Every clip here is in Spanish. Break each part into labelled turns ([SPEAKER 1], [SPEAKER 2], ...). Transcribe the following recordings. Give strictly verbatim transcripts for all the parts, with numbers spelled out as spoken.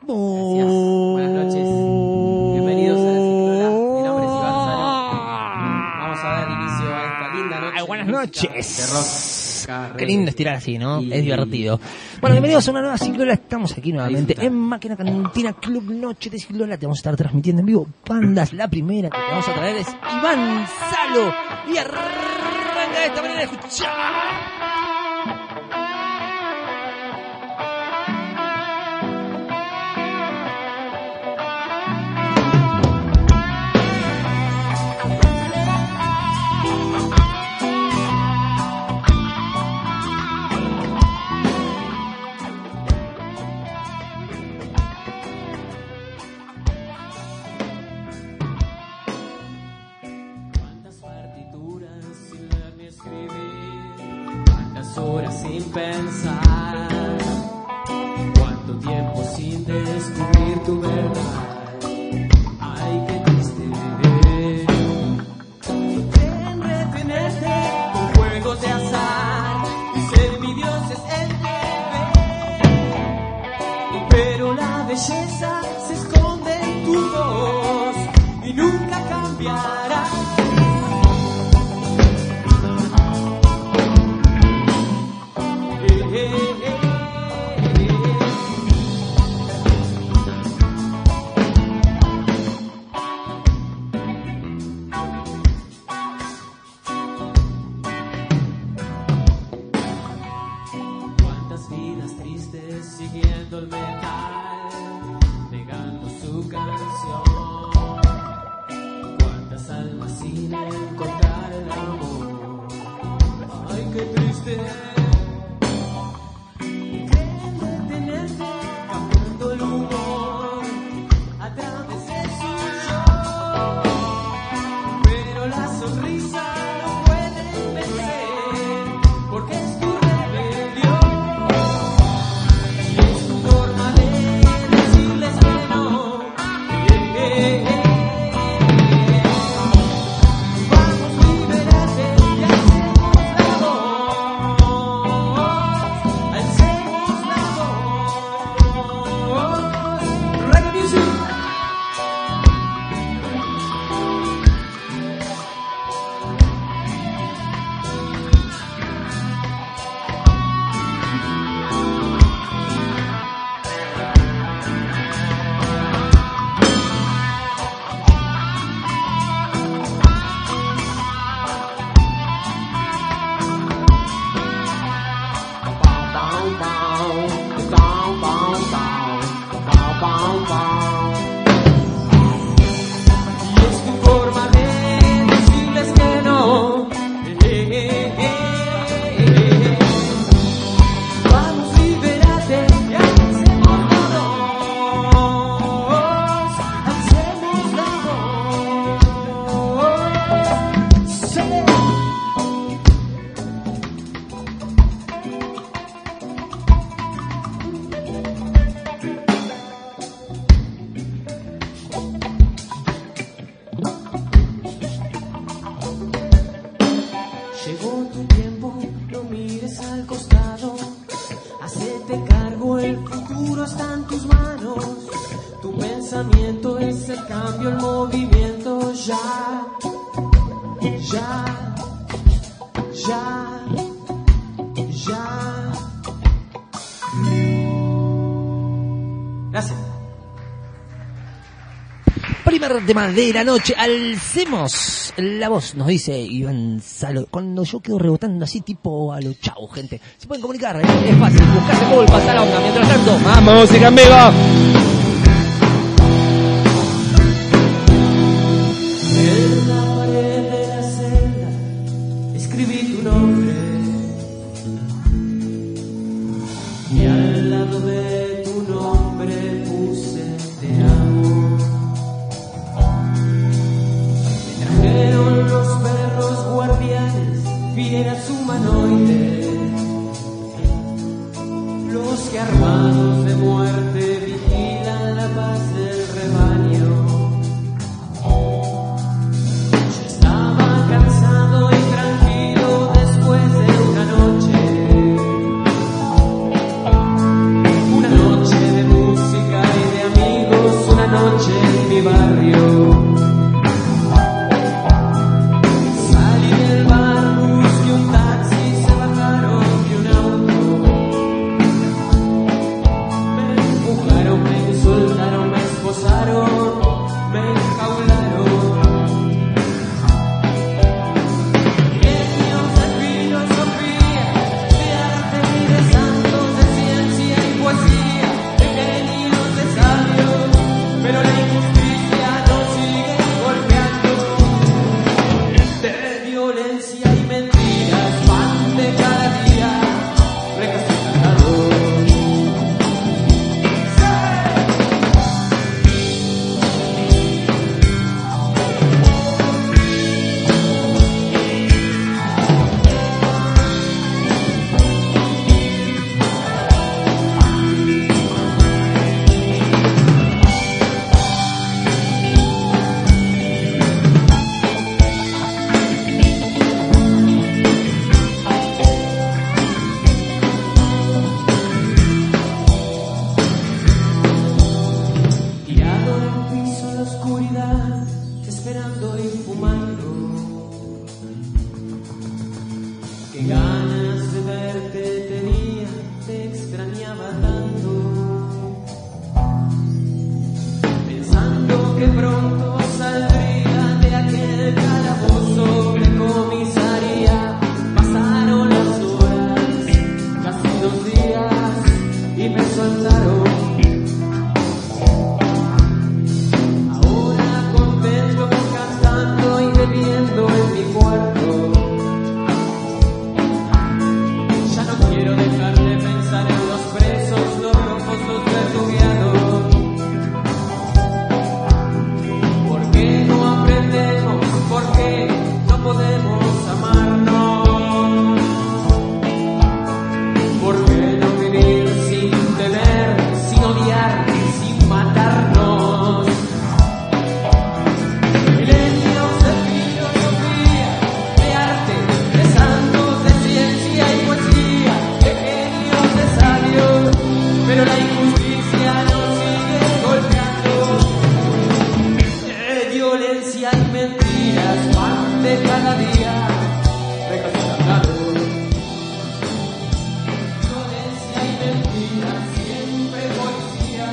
[SPEAKER 1] Gracias. Buenas noches. Bienvenidos a la Ciclola. Mi nombre es Iván Salo. Vamos a dar inicio a esta linda noche.
[SPEAKER 2] Ay, buenas
[SPEAKER 1] de
[SPEAKER 2] noches.
[SPEAKER 1] De rock.
[SPEAKER 2] Qué lindo estirar así, ¿no?
[SPEAKER 1] Y...
[SPEAKER 2] Es divertido. Bueno, bienvenidos a una nueva Ciclola. Estamos aquí nuevamente en Máquina Cantina Club Noche de Ciclola. Te vamos a estar transmitiendo en vivo Bandas. La primera que te vamos a traer es Iván Salo. Y arranca de esta manera de escuchar.
[SPEAKER 1] Horas sin pensar, cuánto tiempo sin descubrir tu verdad. Ay, qué triste vivir, en retenerte con juegos de azar, y ser mi Dios es el deber. Pero la belleza se esconde en tu voz y nunca cambiará. Siguiendo el metal, negando su canción. Cuántas almas sin encontrar el amor. Ay, qué triste. Creen detenerte, cambiando el humor a través de su show. Pero la sonrisa no puede vencer, porque es tu rebelión.
[SPEAKER 2] Tema de la noche, alcemos la voz, nos dice Iván Salo. Cuando yo quedo rebotando así tipo a lo chau, gente, se pueden comunicar, es, es fácil, buscarse Google, pasar a onda. Mientras tanto, más música en vivo.
[SPEAKER 1] En la pared de la celda escribí tu nombre y al lado de tu nombre puse te amo. Los perros guardianes, fieras humanoides, los que armados de muerte vigilan que pronto saldría de aquel calabozo de comisaría. Pasaron las horas, casi dos días, y me soltaron. Ahora contento, cantando y bebiendo en mi cuarto. Ya no quiero dejar de pensar en los presos, los rojos, los verdugueados. ¿Por qué no aprendemos? ¿Por qué no podemos amarnos? ¿Por qué no vivir sin temer, sin odiar, sin matarnos? Milenios de filosofía, de arte, de santos, de ciencia y poesía, de genios, de sabios, pero la injusticia nos sigue golpeando. De violencia y mentiras, pan de cada día, recalcitrado. Violencia y mentiras, siempre policía.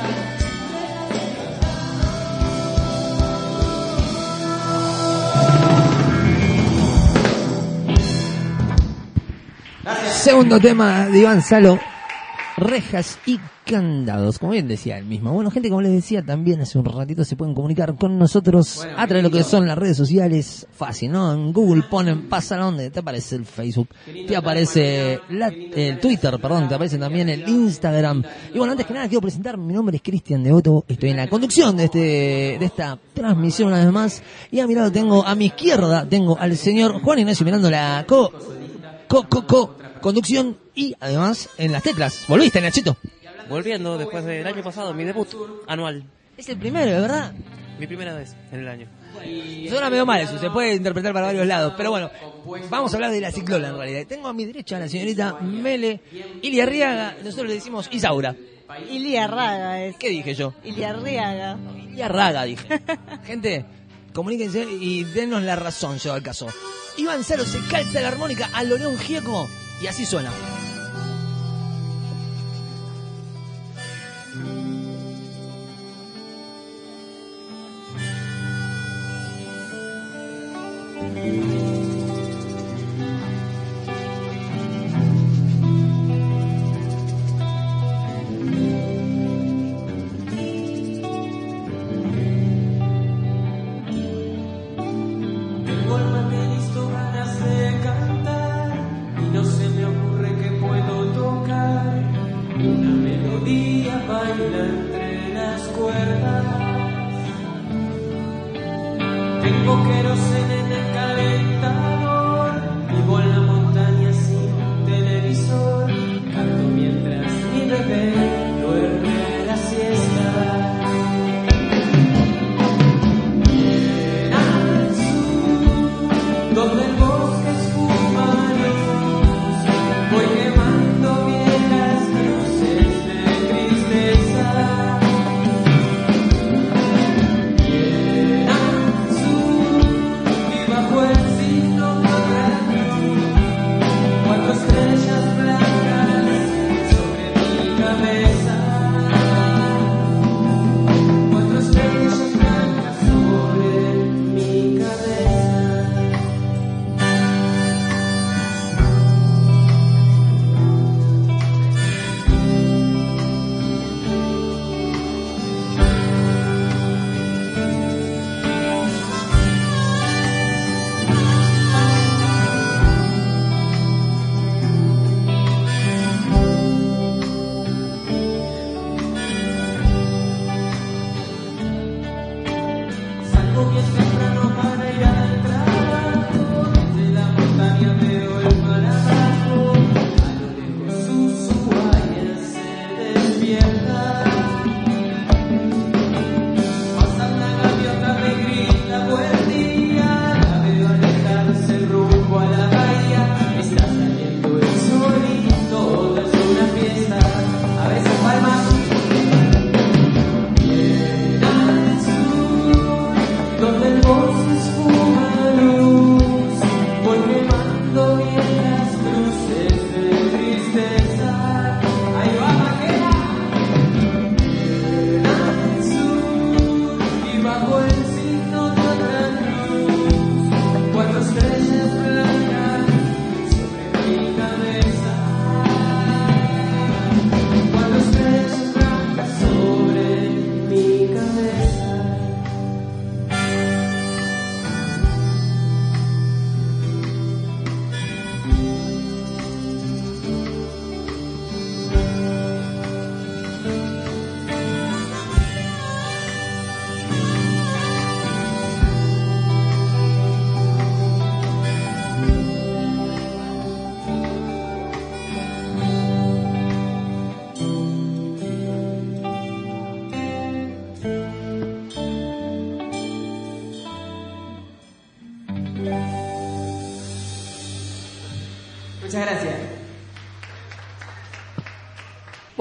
[SPEAKER 2] Segundo tema de Iván Salo, rejas y candados, como bien decía él mismo. Bueno, gente, como les decía también hace un ratito, se pueden comunicar con nosotros
[SPEAKER 1] Bueno,
[SPEAKER 2] a través de lo que son las redes sociales. Fácil, ¿no? En Google ponen Pásalo, donde te aparece el Facebook, te aparece la- el Twitter, perdón, te aparece también el Instagram. Y bueno, antes que nada quiero presentar, mi nombre es Cristian Devoto, estoy en la conducción de este de esta transmisión una vez más, y a mi lado tengo, a mi izquierda, tengo al señor Juan Ignacio mirando la co, co, co, co, conducción, y además en las teclas. ¿Volviste, Nachito?
[SPEAKER 3] Volviendo después del año pasado, mi debut anual.
[SPEAKER 2] Es el primero, de verdad.
[SPEAKER 3] Mi primera vez en el año.
[SPEAKER 2] Suena medio mal eso, se puede interpretar para varios lados, pero bueno, vamos a hablar de la ciclola en realidad. Tengo a mi derecha a la señorita Mele Iliarriaga, nosotros le decimos Isaura.
[SPEAKER 4] Iliarraga es.
[SPEAKER 2] ¿Qué dije yo?
[SPEAKER 4] Iliarriaga.
[SPEAKER 2] Iliarraga dije. Gente, comuníquense y denos la razón, yo al caso. Iván Salo se calza la armónica a lo León Gieco y así suena.
[SPEAKER 1] Tengo el mate listo, ganas de cantar, y no se me ocurre que puedo tocar. Una melodía baila entre las cuerdas. Tengo queroseno en el calentador, vivo en la montaña sin televisor. Canto mientras mi bebé duerme la siesta. Donde el bosque espuma luz, voy quemando viejas luces de tristeza. Y en azul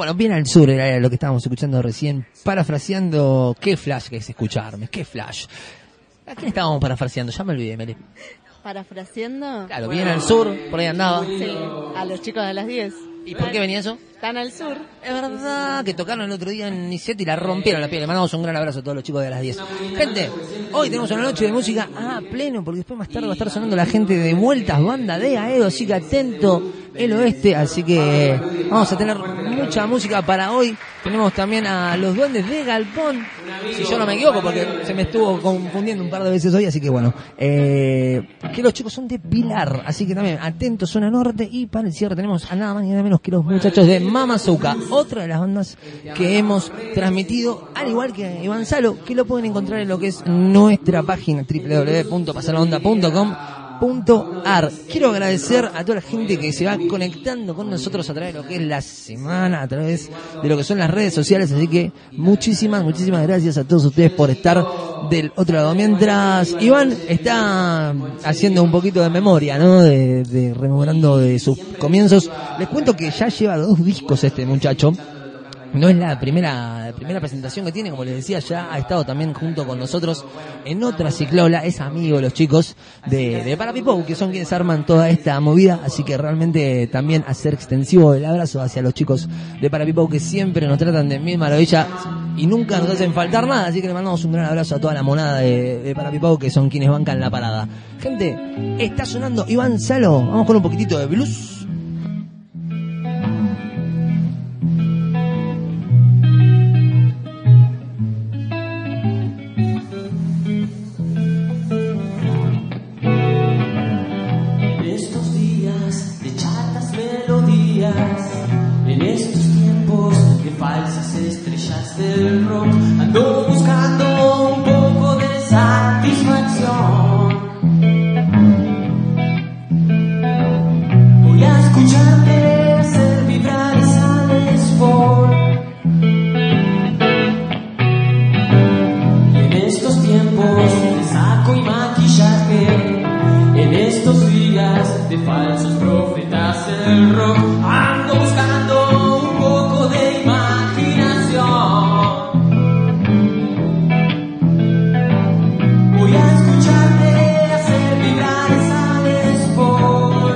[SPEAKER 2] Bueno, bien al sur era lo que estábamos escuchando recién, parafraseando qué flash que es escucharme, qué flash. ¿A quién estábamos parafraseando? Ya me olvidé, Meli.
[SPEAKER 4] ¿Parafraseando?
[SPEAKER 2] Claro, bien al sur, por ahí andaba.
[SPEAKER 4] Sí, a los chicos de las diez.
[SPEAKER 2] ¿Y por qué venía eso?
[SPEAKER 4] Están al sur.
[SPEAKER 2] Es verdad que tocaron el otro día en Niceto y la rompieron la piel. Le mandamos un gran abrazo a todos los chicos de las diez. Gente, hoy tenemos una noche de música a pleno, porque después más tarde va a estar sonando la gente de Vueltas, banda de Aedo, así que atento el oeste, así que vamos a tener mucha música para hoy. Tenemos también a los Duendes de Galpón, si yo no me equivoco, porque se me estuvo confundiendo un par de veces hoy, así que bueno, eh, que los chicos son de Pilar, así que también atentos, zona norte. Y para el cierre tenemos a nada más ni nada menos que los muchachos de Mamazuca, otra de las bandas que hemos transmitido, al igual que Iván Salo, que lo pueden encontrar en lo que es nuestra página doble u doble u doble u punto pasar la onda punto com punto a r. Quiero agradecer a toda la gente que se va conectando con nosotros a través de lo que es la semana, a través de lo que son las redes sociales, así que muchísimas, muchísimas gracias a todos ustedes por estar del otro lado. Mientras Iván está haciendo un poquito de memoria, ¿no? De, de rememorando de sus comienzos, les cuento que ya lleva dos discos este muchacho. No es la primera la primera presentación que tiene, como les decía, ya ha estado también junto con nosotros en otra ciclola, es amigo de los chicos de, de Parapipou, que son quienes arman toda esta movida, así que realmente también hacer extensivo el abrazo hacia los chicos de Parapipou, que siempre nos tratan de mil maravillas y nunca nos hacen faltar nada, así que le mandamos un gran abrazo a toda la monada de, de Parapipou, que son quienes bancan la parada. Gente, está sonando Iván Salo, vamos con un poquitito de blues.
[SPEAKER 1] En estos tiempos de falsas estrellas del rock, ando buscando un poco de satisfacción. Voy a escucharte hacer vibrar esa Les Paul. Y en estos tiempos de saco y maquillaje, en estos días de falsos profetas del rock, ando buscando un poco de imaginación. Voy a escucharte hacer vibrar esa Les Paul.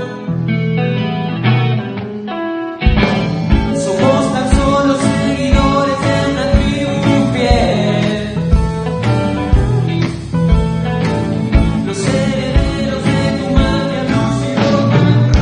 [SPEAKER 1] Somos tan solo seguidores de una tribu fiel, los herederos de tu magia, luz y rock and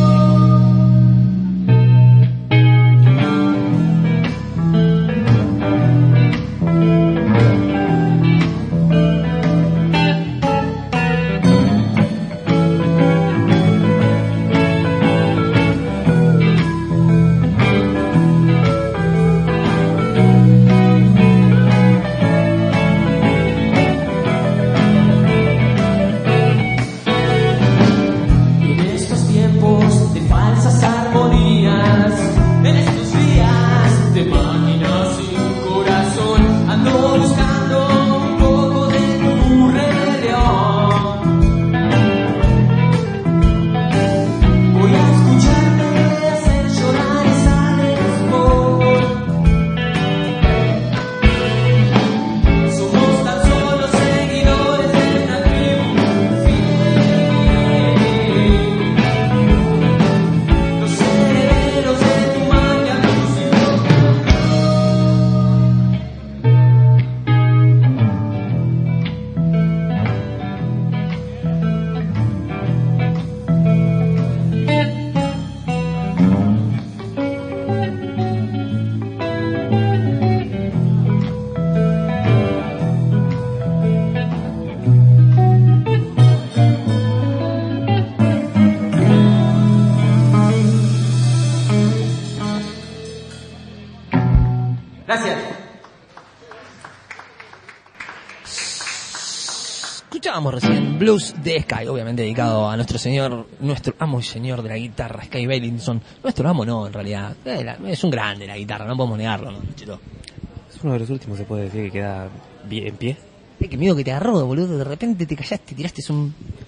[SPEAKER 2] Escuchábamos recién Blues de Sky, obviamente dedicado a nuestro señor, nuestro amo y señor de la guitarra, Sky Bellinson. Nuestro amo no, en realidad, es un grande la guitarra, no podemos negarlo, ¿no, Chito?
[SPEAKER 3] Es uno de los últimos, se puede decir, que queda bien en pie.
[SPEAKER 2] Eh, qué miedo que te agarró, boludo, de repente te callaste, tiraste un...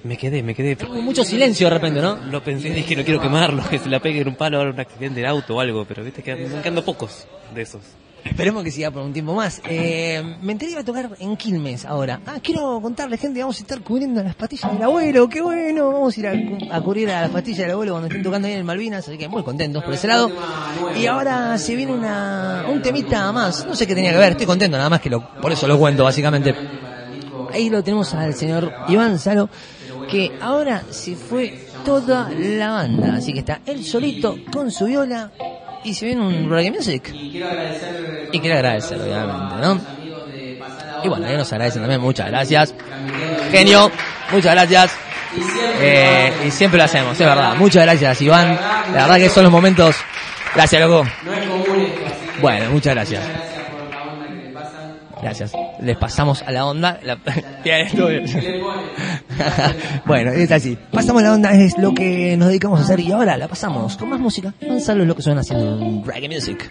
[SPEAKER 3] Me quedé, me quedé.
[SPEAKER 2] Hubo mucho silencio de repente, ¿no?
[SPEAKER 3] Lo pensé, dije, no quiero quemarlo, que se la pegue en un palo, ahora un accidente de auto o algo, pero viste que van quedando pocos de esos.
[SPEAKER 2] Esperemos que siga por un tiempo más. Eh, me enteré que iba a tocar en Quilmes ahora. Ah, quiero contarle, gente, vamos a estar cubriendo las pastillas del abuelo. ¡Qué bueno! Vamos a ir a, cu- a cubrir a las pastillas del abuelo cuando estén tocando ahí en el Malvinas, así que muy contentos por ese lado. Y ahora se viene una un temita más. No sé qué tenía que ver, estoy contento, nada más que lo, por eso lo cuento, básicamente. Ahí lo tenemos al señor Iván Salo, que ahora se fue toda la banda. Así que está él solito con su viola. Y se viene un reggae music. Y quiero agradecer, y quiero agradecer obviamente, ¿no? Y bueno, ellos nos agradecen también, muchas gracias. Genio, muchas gracias. Eh, y siempre lo hacemos, es verdad. Muchas gracias, Iván. La verdad que son los momentos. Gracias, loco. Bueno, muchas gracias. Gracias. Les pasamos a la onda. La... Bueno, es así. Pasamos la onda, es lo que nos dedicamos a hacer. Y ahora la pasamos con más música. Gonzalo es lo que suena haciendo en reggae music.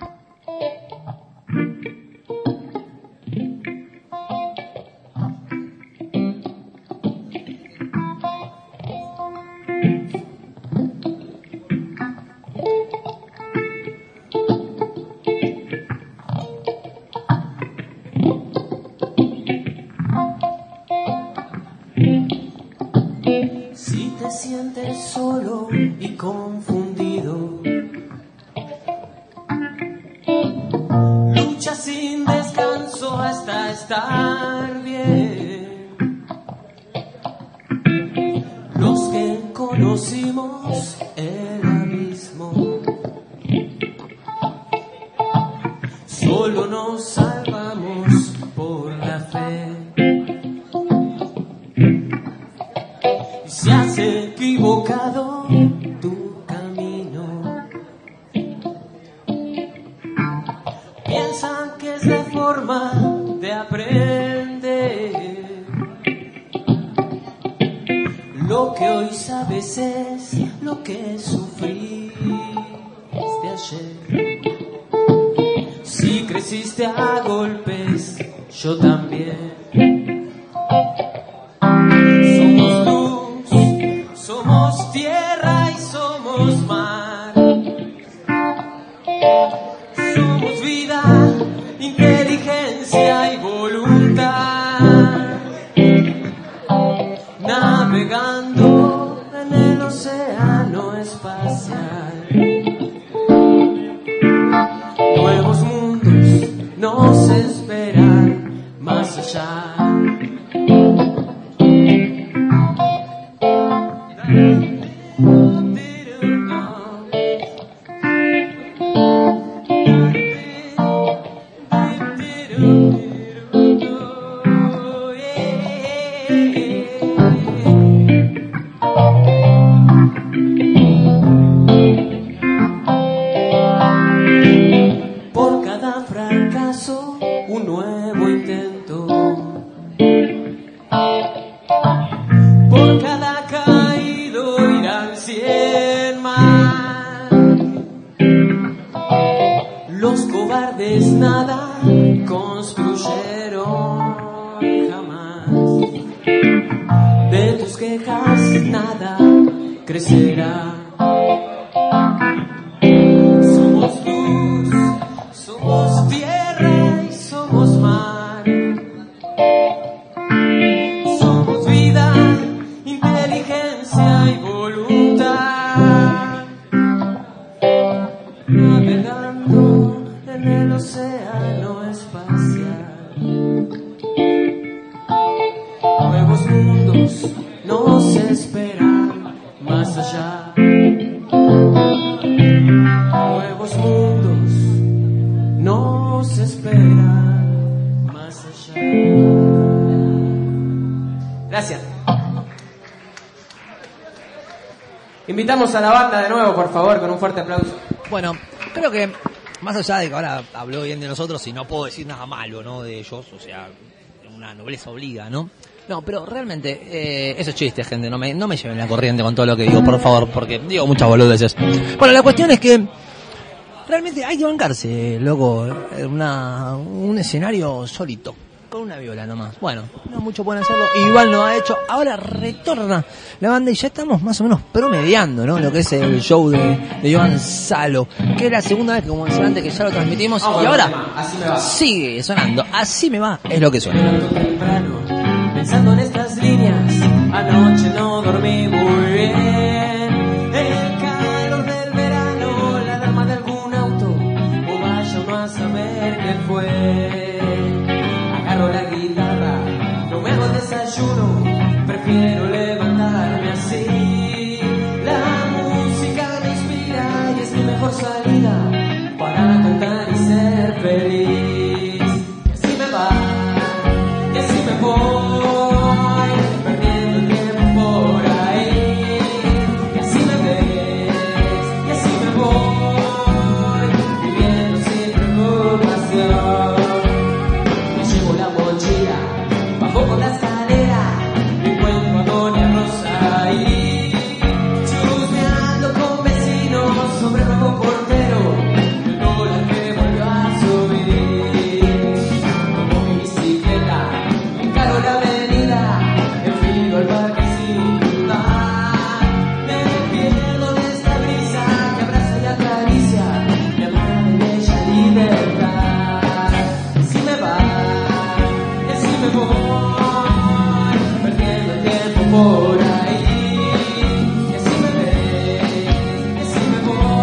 [SPEAKER 1] Si te sientes solo y confundido, lucha sin descanso hasta estar bien. Los que conocimos el abismo, solo nos salvamos por la fe. Si has equivocado tu camino, piensa que es la forma de aprender. Lo que hoy sabes es lo que sufriste ayer. Si creciste a golpes, yo también. Somos luz, somos tierra y somos mar. Somos vida, inteligencia y voluntad. Navegando en el océano espacial. Nuevos mundos nos esperan más allá. Por cada fracaso, un nuevo intento. Por cada caído irán cien más. Los cobardes nada construyeron jamás. De tus quejas nada crecerá. Somos luz, somos tierra y somos mar. Somos vida, inteligencia y voluntad. Navegando en el océano espacial. Nuevos mundos nos esperan más allá. Nuevos mundos nos esperan más allá. Gracias. Invitamos a la banda de nuevo, por favor, con un fuerte aplauso.
[SPEAKER 2] Bueno, creo que más allá de que ahora habló bien de nosotros y no puedo decir nada malo, ¿no? De ellos, o sea, una nobleza obliga, ¿no? No, pero realmente, eh, eso es chiste, gente, no me, no me lleven la corriente con todo lo que digo, por favor, porque digo muchas boludeces. Bueno, la cuestión es que realmente hay que bancarse, loco, una, un escenario solito. con una viola nomás. Bueno, no mucho pueden hacerlo. Igual lo ha hecho. Ahora retorna la banda y ya estamos más o menos promediando, ¿no? Lo que es el show de, de Iván Salo, que es la segunda vez que, como decía antes, que ya lo transmitimos.
[SPEAKER 1] Ah,
[SPEAKER 2] y ahora
[SPEAKER 1] así me va.
[SPEAKER 2] sigue sonando. Así me va, es lo que suena.
[SPEAKER 1] Temprano, pensando en estas líneas, anoche no dormí muy bien. El calor del verano, la alarma de algún auto, o vaya uno a saber qué fue. Agarro la guitarra, no me hago el desayuno, prefiero levantarme así. La música me inspira y es mi mejor salida para cantar y ser feliz. Y así me va. Y así me voy, perdiendo el tiempo por ahí. Y así me ves, y así me voy, viviendo sin preocupación. Me llevo la mochila, bajo por la escalera, me encuentro a Doña Rosa ahí, chusmeando con vecinos sobre el nuevo portero, el dólar que volvió a subir. Como mi bicicleta encaro la avenida, enfilo al parque sin dudar. Me pierdo de esta brisa que abraza y acaricia mi amada y bella libertad. Y así me va, y así me voy, perdiendo el tiempo por ahí. Y así me ves, y así me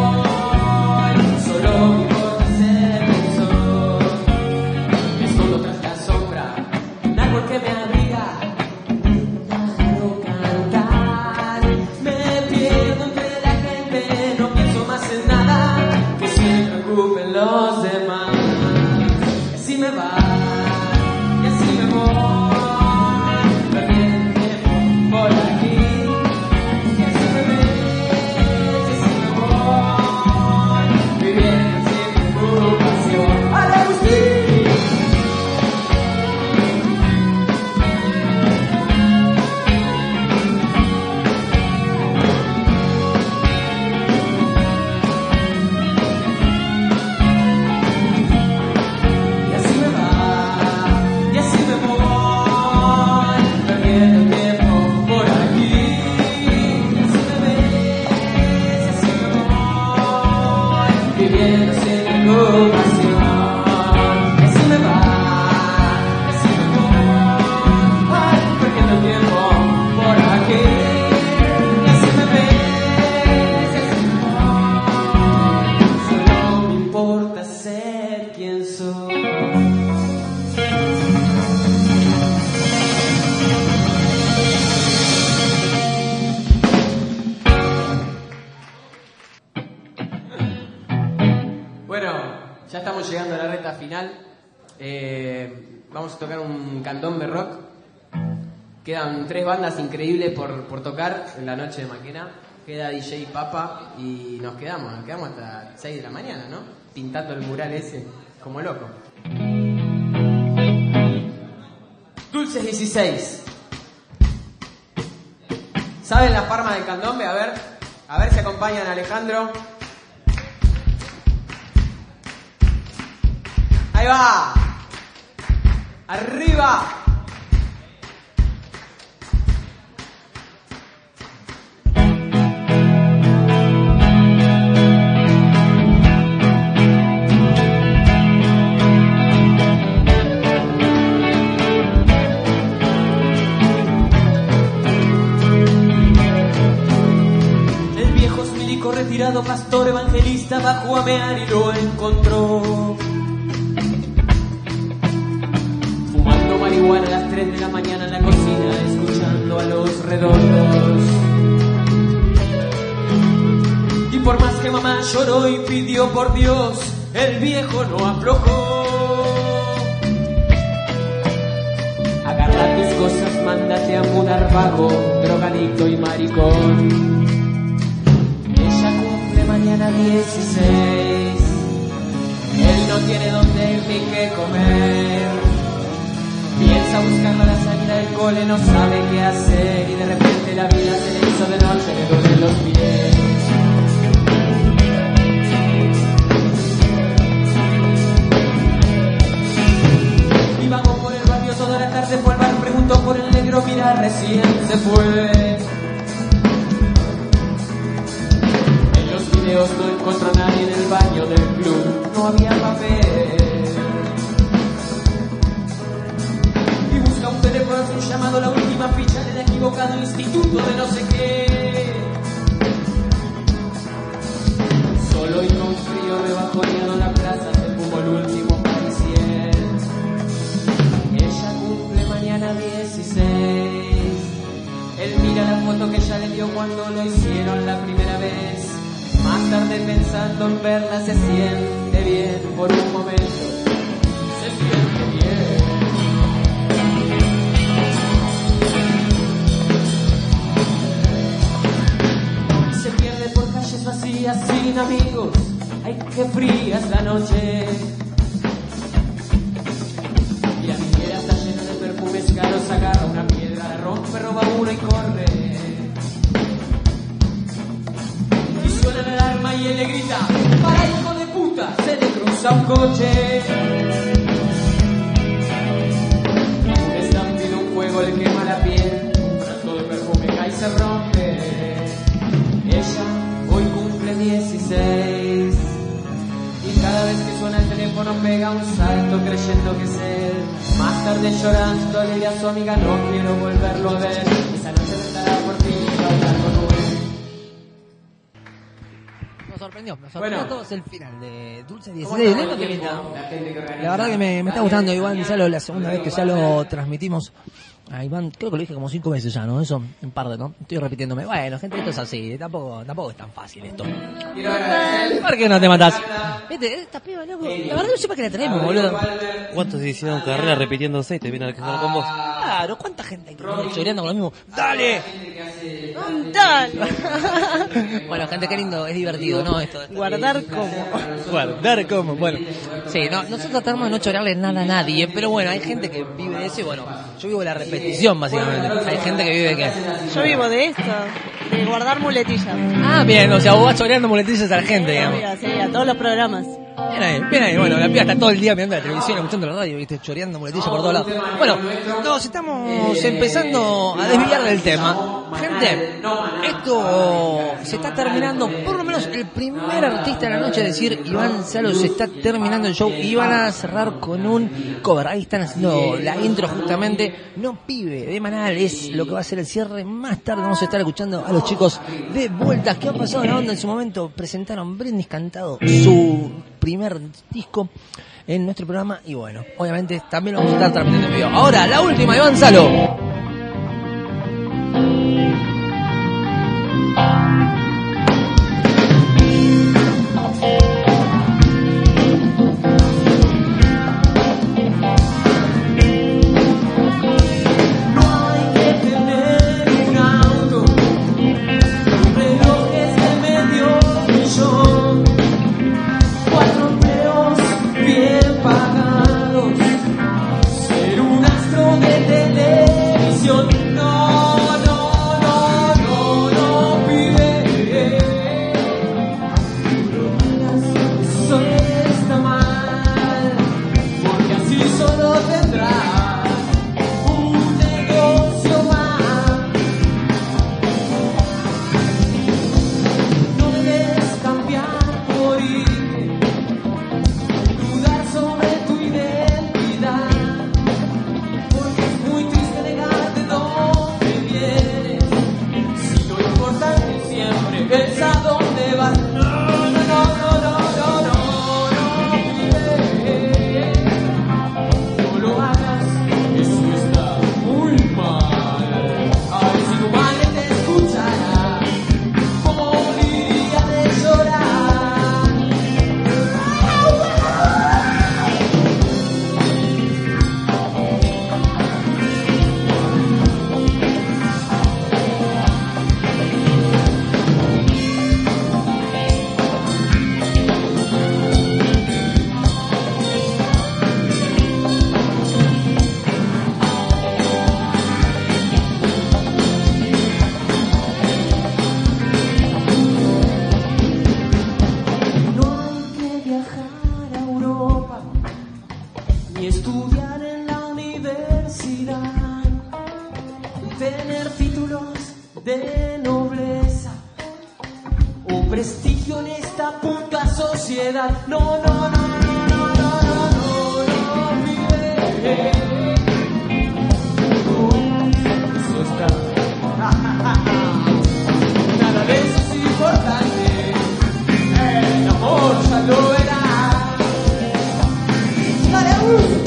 [SPEAKER 1] voy, solo me importa ser quien soy. Me escondo tras la sombra, un árbol que me abriga, un pájaro cantar. Me pierdo entre la gente, no pienso más en nada, que se preocupen los demás. Y así me va, y así me voy, perdiendo el tiempo por aquí. Y así me ves, y así me voy, viviendo sin preocupación. ¡Ale, Agustín! Y así me va, y así me voy, perdiendo el tiempo por aquí. Y así me ves, y así me voy, viviendo sin preocupación. Y así me va, y así me voy, perdiendo el tiempo por aquí. Y así me ves, y así me voy, solo me importa ser quien soy. Bueno, ya estamos llegando a la recta final. Eh, vamos a tocar un candombe rock. Quedan tres bandas increíbles por, por tocar en la noche de Maquena. Queda D J Papa y nos quedamos, nos quedamos hasta seis de la mañana, ¿no? Pintando el mural ese, como loco. Dulces dieciséis. ¿Saben las palmas del candombe? A ver, a ver si acompañan a Alejandro. Ahí va. Arriba. El viejo es milico retirado, pastor evangelista, bajó a mear y lo encontró fumando marihuana a las tres de la mañana en la cocina, escuchando a los redondos. Y por más que mamá lloró y pidió por Dios, el viejo no aflojó. Agarra tus cosas, mándate a mudar, vago, drogadicto y maricón. Ella cumple mañana dieciséis. Él no tiene dónde ir ni qué comer. Piensa buscarla a la salida del cole, no sabe qué hacer. Y de repente la vida se le hizo de noche, le duelen los pies. Y vamos por el barrio novia recién se fue. En los videos no encontró a nadie en el baño del club, no había papel. Y busca un teléfono, hace un llamado, la última ficha del equivocado instituto de no sé qué. Solo y con frío rebajoneado en la plaza se fumó el último parisien. Ella cumple mañana dieciséis. Él mira la foto que ella le dio cuando lo hicieron la primera vez. Más tarde pensando en verla se siente bien por un momento. Se siente bien. Se pierde por calles vacías sin amigos. Ay, qué fría es la noche. Y la niñera está llena de perfumes caros. Agarra una piedra, la rompe, roba uno y corre. Y suena la alarma y él le grita: ¡para, hijo de puta! Se le cruza un coche. Un estampido, un fuego le quema la piel. Un frasco de perfume cae y se rompe. Ella hoy cumple dieciséis. Y cada vez que suena el teléfono pega un salto creyendo que es él. Más tarde llorando le diré a su amiga: no quiero volverlo a ver. Esa noche vendrá por fin y va a hablar con él.
[SPEAKER 2] Nos sorprendió, nos sorprendió
[SPEAKER 1] Bueno.
[SPEAKER 2] a todos el final de Dulce dieciséis. Lindo temita. La verdad que me, me está gustando, Iván Salo, la segunda vez que ya lo transmitimos. A Iván, creo que lo dije como cinco veces ya, ¿no? Eso, en parte, ¿no? Estoy repitiéndome. Bueno, gente, esto es así. Tampoco, tampoco es tan fácil esto. ¿Por qué no te matás? Viste, esta piba, loco. La verdad no sé para qué la tenemos, boludo.
[SPEAKER 3] ¿Cuántos hicieron carrera repitiéndose y te vienen a quejar con vos?
[SPEAKER 2] Claro, ¿cuánta gente hay que viene choreando con lo mismo? ¡Dale!
[SPEAKER 4] Montón.
[SPEAKER 2] Bueno, gente, qué lindo, es divertido, ¿no? Esto.
[SPEAKER 4] Guardar como.
[SPEAKER 2] Guardar como, bueno. Sí, no, nosotros tratamos de no chorearle nada a nadie, pero bueno, hay gente que vive de eso y bueno, yo vivo la repetición, básicamente. Hay gente que vive de qué.
[SPEAKER 4] Yo vivo de esto, de guardar muletillas.
[SPEAKER 2] Ah, bien, o sea, vos vas choreando muletillas a la gente, digamos.
[SPEAKER 4] Amiga, sí, a todos los programas.
[SPEAKER 2] Bien ahí, bien ahí. Bueno, la piba está todo el día mirando la televisión, escuchando la radio, viste, choreando muletillas por todos lados. Bueno, nos estamos empezando a desviar del tema. Gente, esto se está terminando, por lo menos el primer artista de la noche, es decir, Iván Salo, se está terminando el show y van a cerrar con un cover. Ahí están haciendo la intro justamente. No Pibe de Manal es lo que va a ser el cierre. Más tarde vamos a estar escuchando a los chicos de Vueltas que han pasado en la onda en su momento. Presentaron Brindis Cantado, su primer disco en nuestro programa y bueno, obviamente también lo vamos a estar transmitiendo en vivo. Ahora, la última, Iván Salo.
[SPEAKER 1] Ser un astro de televisión. tener títulos de nobleza o prestigio en esta puta sociedad. No, no, no, no, no, no, no, no, no, vive. Eso está. Nada de eso es importante. El amor ya lo verás. Dale, uh.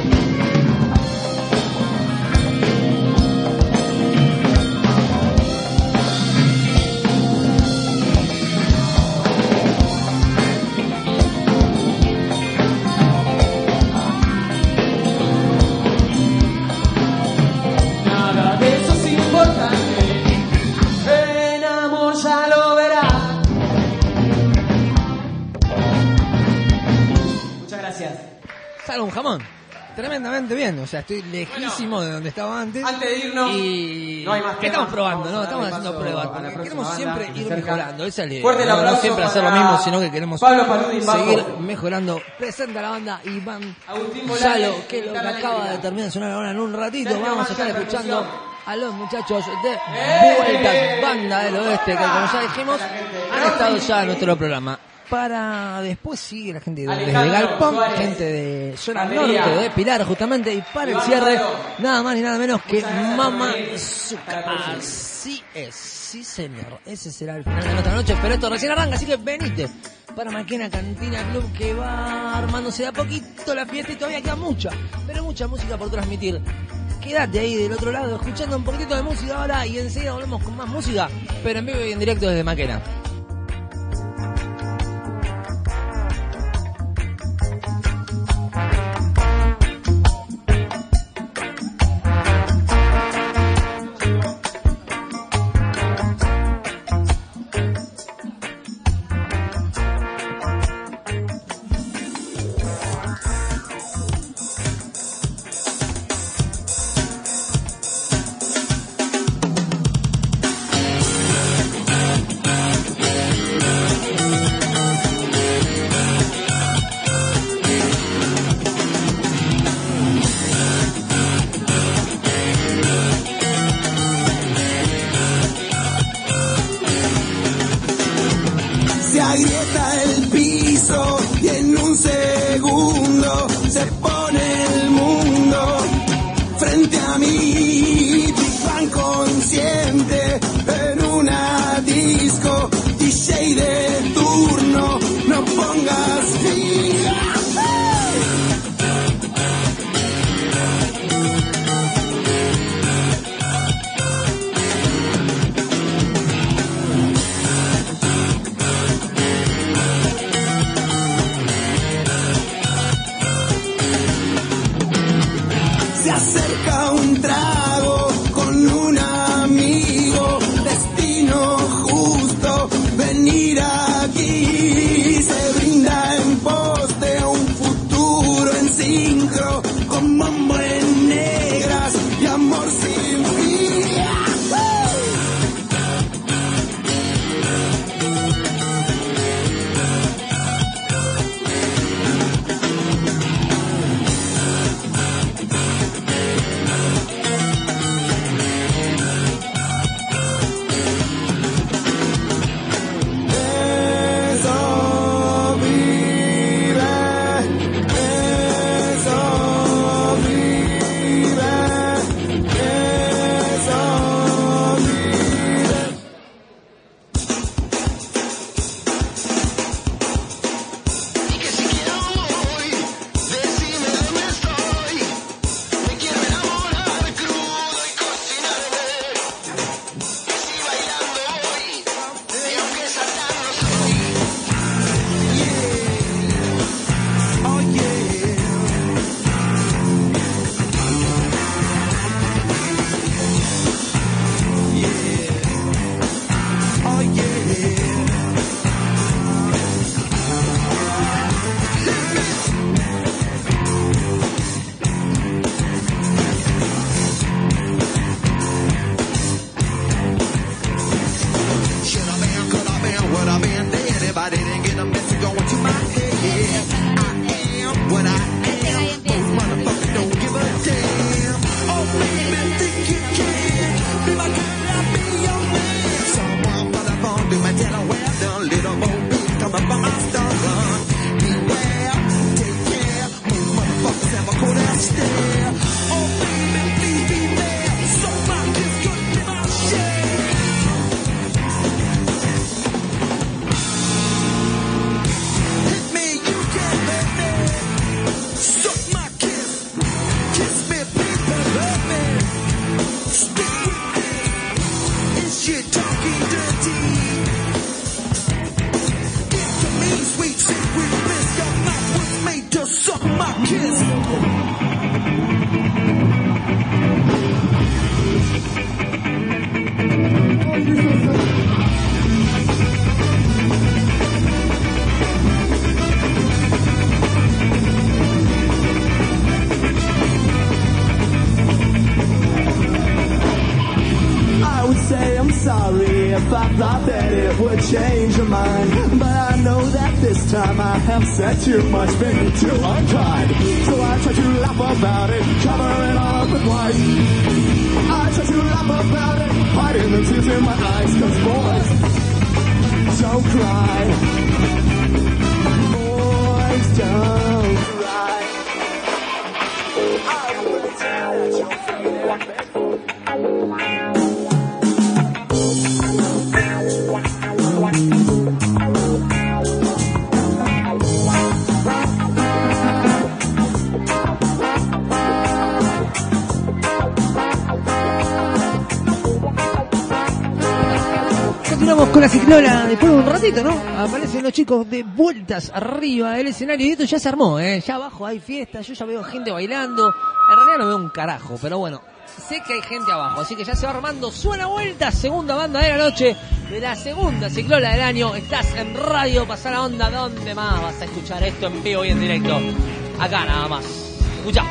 [SPEAKER 2] Sale un jamón. Tremendamente bien, o sea, estoy lejísimo bueno, de donde estaba antes.
[SPEAKER 1] Antes de irnos,
[SPEAKER 2] y
[SPEAKER 1] no hay más
[SPEAKER 2] que estamos
[SPEAKER 1] temas,
[SPEAKER 2] probando, ¿no? Estamos haciendo
[SPEAKER 1] paso
[SPEAKER 2] pruebas.
[SPEAKER 1] a la
[SPEAKER 2] Porque queremos
[SPEAKER 1] próxima
[SPEAKER 2] siempre
[SPEAKER 1] banda,
[SPEAKER 2] ir
[SPEAKER 1] cerca.
[SPEAKER 2] mejorando. Esa es la idea.
[SPEAKER 1] Fuerte el
[SPEAKER 2] No, no
[SPEAKER 1] aplauso
[SPEAKER 2] siempre hacer lo
[SPEAKER 1] para
[SPEAKER 2] mismo, sino que queremos
[SPEAKER 1] Pablo Paludi,
[SPEAKER 2] seguir
[SPEAKER 1] bajo.
[SPEAKER 2] mejorando. Presenta la banda Iván
[SPEAKER 1] Agustín Morales,
[SPEAKER 2] Salo, que es lo que
[SPEAKER 1] guitarra
[SPEAKER 2] acaba de
[SPEAKER 1] eléctrica.
[SPEAKER 2] terminar de sonar ahora en un ratito.
[SPEAKER 1] Sergio
[SPEAKER 2] Vamos a estar
[SPEAKER 1] Mancha,
[SPEAKER 2] escuchando
[SPEAKER 1] percusión.
[SPEAKER 2] a los muchachos de
[SPEAKER 1] ¡Eh!
[SPEAKER 2] Vueltas, Banda del Oeste, que como ya dijimos,
[SPEAKER 1] La gente.
[SPEAKER 2] han estado ya en nuestro programa. Para después sigue la gente de, desde
[SPEAKER 1] Alejandro
[SPEAKER 2] Galpón,
[SPEAKER 1] Suárez.
[SPEAKER 2] gente de zona
[SPEAKER 1] Batería.
[SPEAKER 2] norte de Pilar justamente, y para el
[SPEAKER 1] Iván
[SPEAKER 2] cierre
[SPEAKER 1] Salo.
[SPEAKER 2] nada más ni nada menos que
[SPEAKER 1] Muchas gracias,
[SPEAKER 2] Mama
[SPEAKER 1] Gabriel.
[SPEAKER 2] Zucca.
[SPEAKER 1] Para la
[SPEAKER 2] Así es, sí señor, ese será el final de nuestra noche, pero esto recién arranca, así que venite para Maquena Cantina Club, que va armándose de a poquito la fiesta y todavía queda mucha, pero mucha música por transmitir. Quédate ahí del otro lado escuchando un poquito de música ahora y enseguida volvemos con más música, pero en vivo y en directo desde Maquena.
[SPEAKER 5] Se agrieta el piso y en un segundo se pone el mundo frente a mí. Van consciente en una disco, D J de turno, no pongas fin. Se acerca un trago con un amigo, destino justo, venir aquí. Se brinda en pos de un futuro en sincro, con mambo en negras y amor sin fin. sorry if I thought that it would change your mind, but I know that this time I have said too much, been too unkind. So I try to laugh about it, cover it all up with white. I try to laugh about it, hiding the tears in my eyes, cause boys don't cry. Boys don't cry. I would tell that you're feeling bad.
[SPEAKER 2] Continuamos con la ciclola después de un ratito, ¿no? Aparecen los chicos de vueltas arriba del escenario y esto ya se armó, ¿eh? Ya abajo hay fiesta, yo ya veo gente bailando. En realidad no veo un carajo, pero bueno, sé que hay gente abajo, así que ya se va armando. Suena vuelta, segunda banda de la noche de la segunda ciclola del año. Estás en radio, pasá la onda, ¿dónde más vas a escuchar esto en vivo y en directo? Acá nada más. Escuchá.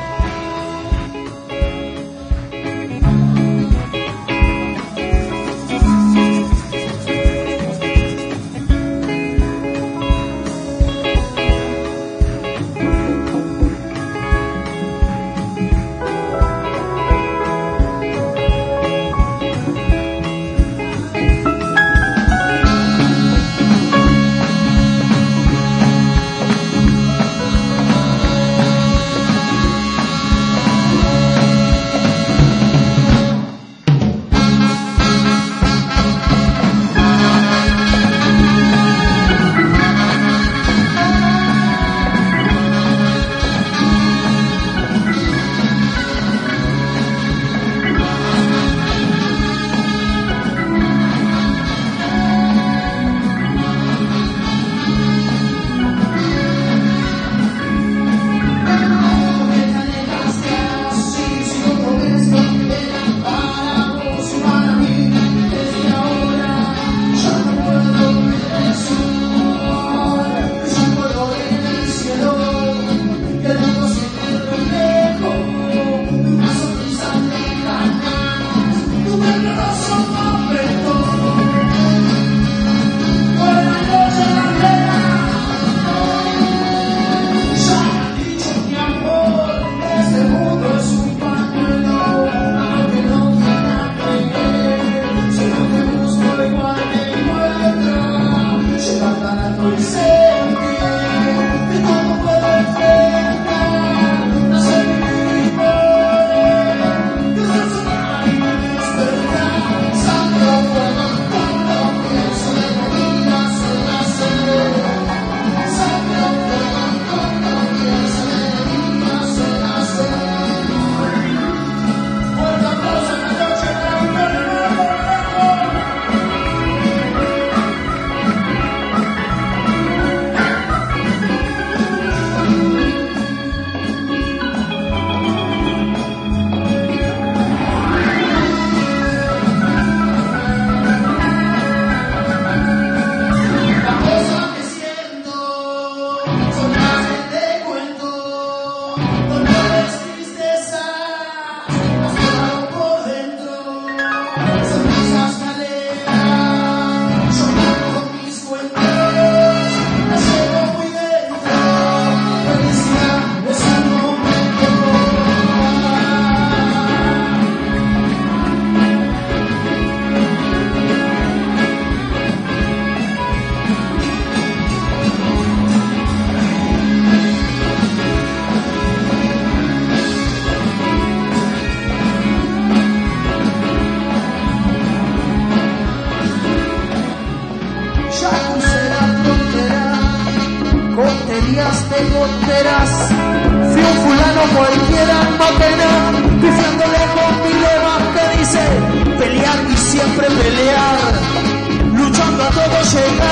[SPEAKER 5] Fui un fulano cualquiera en Motena, pifiándole con mi lema que dice pelear y siempre pelear, luchando a todo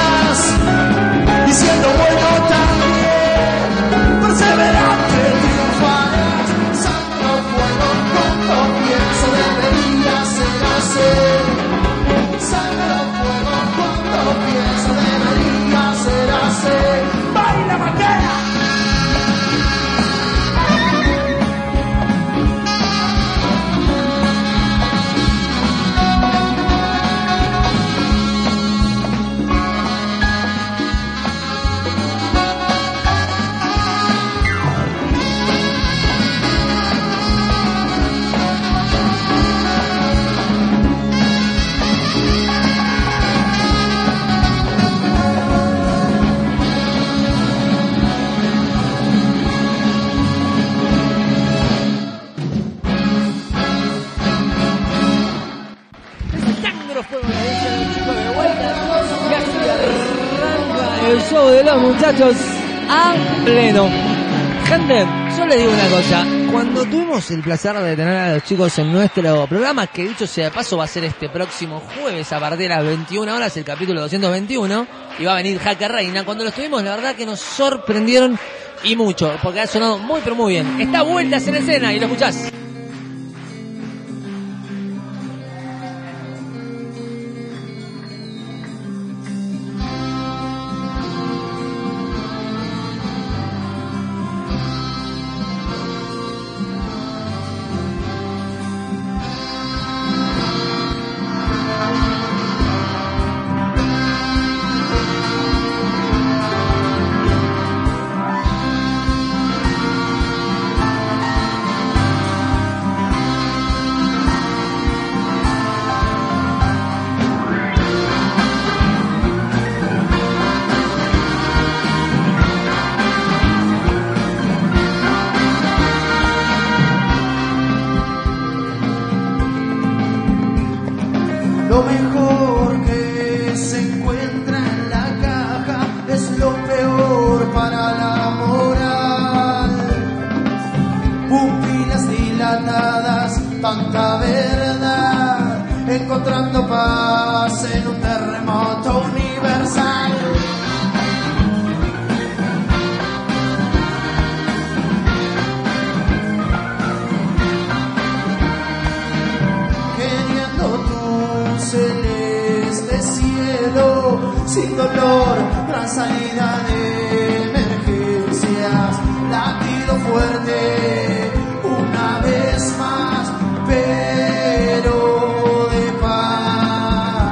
[SPEAKER 5] llegas y siendo bueno también, perseverante triunfarás, santo fuego con comienzo debería ser hacer, santo fuego con comienzo debería ser hacer, baila bandera.
[SPEAKER 2] el show de los muchachos a pleno. Gente, yo les digo una cosa. Cuando tuvimos el placer de tener a los chicos en nuestro programa, que dicho sea de paso va a ser este próximo jueves a partir de las veintiuna horas, el capítulo doscientos veintiuno, y va a venir Jaque Reina, cuando los tuvimos la verdad que nos sorprendieron y mucho, porque ha sonado muy pero muy bien. Está Vueltas en Escena y lo escuchás.
[SPEAKER 5] Lo mejor que se encuentra en la caja es lo peor para la moral. Pupilas dilatadas, tanta verdad, encontrando paz en un terremoto universal. Celeste cielo, sin dolor, gran salida de emergencias, latido fuerte, una vez más, pero de paz.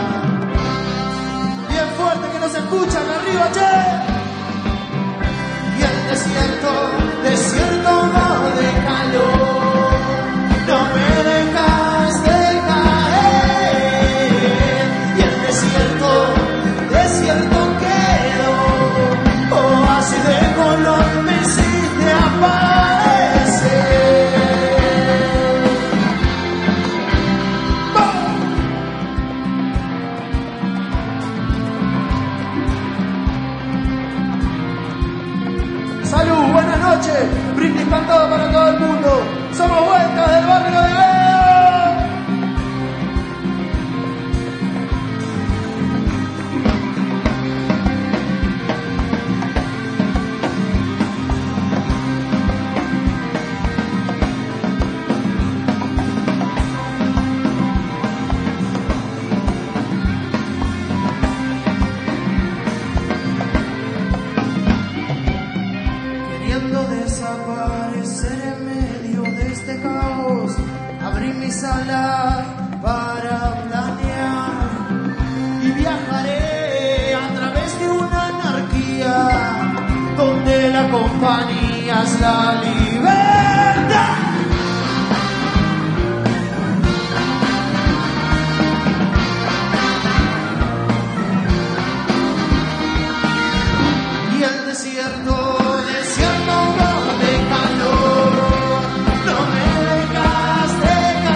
[SPEAKER 5] Bien fuerte que nos escuchan, arriba, che. Y el desierto, desierto no de calor, no me dejas de desierto quedo, oasis de color me hiciste aparecer. ¡Vamos! Salud, buenas noches, brindis cantado para todo el mundo. Somos Vueltas del barrio de Guedo. Abrí mis alas para planear y viajaré a través de una anarquía donde la compañía es la libertad. Y el desierto, desierto no de calor, no me dejas de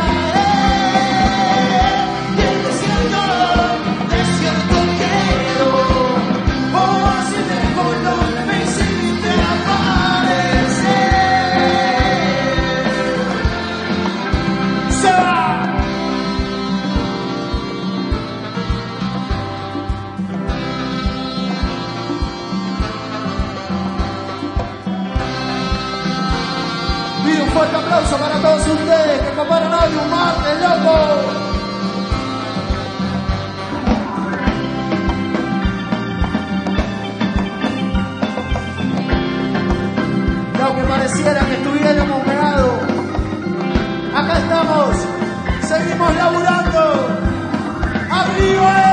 [SPEAKER 5] caer. Y el desierto, desierto quedo, oasis de color me hiciste aparecer. ¡Se va! Pido un fuerte aplauso para todos ustedes que coparon hoy un martes, loco. Y aunque pareciera que estuviéramos pegados, acá estamos, seguimos laburando. ¡Arriba!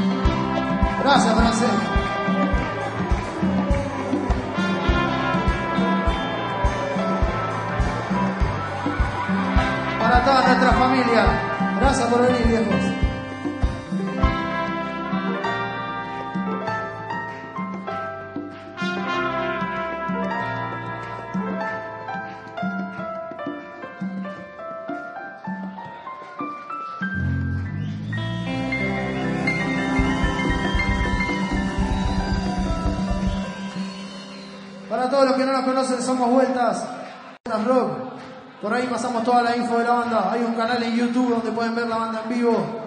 [SPEAKER 5] Gracias, Francés.
[SPEAKER 6] toda nuestra familia. Gracias por venir, viejos. Para todos los que no nos conocen, somos Vueltas Rock. Por ahí pasamos toda la info de la banda. Hay un canal en YouTube donde pueden ver la banda en vivo.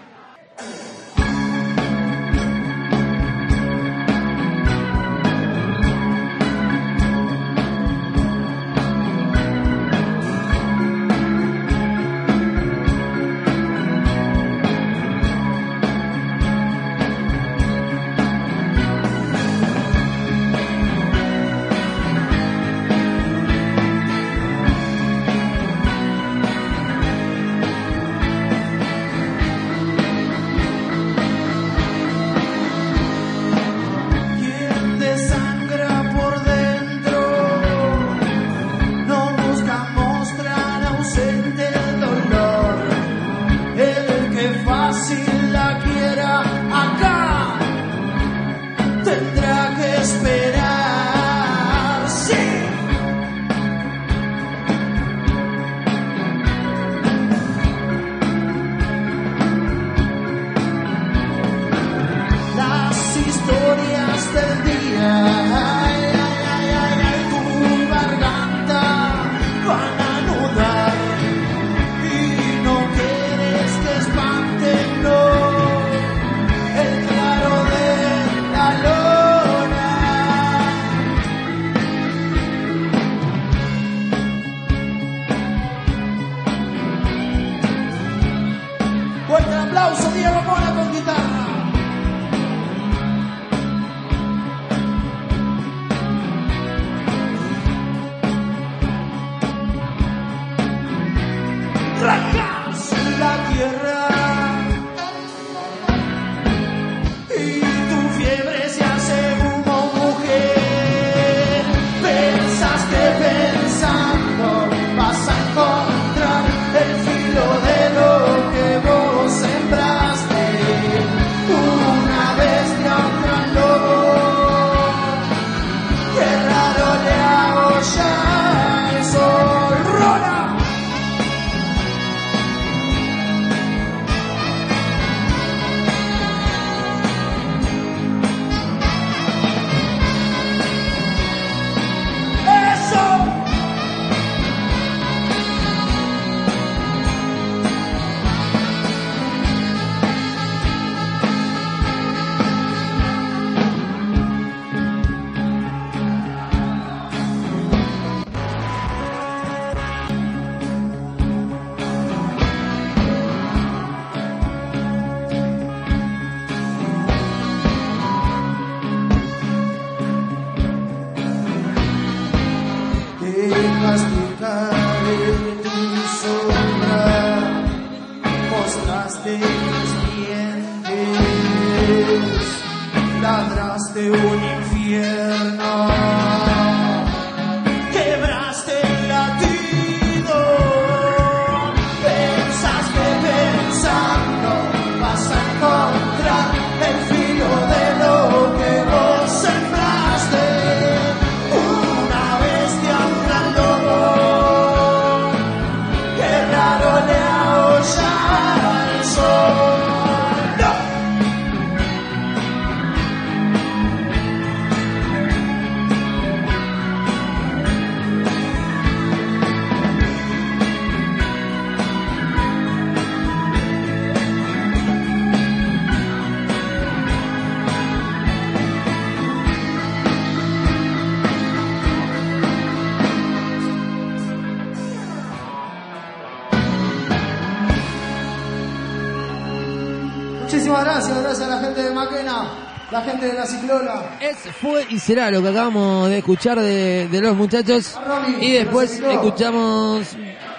[SPEAKER 6] Muchísimas gracias, gracias a la gente de Maquena, la gente de la Ciclola.
[SPEAKER 2] Es, fue y será lo que acabamos de escuchar de, de los muchachos. Y después escuchamos...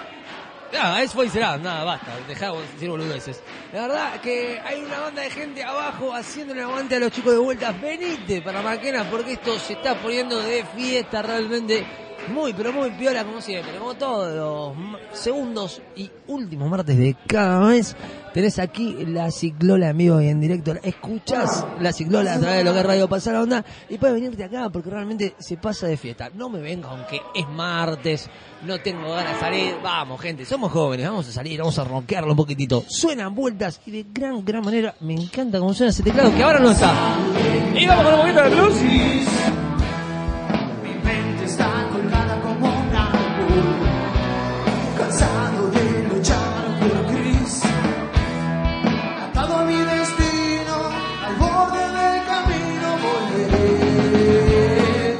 [SPEAKER 2] Nada, es fue y será, nada, basta, dejamos de decir boludeces. La verdad que hay una banda de gente abajo haciendo un aguante a los chicos de Vueltas. Venite para Maquena porque esto se está poniendo de fiesta realmente. Muy, pero muy piola como siempre, como todos los ma- segundos y últimos martes de cada mes. Tenés aquí la Ciclola en vivo y en directo. Escuchás la Ciclola a través de lo que es Radio Pasar la Onda y puedes venirte acá porque realmente se pasa de fiesta. No me venga aunque es martes, no tengo ganas de salir. Vamos, gente, somos jóvenes, vamos a salir, vamos a ronquearlo un poquitito. Suenan vueltas y de gran, gran manera me encanta cómo suena ese teclado que ahora no está. Y vamos con un poquito de blues.
[SPEAKER 5] Mi mente está colgada como un árbol, cansado de luchar por gris, atado a mi destino, al borde del camino volveré.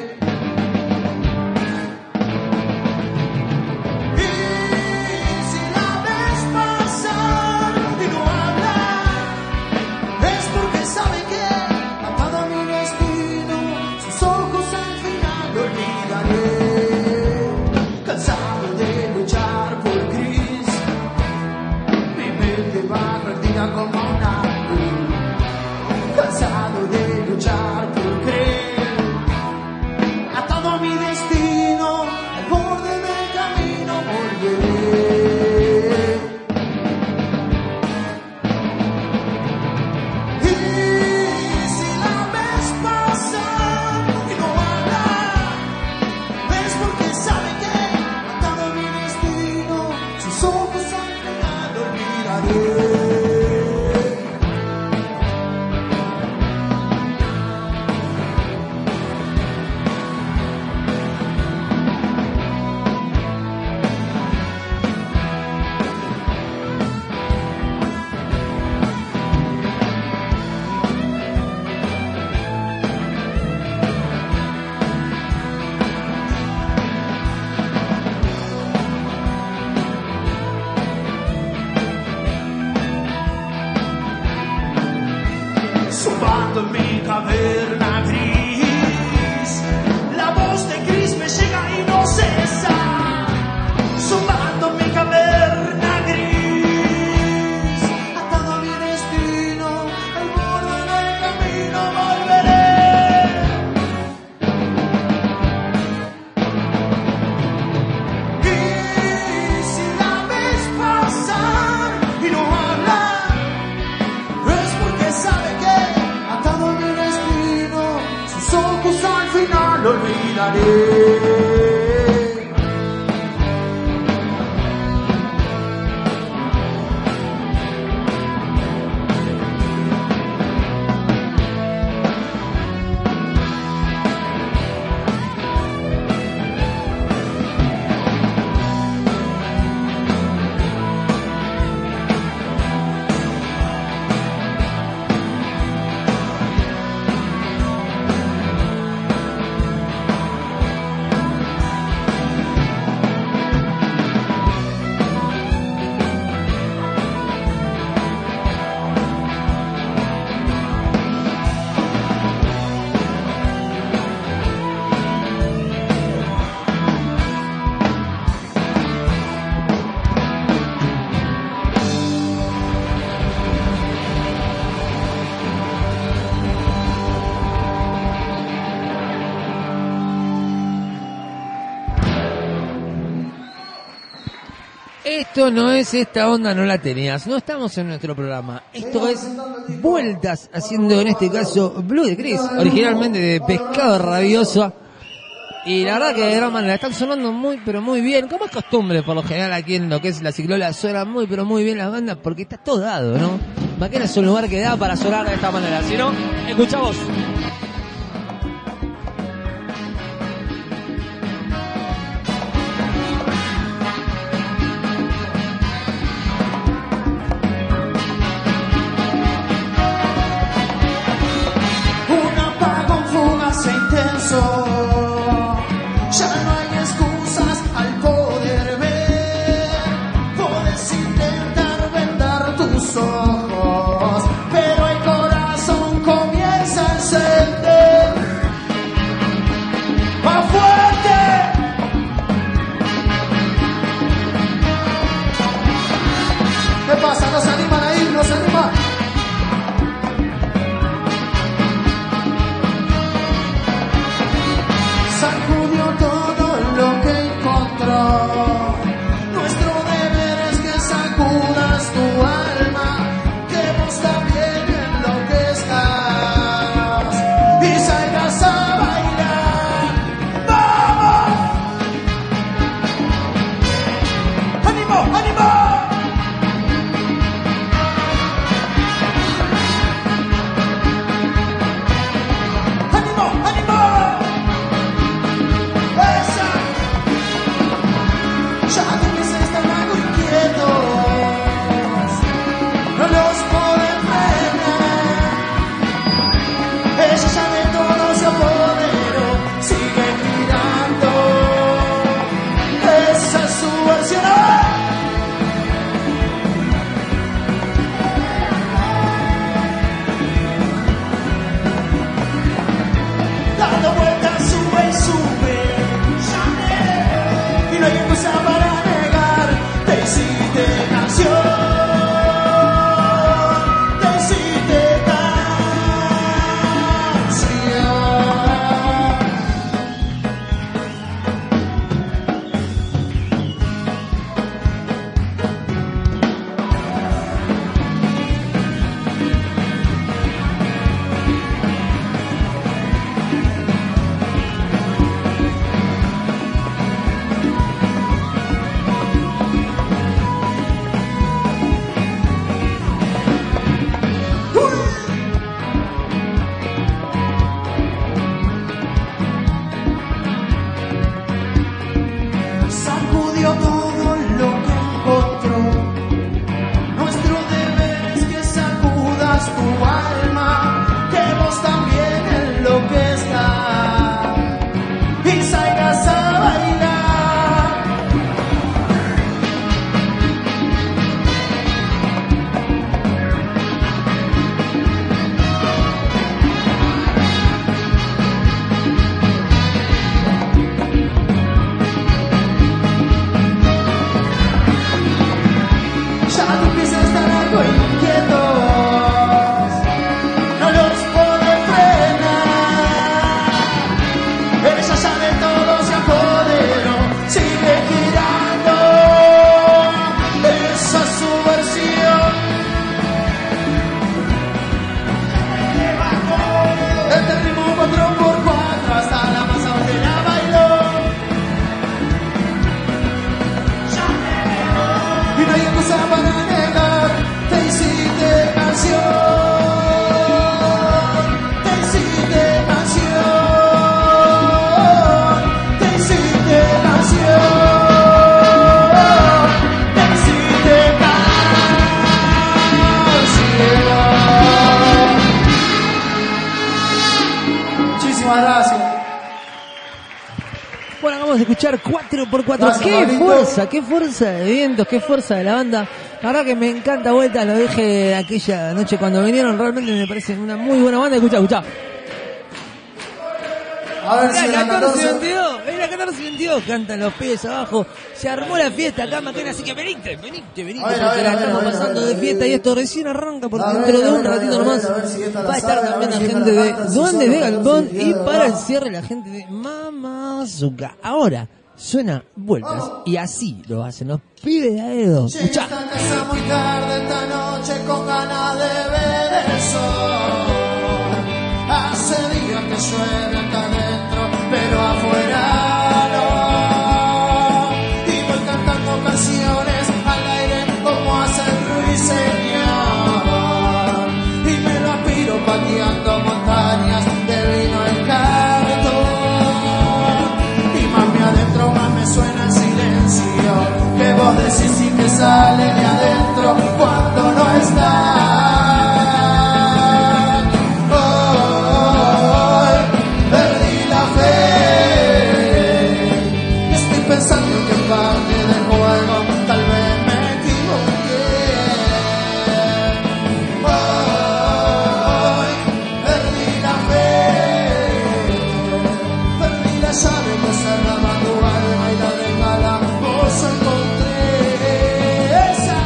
[SPEAKER 5] Y si la ves pasar y no hablar, es porque sabe que atado a mi destino, sus ojos al final lo olvidaré. Cansado de luchar por gris, mi mente va perdida como un árbol. Cansado de luchar por creer, atado a mi destino, al borde del camino volveré. Y si la ves pasar y no hablar, es porque sabe que atado a mi destino, sus ojos al final lo olvidaré. Zumbando en mi caverna gris, la voz de Cris me llega y no cesa. Zumbando en mi caverna gris, atado a mi destino, al borde del camino volveré. Y si la ves pasar y no hablar, es porque sabe que atado a mi destino, sus ojos al final lo olvidaré.
[SPEAKER 2] Esto no es esta onda, no la tenías. No estamos en nuestro programa. Esto es vueltas haciendo en este caso Blue de Cris, originalmente de Pescado Rabioso. Y la verdad que de gran manera están sonando muy pero muy bien, como es costumbre por lo general aquí en lo que es la Ciclola, suenan muy pero muy bien las bandas porque está todo dado, ¿no? Maquena es un lugar que da para sonar de esta manera. Si no, escuchamos.
[SPEAKER 5] Un apagón fugaz e intenso, ya no hay excusas al poder ver. Puedes intentar vendar tus ojos, pero el corazón comienza a encender. ¡Más fuerte! ¿Qué pasa? ¿No se animan ahí? ¿No se animan? Sacudió todo lo que muevas tu alma, que vos también enloquezcas y salgas a bailar. Ya tus pies están algo inquietos, no los podés frenar. Ella ya de todo se apoderó, sigue girando, esa es su versión. Este ritmo cuatro por cuatro hasta la masa donde la bailó. Y no hay excusa para negar, te hiciste canción, te hiciste canción, te hiciste canción, te hiciste canción. Muchísimas gracias.
[SPEAKER 2] Bueno, vamos a escuchar cuatro por cuatro.
[SPEAKER 6] Gracias,
[SPEAKER 2] ¡Qué
[SPEAKER 6] Pablito.
[SPEAKER 2] fuerza! ¡Qué fuerza de vientos! ¡Qué fuerza de la banda! La verdad que me encanta Vuelta, lo dije aquella noche cuando vinieron. Realmente me parece una muy buena banda. Escuchá, escuchá.
[SPEAKER 6] A ver si en
[SPEAKER 2] La
[SPEAKER 6] la
[SPEAKER 2] catorce
[SPEAKER 6] catorce.
[SPEAKER 2] veintidós, en la catorce veintidós cantan los pies abajo. Se armó la fiesta acá, Maquena, así que venite, venite, venite,
[SPEAKER 6] A ver, a
[SPEAKER 2] porque
[SPEAKER 6] ver,
[SPEAKER 2] la
[SPEAKER 6] a ver,
[SPEAKER 2] estamos
[SPEAKER 6] a ver,
[SPEAKER 2] pasando
[SPEAKER 6] a ver,
[SPEAKER 2] de fiesta
[SPEAKER 6] a ver.
[SPEAKER 2] y esto recién arranca porque
[SPEAKER 6] A ver,
[SPEAKER 2] dentro de
[SPEAKER 6] a
[SPEAKER 2] un
[SPEAKER 6] ver, a
[SPEAKER 2] ratito
[SPEAKER 6] ver,
[SPEAKER 2] nomás
[SPEAKER 6] a ver si esta la
[SPEAKER 2] va a estar
[SPEAKER 6] sabe, a
[SPEAKER 2] también
[SPEAKER 6] ver
[SPEAKER 2] la
[SPEAKER 6] si esta
[SPEAKER 2] gente
[SPEAKER 6] la
[SPEAKER 2] de
[SPEAKER 6] canta, si
[SPEAKER 2] Duende
[SPEAKER 6] son
[SPEAKER 2] de
[SPEAKER 6] los
[SPEAKER 2] Galpón
[SPEAKER 6] catorce
[SPEAKER 2] y
[SPEAKER 6] días,
[SPEAKER 2] para el
[SPEAKER 6] va.
[SPEAKER 2] cierre la gente de Mamazuca. Ahora suena Vueltas y así lo hacen los pibes de Aedo.
[SPEAKER 5] Llegué
[SPEAKER 2] Escuchá.
[SPEAKER 5] a esta casa muy tarde esta noche con ganas de ver el sol. Hace días que llueve acá adentro, pero afuera no. Y voy cantando canciones al aire como hace el ruiseñor. Y me lo aspiro pateando montañas de vino en cartón. Y más me adentro, más me suena el silencio que vos decís y que sale de adentro cuando no estás. Hoy perdí la fe, estoy pensando que en parte del juego tal vez me equivoqué. Hoy perdí la fe, perdí la llave que cerraba tu alma y la del calabozo encontré. Esa.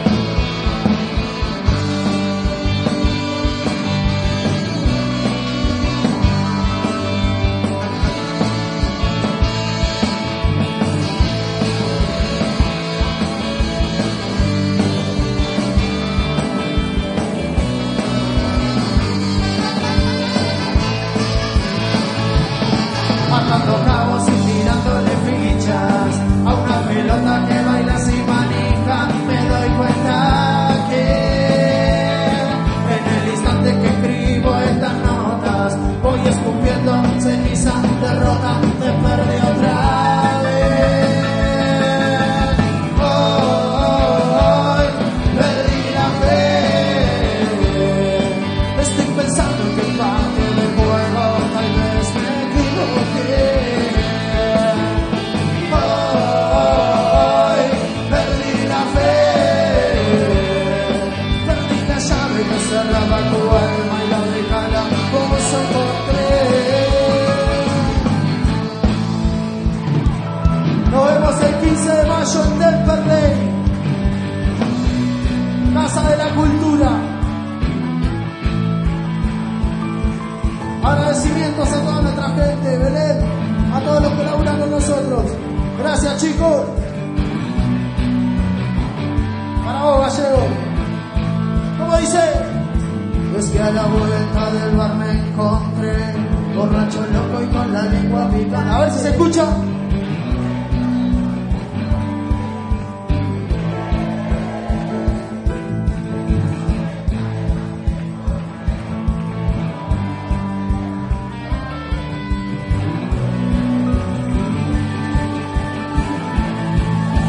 [SPEAKER 5] Atando cabos y tirándole fichas a una pelota que baila sin manija, me doy cuenta que en el instante que escribo estas notas voy escupiendo ceniza, derrota, te perdí otra vez. Hoy perdí la fe, estoy pensando que en parte del juego tal vez me equivoqué. Hoy perdí la fe, perdí la llave que cerraba tu alma y la del calabozo encontré. Nos vemos el quince de mayo en Temperley, Casa de la Cultura. Agradecimientos a toda nuestra gente, Belén, a todos los que laburan con nosotros. Gracias, chicos. Para vos, Gallego. ¿Cómo dice? Es que a la vuelta del bar me encontré, borracho, loco y con la lengua picante. A ver si se escucha.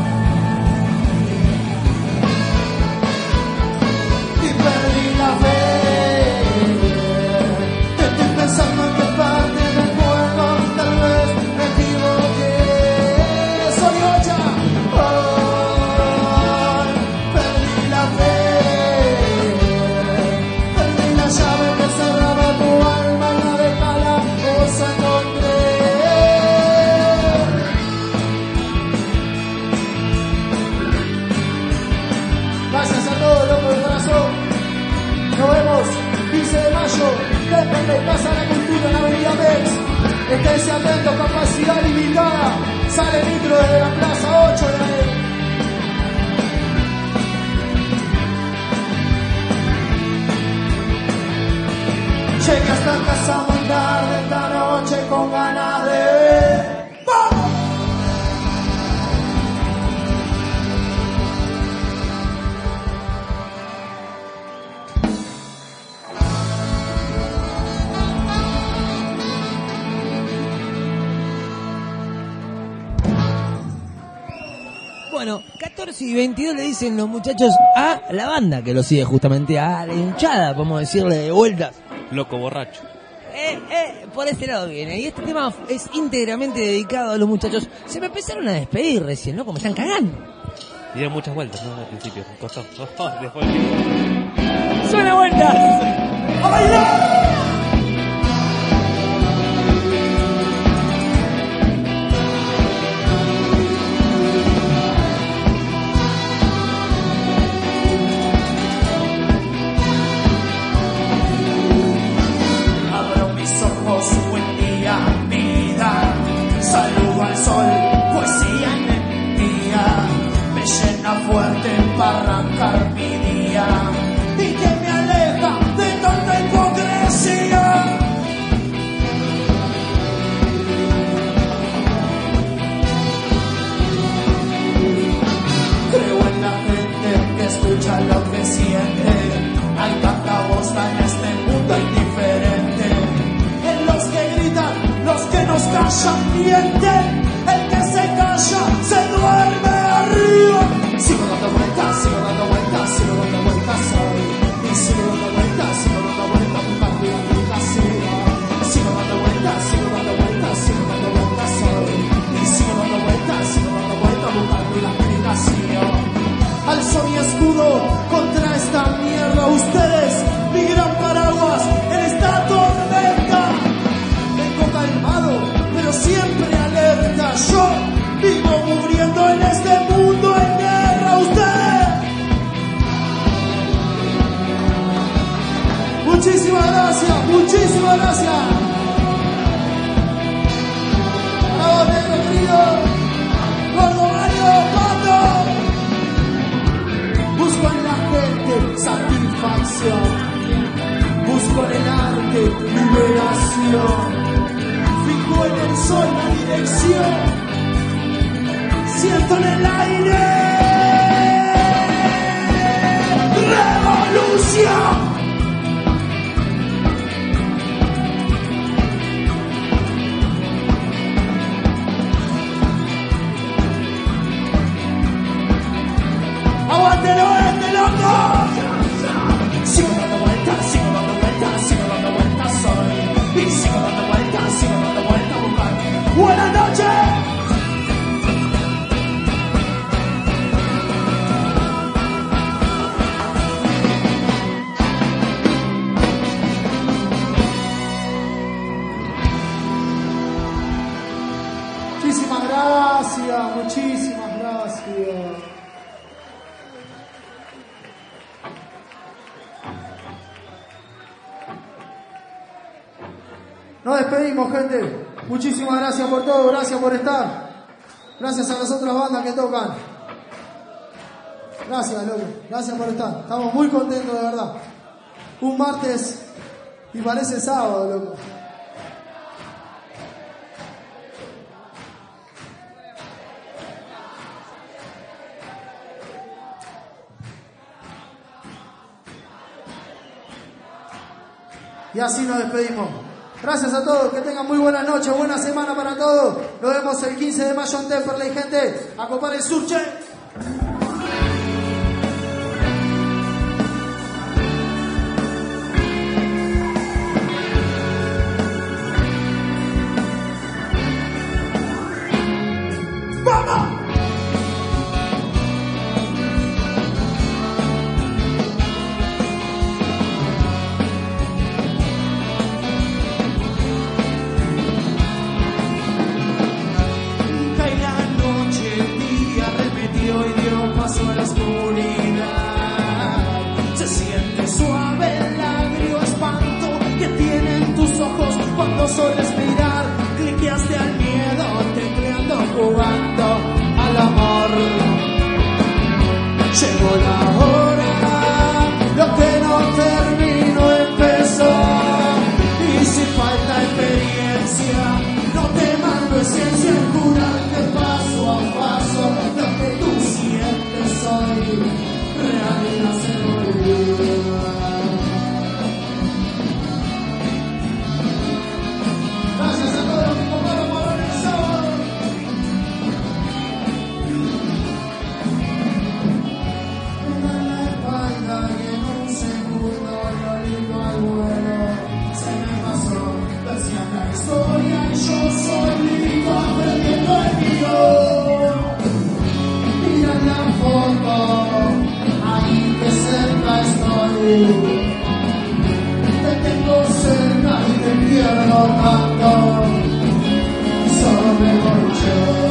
[SPEAKER 5] Y perdí la fe,
[SPEAKER 6] Esténse atentos, capacidad limitada. Sale micro desde la plaza ocho de ahí. Llegué hasta casa muy tarde esta noche con ganas de... ¡Vamos!
[SPEAKER 2] Bueno, catorce y veintidós le dicen los muchachos a la banda que lo sigue justamente, a la hinchada, podemos decirle de vueltas.
[SPEAKER 3] Loco borracho.
[SPEAKER 2] Eh, eh, por este lado viene. Y este tema es íntegramente dedicado a los muchachos. Se me empezaron a despedir recién, ¿no? Como están cagando.
[SPEAKER 3] Dieron muchas vueltas, ¿no? Al principio. Costó. Después...
[SPEAKER 2] ¡Suena vueltas! ¡A bailar!
[SPEAKER 5] Buen día, vida, saludo al sol, poesía en el día, me llena fuerte para arrancar mi día y que me aleja de tanta hipocresía. Creo en la gente que escucha lo que siente, hay tanta voz en este mundo indiferente. Los que gritan, los que nos callan, mienten. El que se calla se duerme arriba. Sigo dando vueltas, sigo dando vueltas, sigo dando vueltas hoy. Y sigo dando vueltas, sigo dando vueltas buscando la explicación. Sigo dando vueltas, sigo dando vueltas, sigo dando vueltas hoy. Y sigo dando vueltas, sigo dando vueltas buscando la explicación. Alzo mi escudo contra esta mierda. Ustedes, mi gran paraguas en esta tormenta. Calmado, pero siempre alerta. Yo vivo muriendo en este mundo en guerra. Ustedes. Muchísimas gracias, muchísimas gracias. Bravo, negro frío. Gordo Mario, Pato. Busco en la gente satisfacción. Busco en el arte liberación. Fijo en el sol la dirección, siento en el aire revolución. ¡Aguante el oeste, loco! Sigo dando vueltas, sigo dando vueltas, sigo dando vueltas hoy. Y sigo dando vueltas, sigo dando vueltas buscando. ¡Buenas noches! Muchísimas gracias, muchísimas gracias.
[SPEAKER 6] Nos despedimos, gente. Muchísimas gracias por todo, gracias por estar. Gracias a las otras bandas que tocan. Gracias, loco. Gracias por estar. Estamos muy contentos, de verdad. Un martes y parece sábado, loco. Y así nos despedimos. Gracias a todos, que tengan muy buena noche, buena semana para todos. Nos vemos el quince de mayo en Temperley, gente. A copar el sur, che. ¡Vamos! A la oscuridad se siente suave el agrio espanto que tienen tus ojos cuando sueles mirar. Te tengo cerca y te pierdo tanto. Solo me voy yo.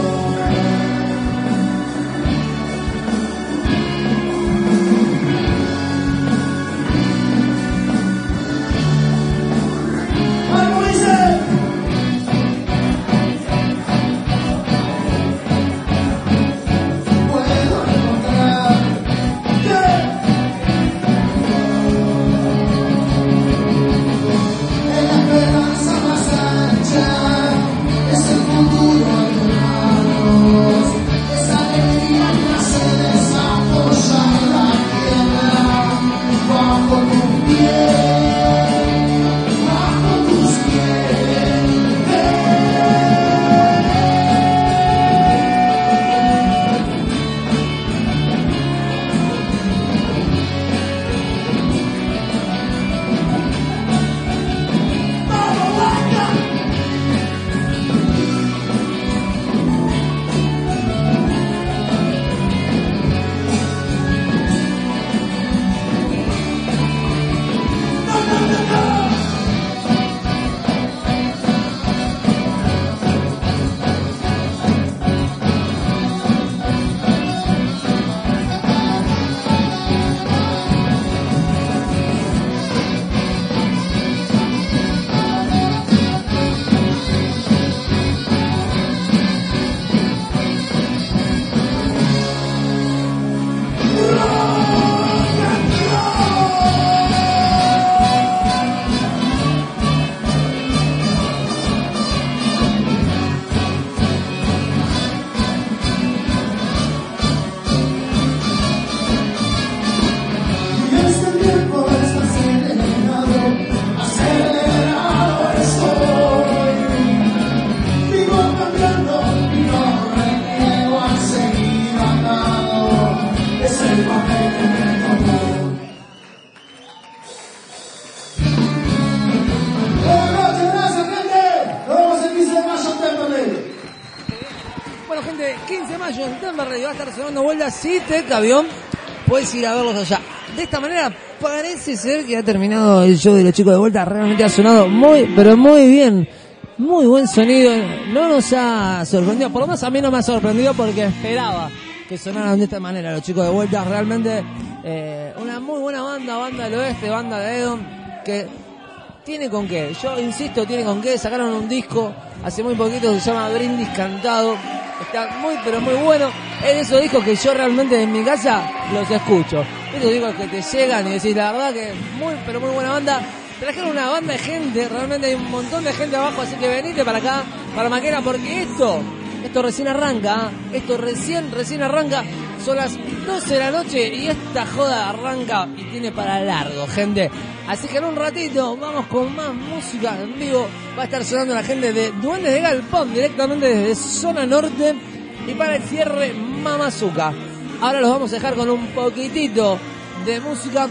[SPEAKER 2] Si te avión, puedes ir a verlos allá. De esta manera parece ser que ha terminado el show de los chicos de vuelta. Realmente ha sonado muy, pero muy bien. Muy buen sonido. No nos ha sorprendido. Por lo menos a mí no me ha sorprendido porque esperaba que sonaran de esta manera los chicos de vuelta. Realmente eh, una muy buena banda, banda del oeste, banda de Edom, que tiene con qué. Yo insisto, tiene con qué. Sacaron un disco hace muy poquito, se llama Brindis Cantado. Está muy, pero muy bueno. Es de esos discos que yo realmente en mi casa los escucho. Esos discos que te llegan y decís, la verdad que muy, pero muy buena banda. Trajeron una banda de gente, realmente hay un montón de gente abajo, así que venite para acá, para Maquena, porque esto, esto recién arranca, ¿eh? Esto recién, recién arranca. Son las doce de la noche y esta joda arranca y tiene para largo, gente. Así que en un ratito vamos con más música en vivo. Va a estar sonando la gente de Duendes de Galpón, directamente desde Zona Norte. Y para el cierre, Mamazuca. Ahora los vamos a dejar con un poquitito de música.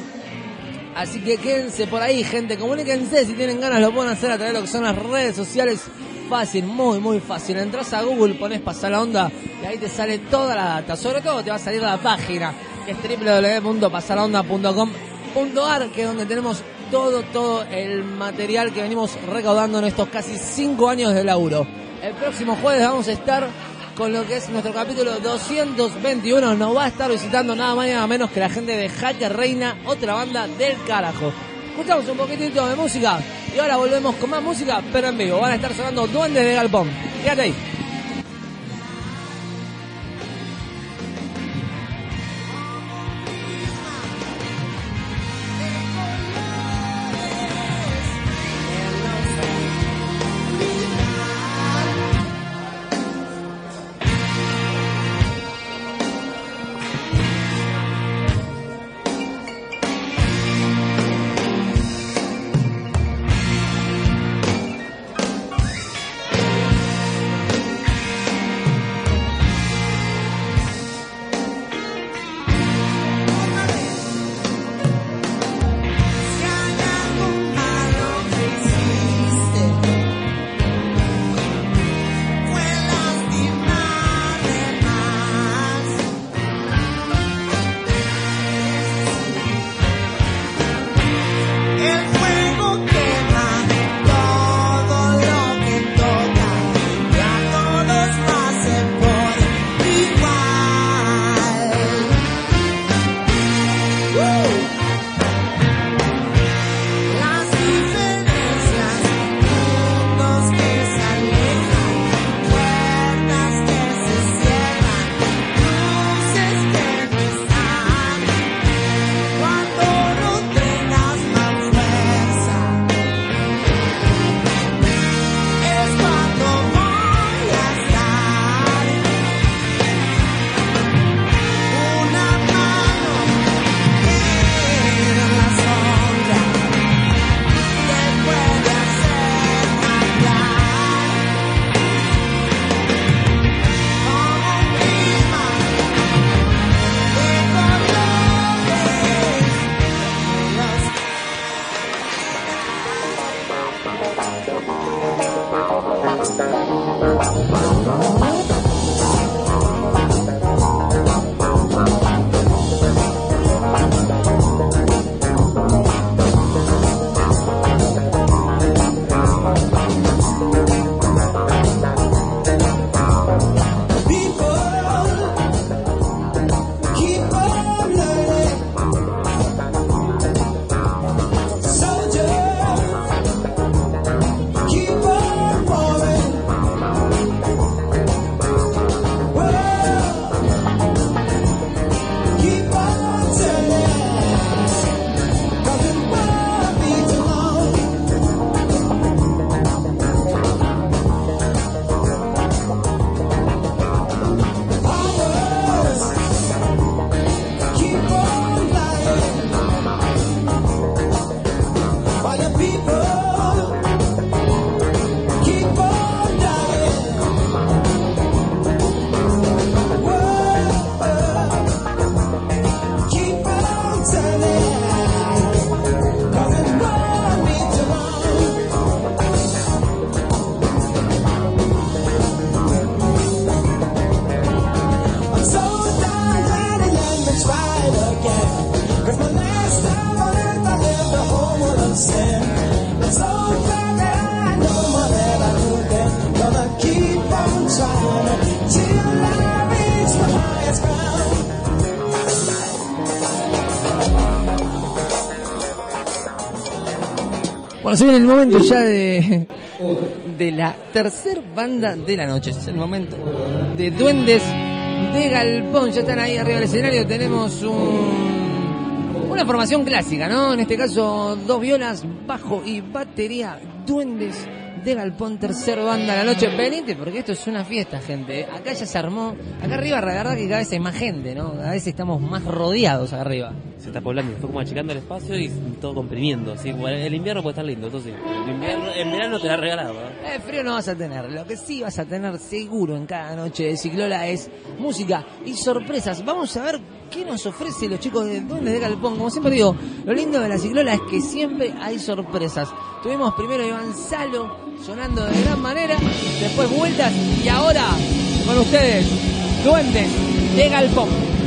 [SPEAKER 2] Así que quédense por ahí, gente. Comuníquense si tienen ganas, lo pueden hacer a través de lo que son las redes sociales. Fácil, muy, muy fácil. Entras a Google, pones Pasar la Onda y ahí te sale toda la data. Sobre todo te va a salir la página, que es doble u doble u doble u punto pasar la onda punto com punto a r, que es donde tenemos todo, todo el material que venimos recaudando en estos casi cinco años de laburo. El próximo jueves vamos a estar con lo que es nuestro capítulo doscientos veintiuno. Nos va a estar visitando nada más y nada menos que la gente de Hacker Reina, otra banda del carajo. Escuchamos un poquitito de música y ahora volvemos con más música, pero en vivo. Van a estar sonando Duendes de Galpón. Quédate ahí. Bueno, se viene el momento ya de, de la tercer banda de la noche. Es el momento de Duendes de Galpón. Ya están ahí arriba del escenario. Tenemos un, una formación clásica, ¿no? En este caso, dos violas, bajo y batería. Duendes de Galpón, tercer banda de la noche. Venite, porque esto es una fiesta, gente. Acá ya se armó. Acá arriba, la verdad que cada vez hay más gente, ¿no? Cada vez estamos más rodeados acá arriba.
[SPEAKER 3] Se está poblando, fue como achicando el espacio y todo comprimiendo. ¿Sí? El invierno puede estar lindo, entonces. El, invierno, el verano te la regalaba.
[SPEAKER 2] Eh, frío no vas a tener. Lo que sí vas a tener seguro en cada noche de Ciclola es música y sorpresas. Vamos a ver qué nos ofrece los chicos de Duendes de Galpón. Como siempre digo, lo lindo de la Ciclola es que siempre hay sorpresas. Tuvimos primero a Iván Salo sonando de gran manera, después vueltas y ahora con ustedes, Duendes de Galpón.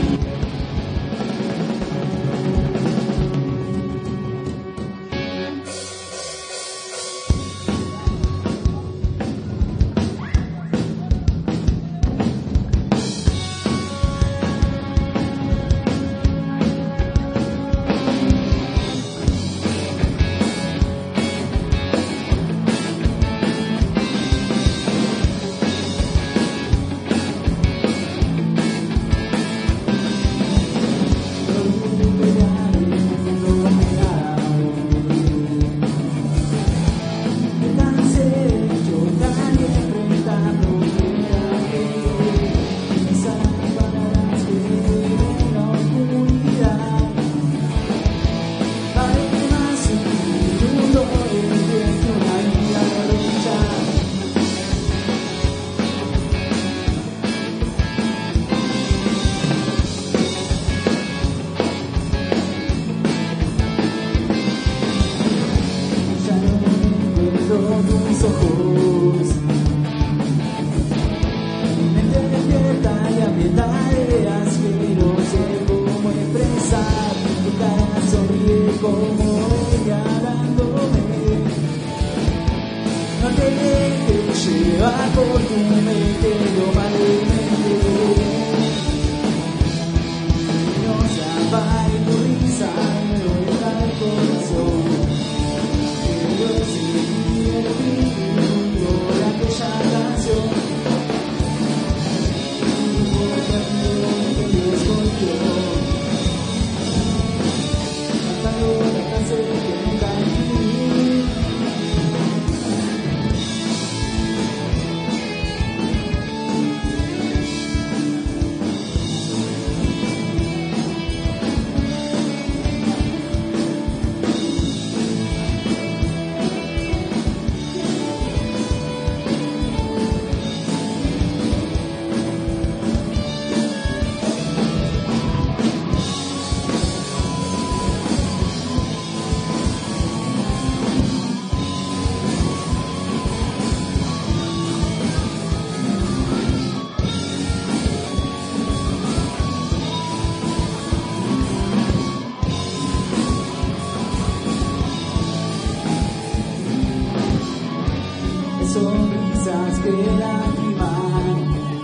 [SPEAKER 5] Sonrisas que lastiman,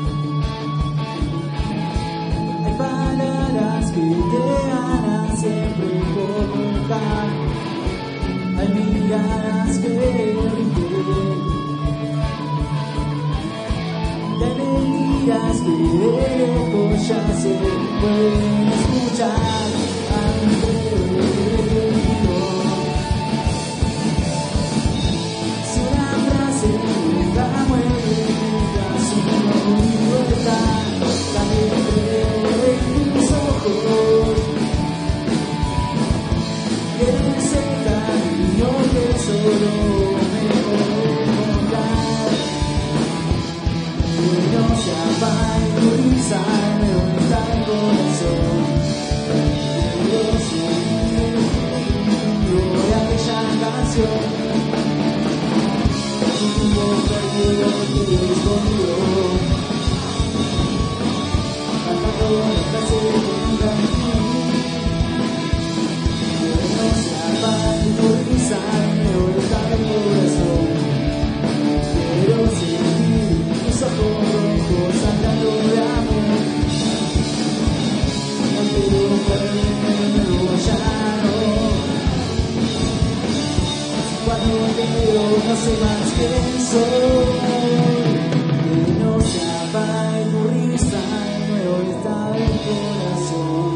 [SPEAKER 5] hay palabras que te ganan siempre por buscar, hay miradas que ríen, hay mentiras que de lejos ya se pueden escuchar. Quiero sentir tus ojos rojos sangrando de amor. cuando veo no sé más quién soy. Que no se apague tu risa, de nuevo está el corazón.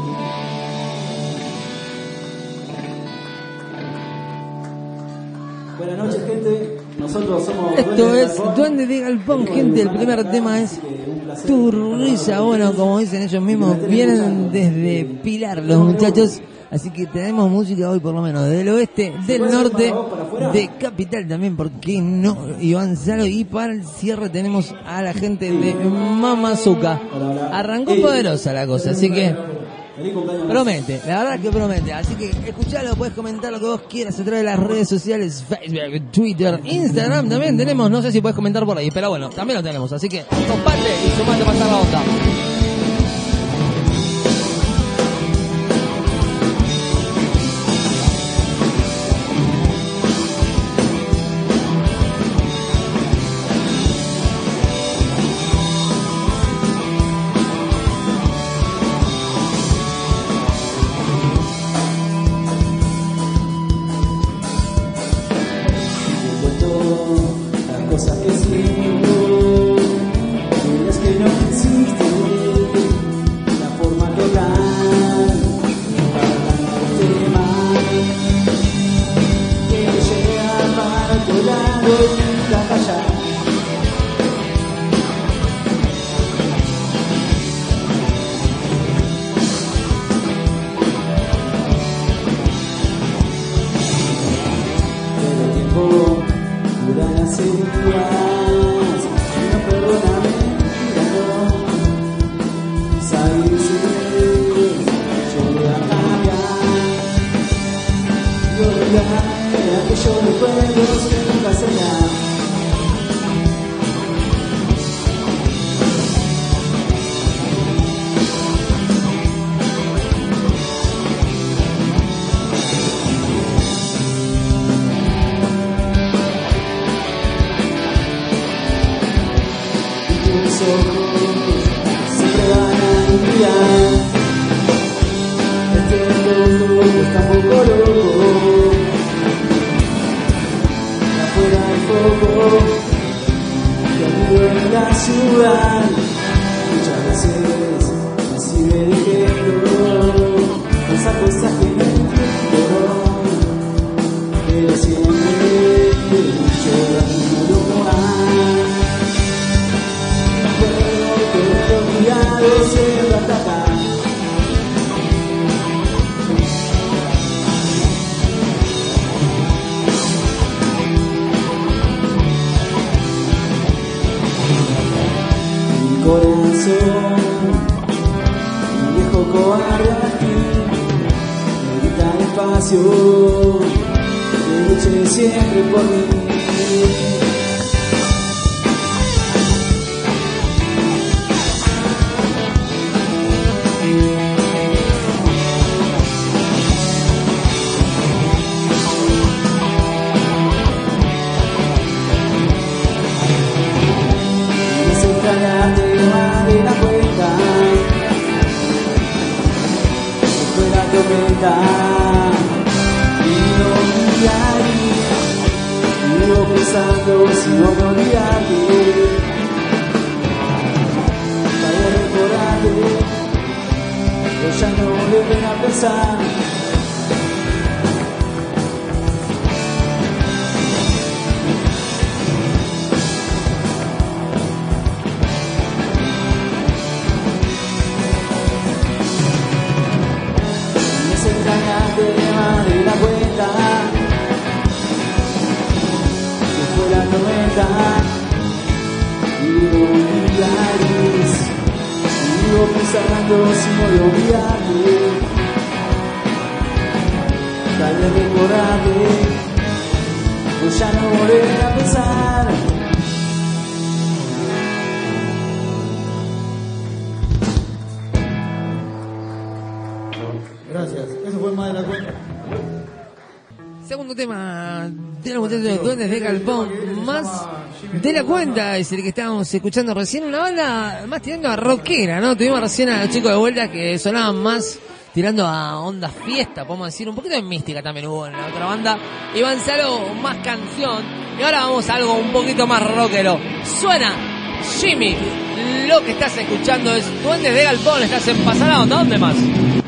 [SPEAKER 5] Buenas noches, gente. Nosotros somos
[SPEAKER 2] Esto
[SPEAKER 5] Duendes
[SPEAKER 2] es
[SPEAKER 5] del Galpón.
[SPEAKER 2] Duende de Galpón, gente. El primer tema es Tu Risa. Bueno, como dicen ellos mismos, vienen desde Pilar los muchachos. Así que tenemos música hoy por lo menos del oeste, del norte, de Capital también, ¿por qué no? Iván Salo. Y para el cierre tenemos a la gente de Mamazuca. Arrancó poderosa la cosa, así que promete, la verdad que promete. Así que escuchalo, puedes comentar lo que vos quieras a través de las redes sociales, Facebook, Twitter, Instagram también tenemos. No sé si puedes comentar por ahí, pero bueno, también lo tenemos. Así que comparte y sumate a pasar la onda.
[SPEAKER 5] Cosas que siento, y las que no existen, la forma total, para el tema, que llega para otro lado y nunca callar. Pero el tiempo cura las heridas, no perdona mentiras, sabes yo voy a cambiar y olvidar aquellos recuerdos que nunca serán. Tus ojos siempre van a brillar. Este mundo está un poco loco. Afuera hay foco que amigo en la ciudad. Muchas veces me sigue diciendo esas cosas que no entiendo, pero siempre llorando más. Se ataca. Mi corazón, mi viejo cobarde aquí, me grita despacio, que luche siempre por mí. Y no olvidaré, vivo pensando si no me olvidaré, para recordarte, pero ya no volveré a pensar. Más de la cuenta, se fue la tormenta y no olvidarás, vivo pensando si no lo olvidarte, tal vez recordarte, pues ya no volveré a pensar.
[SPEAKER 6] Gracias. Eso fue más de la cuenta.
[SPEAKER 2] Segundo tema de los muchachos de Duendes de Galpón, más de la cuenta, es el que estábamos escuchando recién, una banda más tirando a rockera, ¿no? Tuvimos recién a los chicos de vuelta que sonaban más tirando a onda fiesta, podemos decir, un poquito de mística también hubo en la otra banda. Iván Salo, más canción. Y ahora vamos a algo un poquito más rockero. Suena Jimmy. Lo que estás escuchando es Duendes de Galpón. Estás en Pasar a Onda. ¿Dónde más?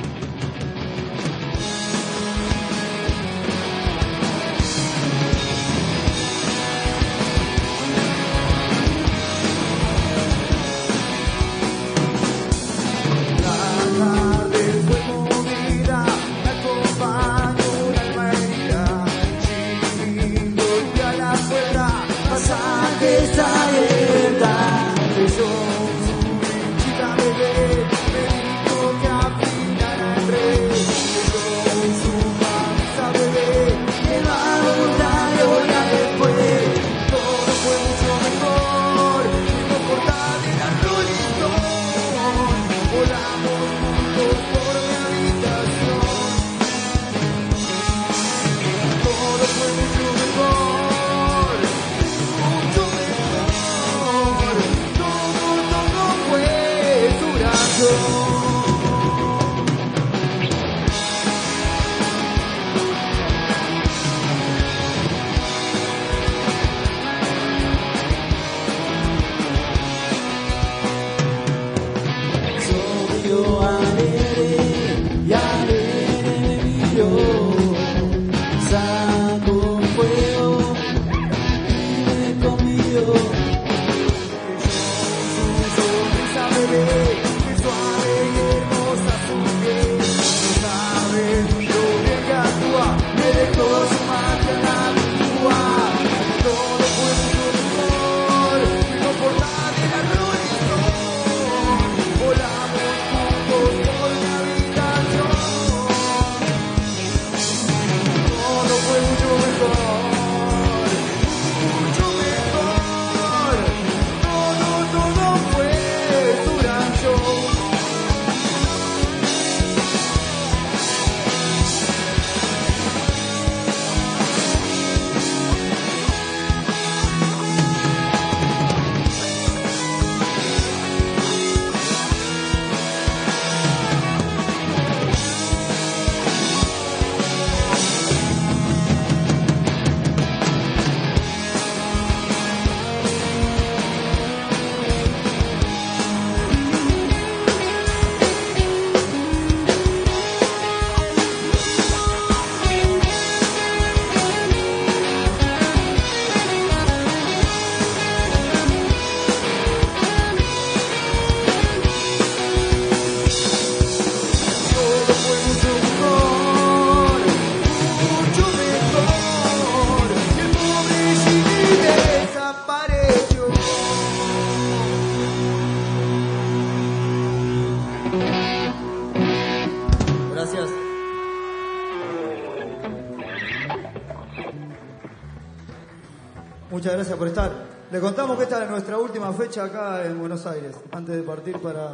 [SPEAKER 7] Muchas gracias por estar. Le contamos que esta es nuestra última fecha acá en Buenos Aires, antes de partir para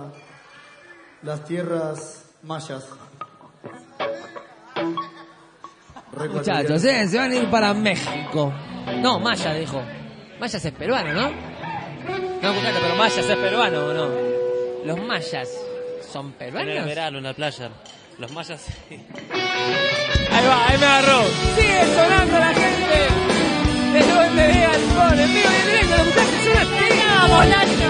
[SPEAKER 7] las tierras mayas.
[SPEAKER 2] Muchachos, ¿eh? Se van a ir para México. No, Maya dijo. Mayas es peruano, ¿no? No, escuchate, pero Mayas es peruano, ¿o no? Los mayas son peruanos.
[SPEAKER 3] En el verano, en la playa. Los mayas. Sí.
[SPEAKER 2] Ahí va, ahí me agarró. Sigue sonando la gente. De Duende de Galpón, en vivo y en directo, los muchachos son así. ¡Vamos, Nacho!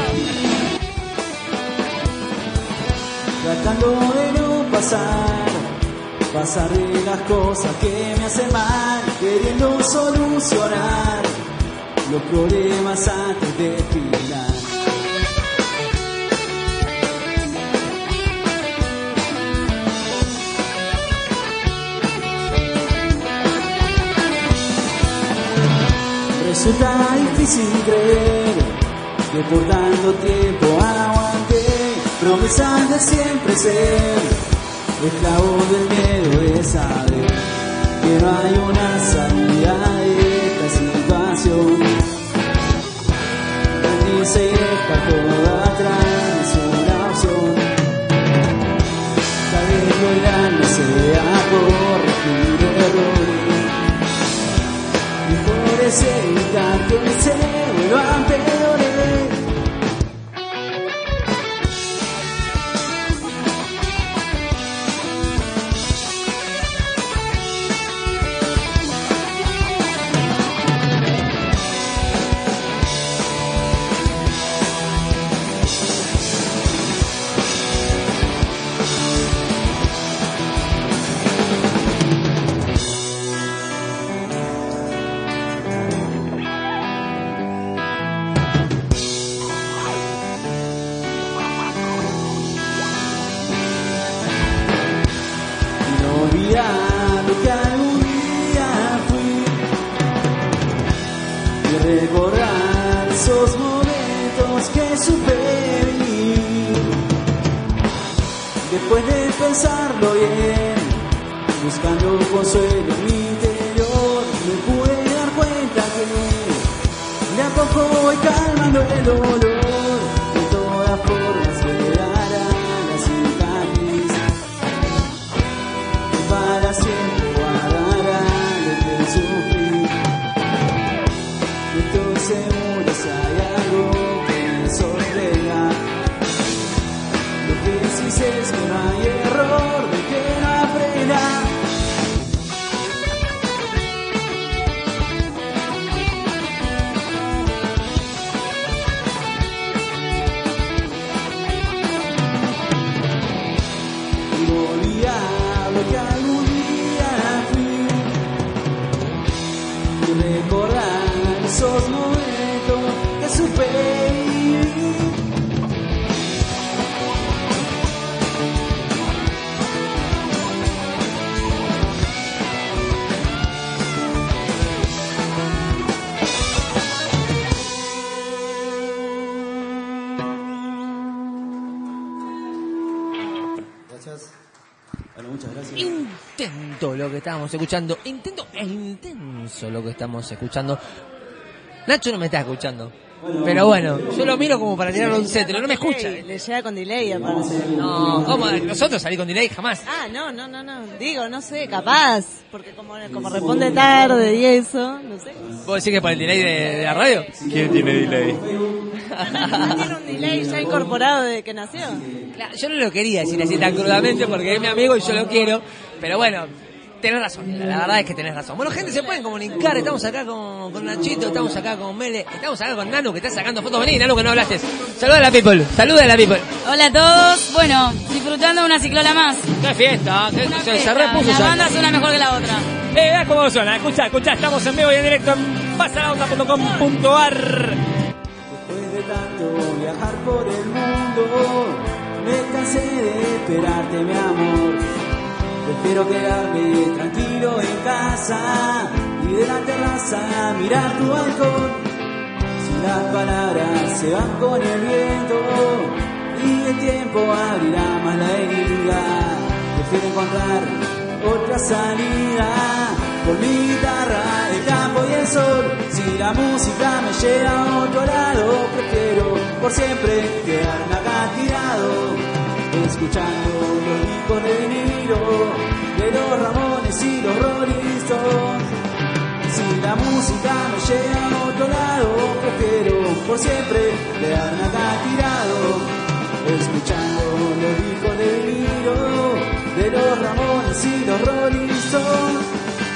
[SPEAKER 5] Tratando de no pasar, pasar de las cosas que me hacen mal, queriendo solucionar los problemas antes de final. Resulta difícil creer que por tanto tiempo aguanté promesas de siempre ser esclavo del miedo de saber que no hay una salida de esta situación. Rendirse y dejar todo atrás es una opción. Tal vez lo grande sea corregir errores. Mejor es evitar que se vuelvan peores.
[SPEAKER 8] pensarlo bien, buscando consuelo en mi interior, me pude dar cuenta que de a poco voy calmando el dolor. De todas formas quedará la cicatriz, que para siempre guardará lo que sufrí. Estoy seguro si hay algo que me sorprenda. Lo que sí sé es que no hay error de que no aprenda. Y volví a lo que algún día fui, y recordar esos momentos que supe vivir.
[SPEAKER 7] Gracias.
[SPEAKER 8] Bueno, muchas gracias.
[SPEAKER 2] Intento lo que estábamos escuchando. Intento e intenso lo que estamos escuchando. Nacho no me está escuchando. Pero bueno, yo lo miro como para tirarle un cetro. No me escucha.
[SPEAKER 4] Le llega con delay, aparte.
[SPEAKER 2] No, ¿cómo? Nosotros salir con delay jamás.
[SPEAKER 4] Ah, no, no, no, no. Digo, no sé, capaz. Porque como, como responde tarde y eso, no sé.
[SPEAKER 2] ¿Vos decís que por el delay de, de la radio?
[SPEAKER 9] ¿Quién tiene delay?
[SPEAKER 4] Tiene un delay ya incorporado desde que nació.
[SPEAKER 2] Claro, yo no lo quería decir así tan crudamente porque es mi amigo y yo lo quiero. Pero bueno, tenés razón. La verdad es que tenés razón. Bueno, gente, se pueden comunicar. Estamos acá con, con Nachito, estamos acá con Mele, estamos acá con Nanu, que está sacando fotos. Vení, Nanu, que no hablaste. Saluda a la people, saluda a la people.
[SPEAKER 10] Hola a todos. Bueno, disfrutando de una ciclola más.
[SPEAKER 2] Qué fiesta, ¿eh?
[SPEAKER 10] Una
[SPEAKER 2] se,
[SPEAKER 10] fiesta.
[SPEAKER 2] se repuso
[SPEAKER 10] La
[SPEAKER 2] ya.
[SPEAKER 10] banda suena mejor que la otra.
[SPEAKER 9] Eh, veas cómo suena, escucha, escucha, estamos en vivo y en directo en pasanauta punto com punto ar.
[SPEAKER 8] Después de tanto viajar por el mundo, me cansé de esperarte, mi amor. Prefiero quedarme tranquilo en casa y de la terraza mirar tu balcón. Si las palabras se van con el viento y el tiempo abrirá más la herida, prefiero encontrar otra salida. Por mi guitarra, el campo y el sol. Si la música me lleva a otro lado, prefiero por siempre quedarme acá tirado, escuchando los discos de vinilo de los Ramones y los Rolling Stones. Si la música me lleva a otro lado, prefiero por siempre quedarme acá tirado, escuchando los discos de vinilo de los Ramones y los Rolling Stones.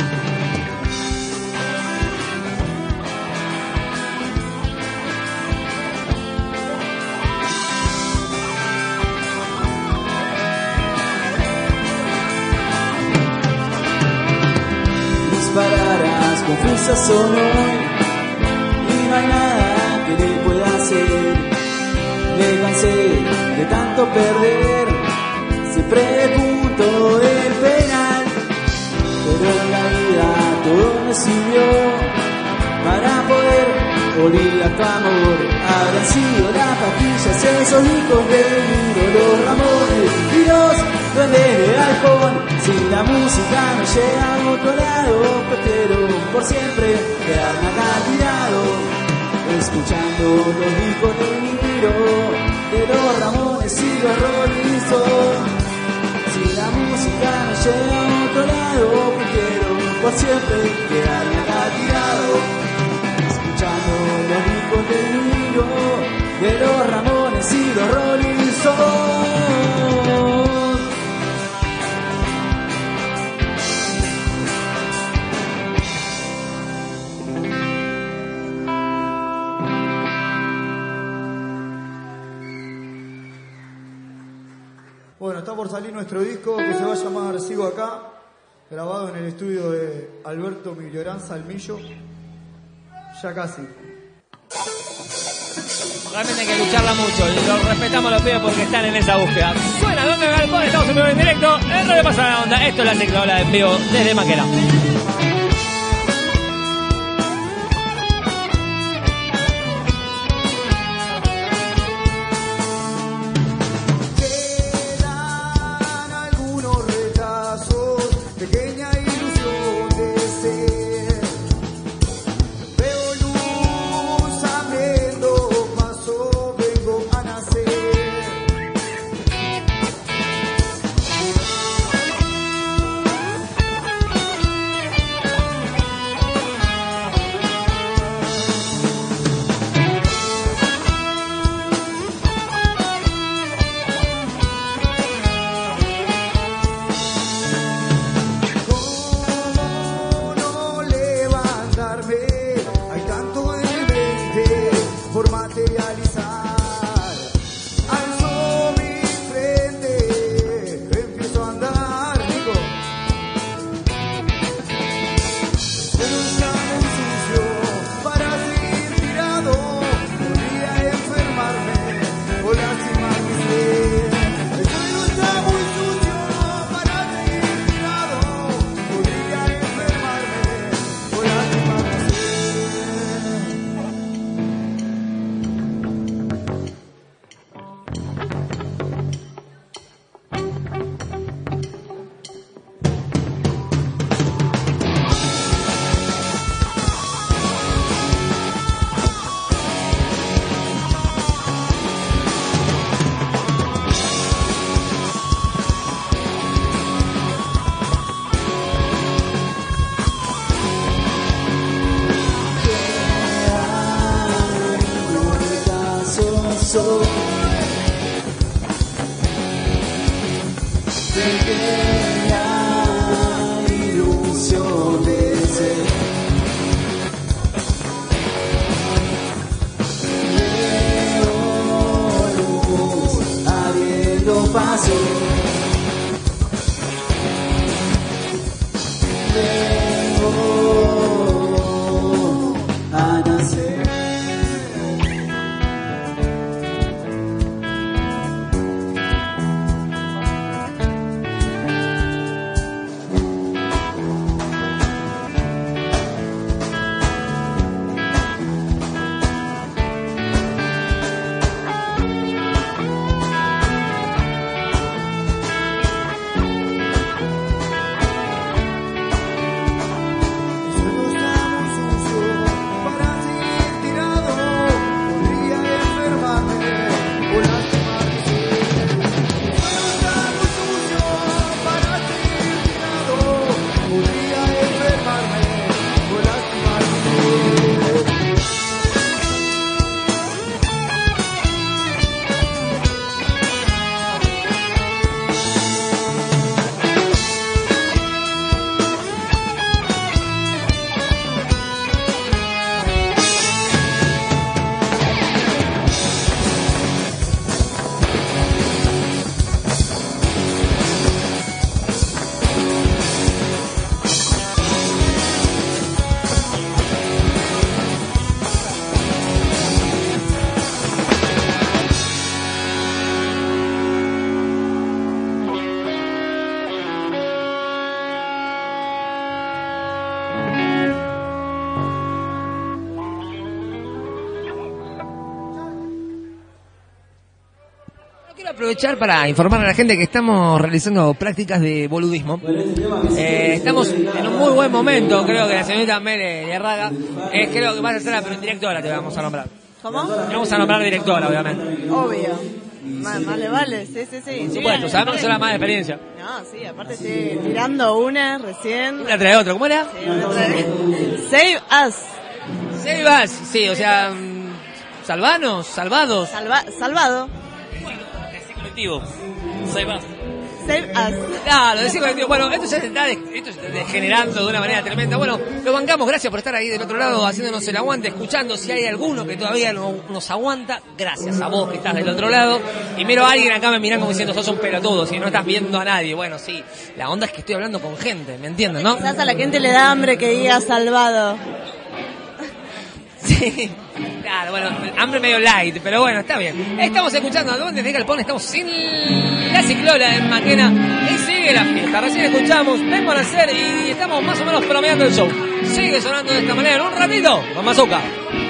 [SPEAKER 8] Palabras confusas son hoy y no hay nada que le pueda hacer. Me cansé de tanto perder, siempre el punto del penal, pero en la vida todo me sirvió para poder olvidar tu amor. Habrán sido las pastillas, esos discos de vinilo, los Ramones y los duendes de halcón. Si la música me lleva a otro lado, prefiero por siempre quedarme acá tirado, escuchando los discos de vinilo de los Ramones y los Rolling Stones. Si la música me lleva a otro lado, prefiero por siempre quedarme acá tirado, escuchando los discos de vinilo de los Ramones y los Rolling Stones.
[SPEAKER 7] Bueno, está por salir nuestro disco que se va a llamar Sigo Acá, grabado en el estudio de Alberto Miglioranza Almillo. Ya casi.
[SPEAKER 9] Realmente hay que lucharla mucho y lo respetamos a los pibes porque están en esa búsqueda. Suena ¿Dónde me galpón? Estamos en vivo en directo. En Radio Pasa la Onda. Esto es la ciclola en vivo desde Maquena.
[SPEAKER 8] Quedan sé que la ilusión de ser veo luz abriendo paso. Vengo a nacer.
[SPEAKER 2] Aprovechar para informar a la gente que estamos realizando prácticas de boludismo. Eh, estamos en un muy buen momento, creo que la señorita Mere Lierraga, eh, creo que vas a ser la directora, te vamos a nombrar.
[SPEAKER 4] ¿Cómo?
[SPEAKER 2] Te vamos a nombrar directora, obviamente.
[SPEAKER 4] Obvio. Más, vale, vale, sí, sí, sí.
[SPEAKER 2] Por supuesto, sabemos que será más de experiencia.
[SPEAKER 4] No, sí, aparte estoy tirando una recién.
[SPEAKER 2] Una trae otra, ¿cómo era?
[SPEAKER 4] Sí, una trae. Save us.
[SPEAKER 2] Save us, sí, o sea, salvanos, salvados.
[SPEAKER 4] Salva, salvado.
[SPEAKER 3] Colectivo. Save us.
[SPEAKER 4] Save us.
[SPEAKER 2] Claro, decir colectivo. Bueno, esto ya se está, de, esto se está degenerando de una manera tremenda. Bueno, lo bancamos, gracias por estar ahí del otro lado, haciéndonos el aguante, escuchando. Si hay alguno que todavía no, nos aguanta, gracias a vos que estás del otro lado. Y miro a alguien acá me miran como diciendo, sos un pelotudo, si no estás viendo a nadie. Bueno, sí, la onda es que estoy hablando con gente, ¿me entienden, no?
[SPEAKER 4] Quizás a la gente le da hambre que diga salvado.
[SPEAKER 2] Sí, claro, bueno, hambre medio light, pero bueno, está bien. Estamos escuchando a dónde deja el pone, estamos sin la ciclola en Maquena y sigue la fiesta. Recién escuchamos Vengo a nacer y estamos más o menos promediando el show. Sigue sonando de esta manera en un ratito con Mazuka.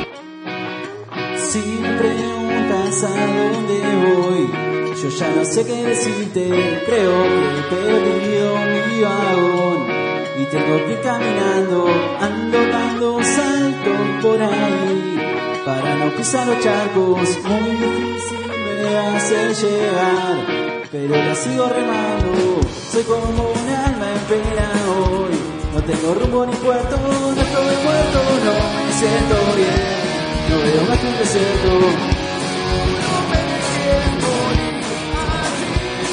[SPEAKER 8] Si me preguntas a dónde voy, yo ya no sé qué decirte. Creo que he perdido mi vagón y tengo que ir caminando, ando dando saltos por ahí para no pisar los charcos. Muy difícil me hace llegar, pero la sigo remando. Soy como un alma en pena hoy, no tengo rumbo ni puerto, no estoy muerto, no me siento bien, no veo más que un desierto. No me dejes morir así,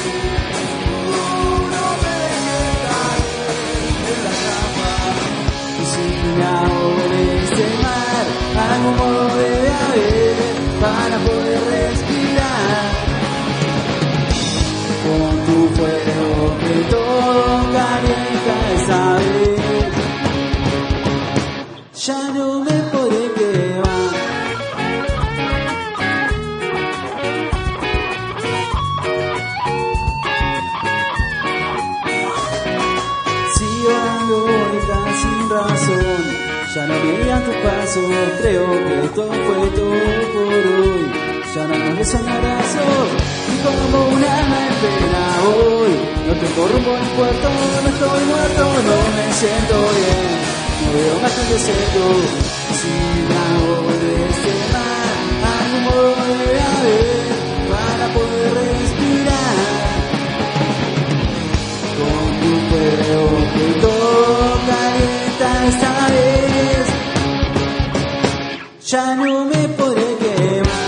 [SPEAKER 8] no me dejes caer en la cama. Y si me ahogo en este mar, algún modo debe haber para poder respirar. Con tu fuego que todo calienta esta vez, ya no me podré quemar. Sigo dando vueltas sin razón, ya no me guían tus pasos, creo que esto fue todo por hoy, ya no nos besan abrazos, y como un alma en pena hoy, no tengo rumbo ni puerto, no estoy muerto, no me siento bien, no veo más que un desierto. Si me ahogo de este mar, algún modo debe haber para poder respirar. Con tu fuego que todo calienta esta vez, ya no me podré quemar.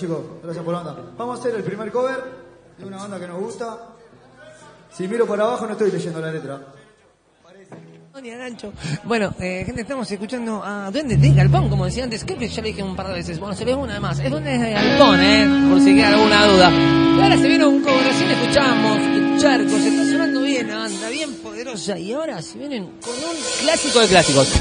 [SPEAKER 7] chicos. Gracias por la banda. Vamos a hacer el primer cover de una banda que nos gusta. Si miro para abajo no estoy leyendo la letra.
[SPEAKER 2] Bueno, eh, gente, estamos escuchando a Duende de Galpón, como decía antes, creo que ya lo dije un par de veces. Bueno, se ve una más. Es Duende de Galpón, eh, por si queda alguna duda. Y ahora se viene un cover, recién escuchamos, Charcos, está sonando bien la banda, bien poderosa. Y ahora se vienen con un clásico de clásicos.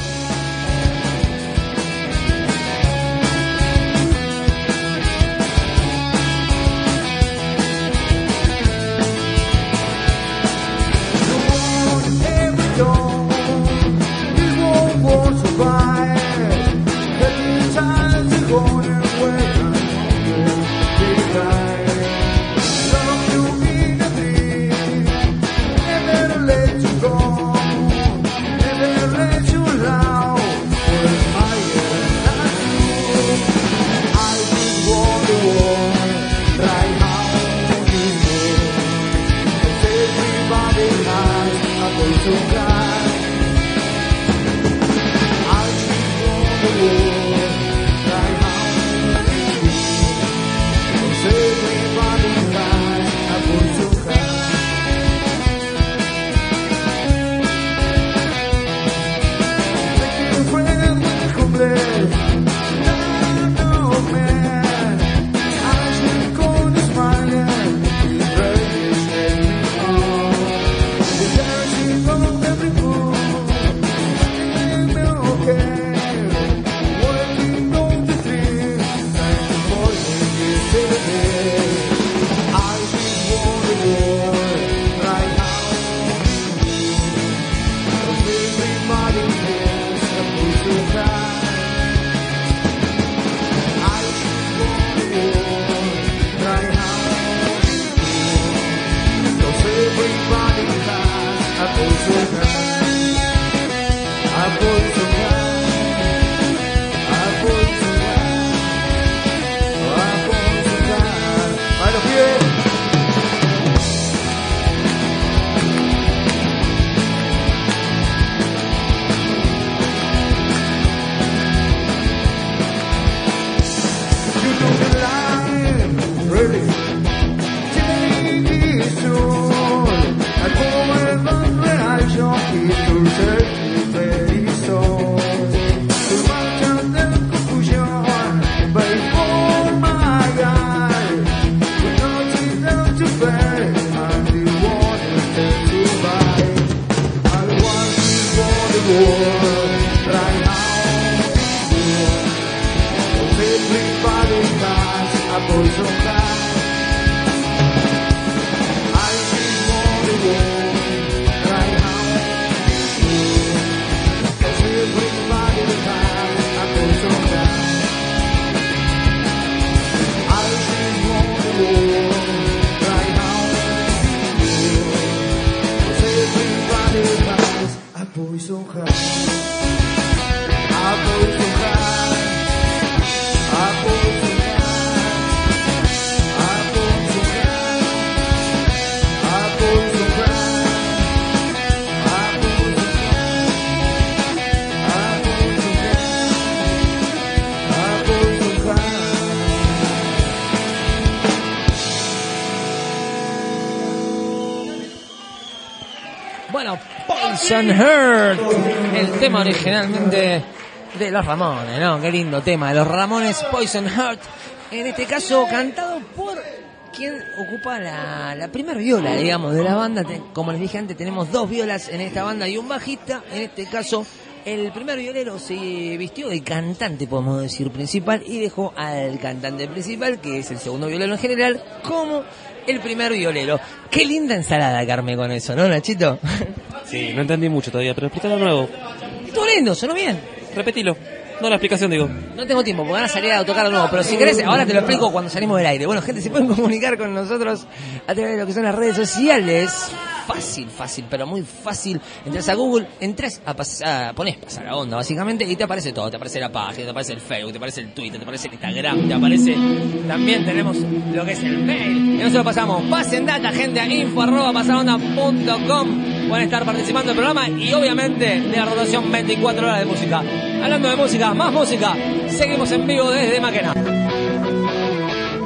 [SPEAKER 2] Poison Heart, el tema originalmente de los Ramones, ¿no? Qué lindo tema de los Ramones, Poison Heart. En este caso cantado por quien ocupa la, la primera viola, digamos, de la banda. Como les dije antes, tenemos dos violas en esta banda y un bajista. En este caso, el primer violero se vistió de cantante, podemos decir, principal, y dejó al cantante principal, que es el segundo violero en general, como el primer violero. Qué linda ensalada, Carmen, con eso, ¿no, Nachito?
[SPEAKER 3] Sí, no entendí mucho todavía, pero explícalo de nuevo.
[SPEAKER 2] Estuvo lindo, sonó bien.
[SPEAKER 3] Repetilo. No la explicación, digo.
[SPEAKER 2] No tengo tiempo, porque van a salir a tocar de nuevo, pero si querés, ahora te lo explico cuando salimos del aire. Bueno, gente, se pueden comunicar con nosotros a través de lo que son las redes sociales. Fácil, fácil, pero muy fácil. Entras a Google, entras a pasar, ponés pasar la onda, básicamente, y te aparece todo. Te aparece la página, te aparece el Facebook, te aparece el Twitter, te aparece el Instagram, te aparece... También tenemos lo que es el mail. Y nosotros pasamos, pasen data, gente, a info arroba pasaronda punto com. Pueden estar participando del programa y obviamente de la rotación veinticuatro horas de música. Hablando de música, más música, seguimos en vivo desde Maquena.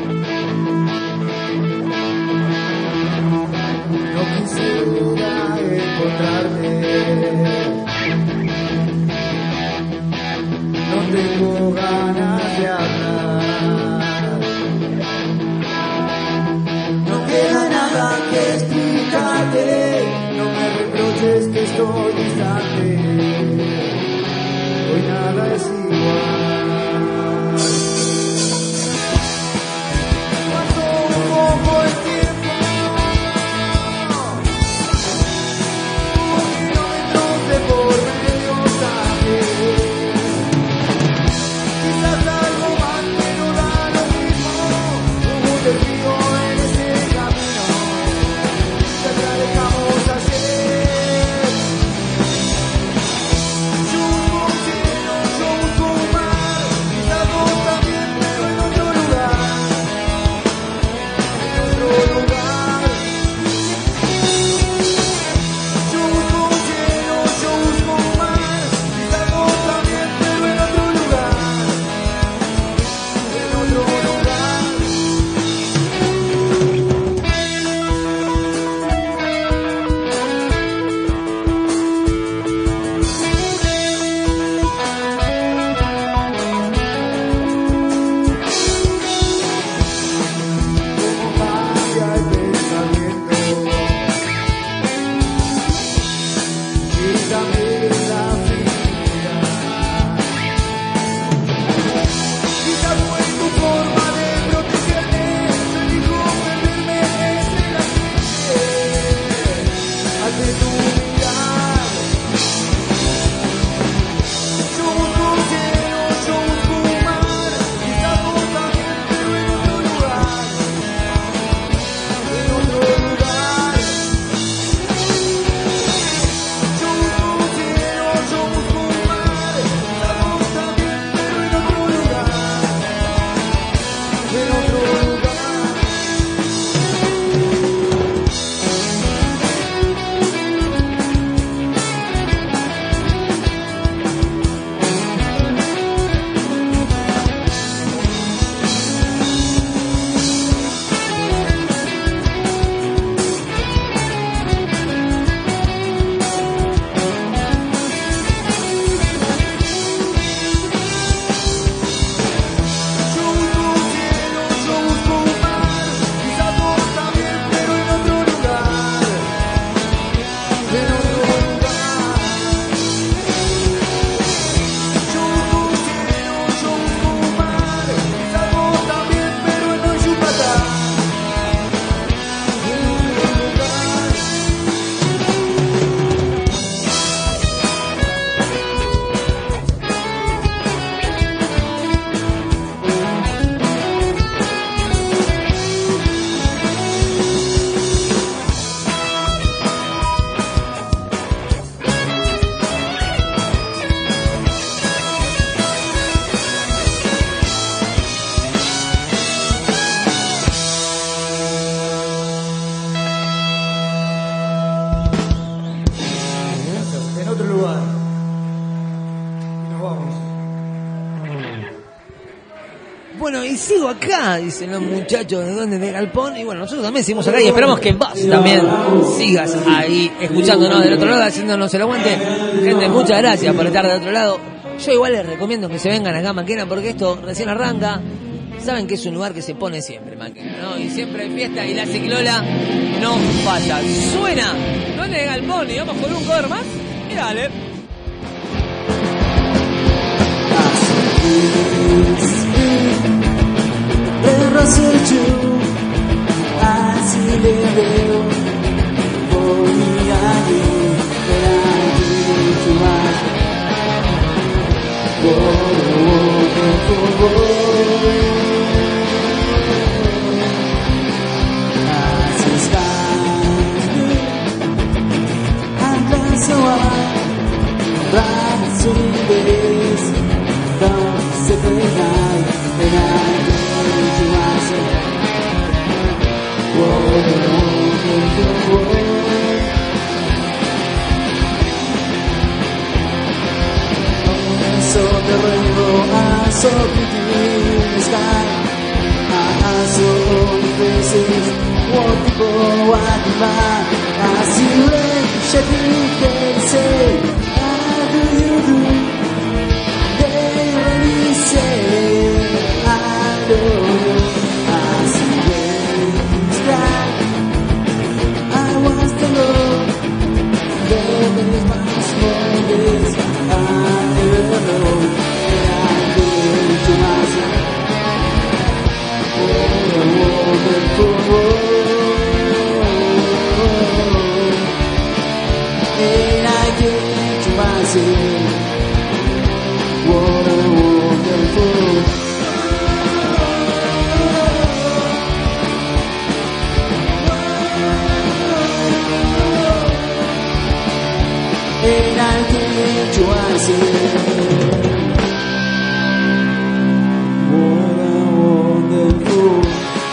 [SPEAKER 2] y sigo acá, dicen los muchachos de donde de Galpón. Y bueno, nosotros también seguimos acá y esperamos que vos también sigas ahí escuchándonos del otro lado, haciéndonos el aguante. Gente, muchas gracias por estar del otro lado. Yo igual les recomiendo que se vengan acá a Maquena porque esto recién arranca. Saben que es un lugar que se pone siempre, Maquena, ¿no? Y siempre hay fiesta y la ciclola no falla. Suena ¿Dónde de Galpón? Y vamos con un cover más. Y dale.
[SPEAKER 8] Así le veo, voy a ir, So the rainbow, I saw beauty in the sky. I saw all the faces, what people walking by. I see rain shedding, they say, how do you do? They really say, I know. I see rain sky, I was the Lord. There is my small days, I never know. And I go to myself, oh, a wonderful world. And I get to myself, what a wonderful. And I think to myself, what a wonderful.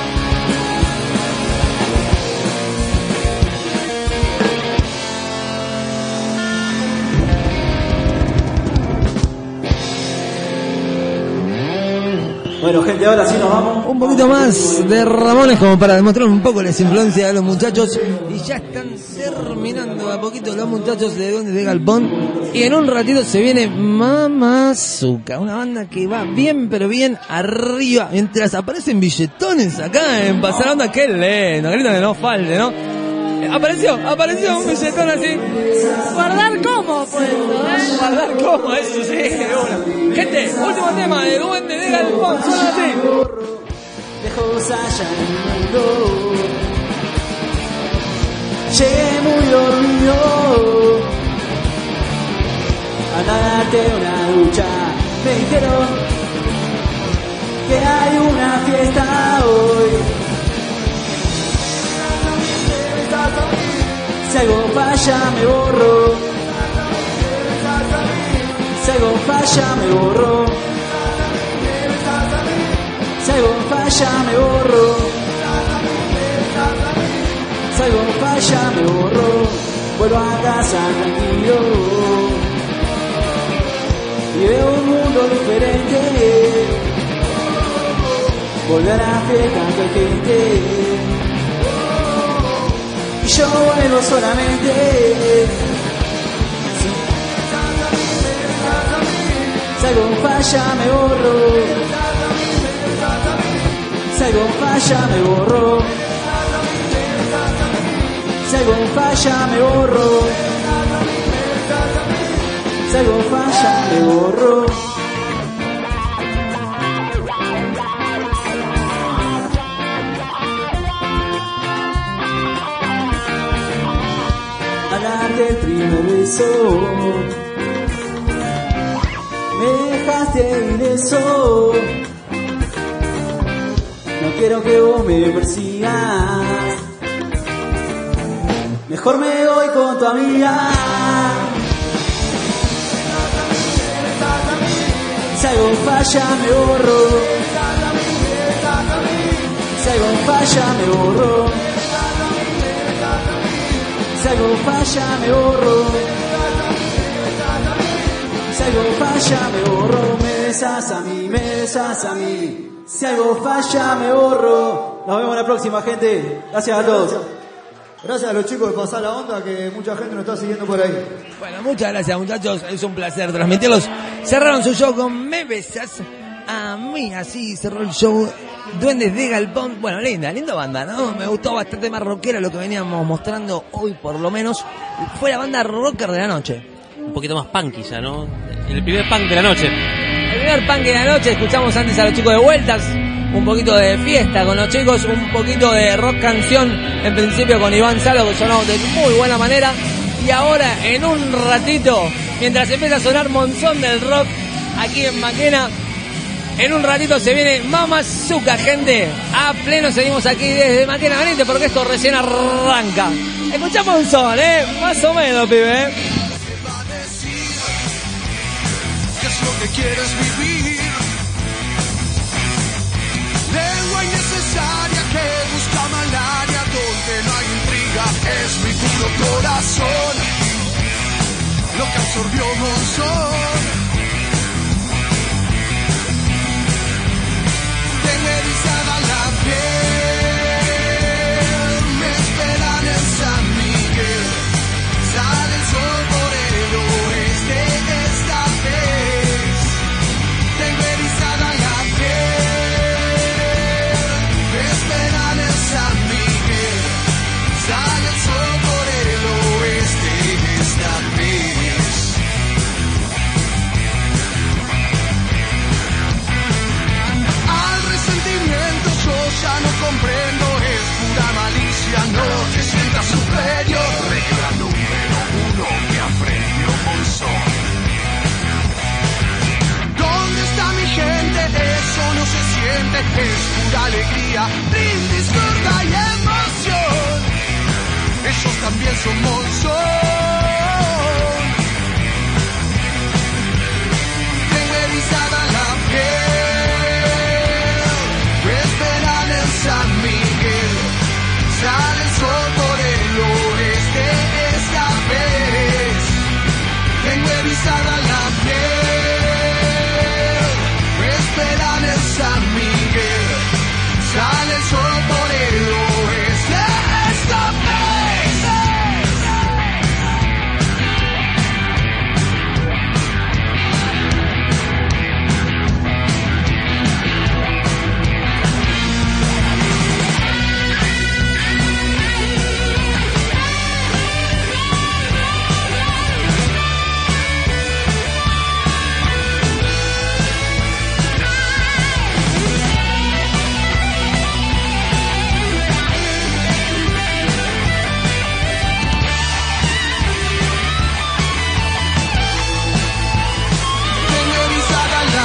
[SPEAKER 8] Bueno, gente, ahora sí nos vamos.
[SPEAKER 2] Un poquito más de Ramones como para demostrar un poco las influencias de los muchachos. Y ya están terminando a poquito los muchachos de donde de Galpón. Y en un ratito se viene Mamazuca, una banda que va bien pero bien arriba. Mientras aparecen billetones acá en Pasar Onda, qué lindo, qué lindo que no falte, ¿no? Apareció, apareció un billetón así.
[SPEAKER 4] Guardar cómo, pues, ¿eh?
[SPEAKER 2] Guardar cómo, eso sí, de una. Gente, último tema de Duende de Galpón, suena así.
[SPEAKER 8] Lejos allá en el mundo, llegué muy dormido a darte una ducha. Me dijeron que hay una fiesta hoy. Si algo falla me borro, si algo falla me borro, si algo falla me borro, si algo falla me borro, vuelvo a casa tranquilo y veo un mundo diferente, volver a la fiesta que hay gente. Yo vuelvo solamente si, si algo falla me borro, si algo falla me borro, si algo falla me borro, si algo falla me borro. El primer beso me dejaste ileso. No quiero que vos me persigas, mejor me voy con tu amiga. Si algo falla me borro, si algo falla me borro, si algo falla me borro, si algo falla me borro, me besas a mí, me besas a mí. Si algo falla me borro. Nos vemos la próxima, gente. Gracias a todos.
[SPEAKER 7] Gracias a los chicos de Pasar la Onda, que mucha gente nos está siguiendo por ahí.
[SPEAKER 2] Bueno, muchas gracias, muchachos. Es un placer transmitirlos. Cerraron su show con Me Besas a mí. Así cerró el show Duendes de Galpón. Bueno, linda, linda banda, ¿no? Me gustó bastante más rockera lo que veníamos mostrando hoy, por lo menos. Fue la banda rocker de la noche.
[SPEAKER 3] Un poquito más punky ya, ¿no? El primer punk de la noche.
[SPEAKER 2] El primer punk de la noche. Escuchamos antes a los chicos de Vueltas. Un poquito de fiesta con los chicos, un poquito de rock canción, en principio con Iván Salo, que sonó de muy buena manera. Y ahora, en un ratito, mientras empieza a sonar Monzón del Rock, aquí en Maquena, en un ratito se viene Mamazuca, gente. A pleno seguimos aquí desde Maquena. Venite porque esto recién arranca. Escuchamos un son, ¿eh? Más o menos, pibe, ¿eh?
[SPEAKER 11] ¿Qué es lo que quieres vivir? Lengua innecesaria que busca malaria donde no hay intriga. Es mi puro corazón lo que absorbió Monzón. Tengo erizada la piel, me esperan en San Miguel. Sale el sol por el oeste esta vez. Tengo erizada la piel, me esperan en San Miguel. Sale el sol por el oeste esta vez. Al resentimiento yo ya no comprendo, es pura malicia, no te sientas superior. Regla número uno que aprendió Monzón. ¿Dónde está mi gente? Eso no se siente, es pura alegría, brindis, fruta y emoción. Ellos también son Monzón. Tengo erizada la piel, me esperan en San Miguel. Sale el sol por el oeste esta vez. Tengo erizada la piel, me esperan en San Miguel. Sale el sol por el oeste esta vez. Tengo erizada la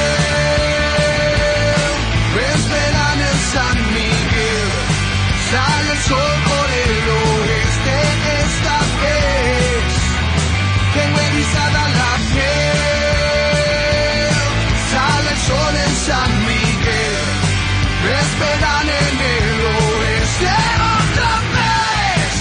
[SPEAKER 11] piel, me esperan en San Miguel. Sale el sol por el oeste esta vez. Tengo erizada la piel, sale el sol en San Miguel. Me esperan en el oeste otra vez.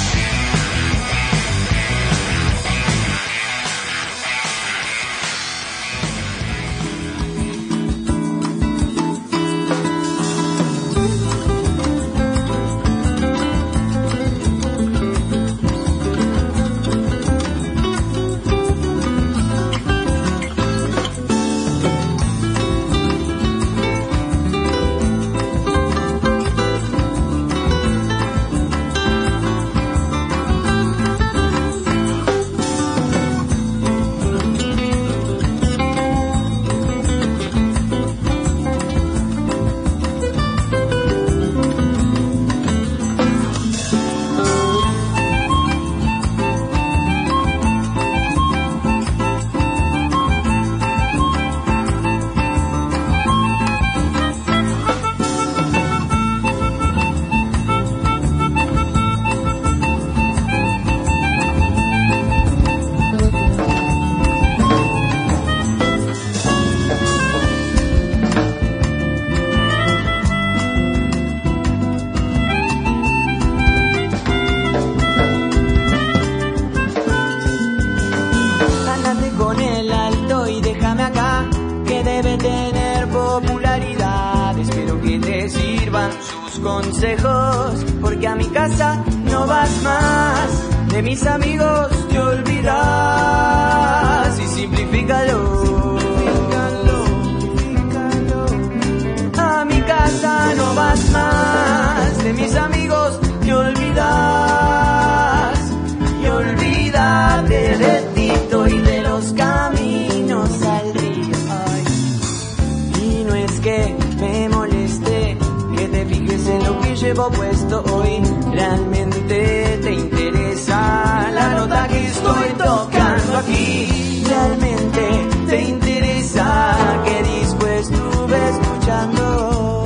[SPEAKER 8] consejos, porque a mi casa no vas más. De mis amigos te olvidas y simplifícalo. A mi casa no vas más. De mis amigos te olvidas y olvídate de Tito y de los caminos al río. Ay. Y no es que me moleste que te fijes en lo que llevo puesto hoy. Realmente te interesa la nota que estoy tocando aquí. Realmente te interesa qué disco estuve escuchando.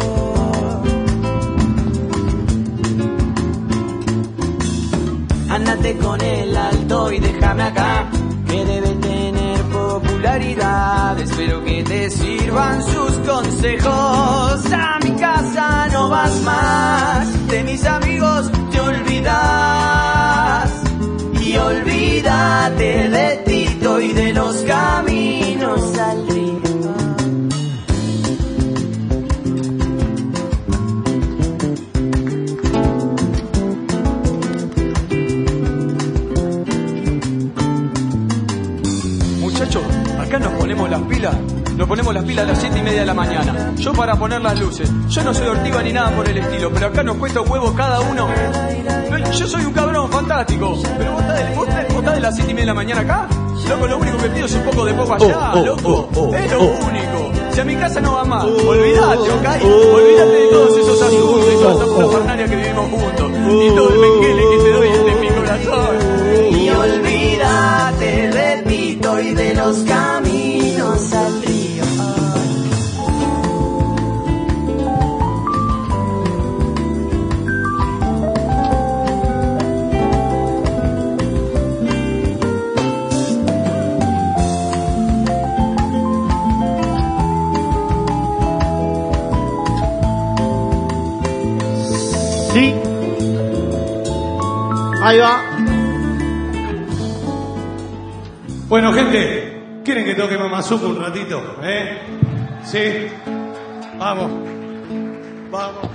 [SPEAKER 8] Ándate con el alto y déjame acá, que debe tener popularidad. Espero que te sirvan sus consejos. A mi casa no vas más. De mis amigos te olvidas y olvídate de Tito y de los caminos al río.
[SPEAKER 12] Acá nos ponemos las pilas, nos ponemos las pilas a las siete y media de la mañana. Yo para poner las luces, yo no soy ortiva ni nada por el estilo, pero acá nos cuesta huevos cada uno. No, yo soy un cabrón fantástico, pero vos estás de, vos estás, vos estás de las siete y media de la mañana acá. Loco, lo único que pido es un poco de poco allá, oh, oh, loco. Oh, oh, es lo oh. único. Si a mi casa no va más, oh, olvídate, ¿ok? Oh, olvídate de todos esos asuntos y toda esa puta farnaria que vivimos juntos. Oh, y todo el menguele que te doy de mi corazón.
[SPEAKER 8] Y olvídate de Tito y de los caminos al río.
[SPEAKER 6] Sí. Ahí va.
[SPEAKER 13] Bueno, gente, ¿quieren que toque Mamazuca un ratito? ¿Eh? ¿Sí? Vamos. Vamos.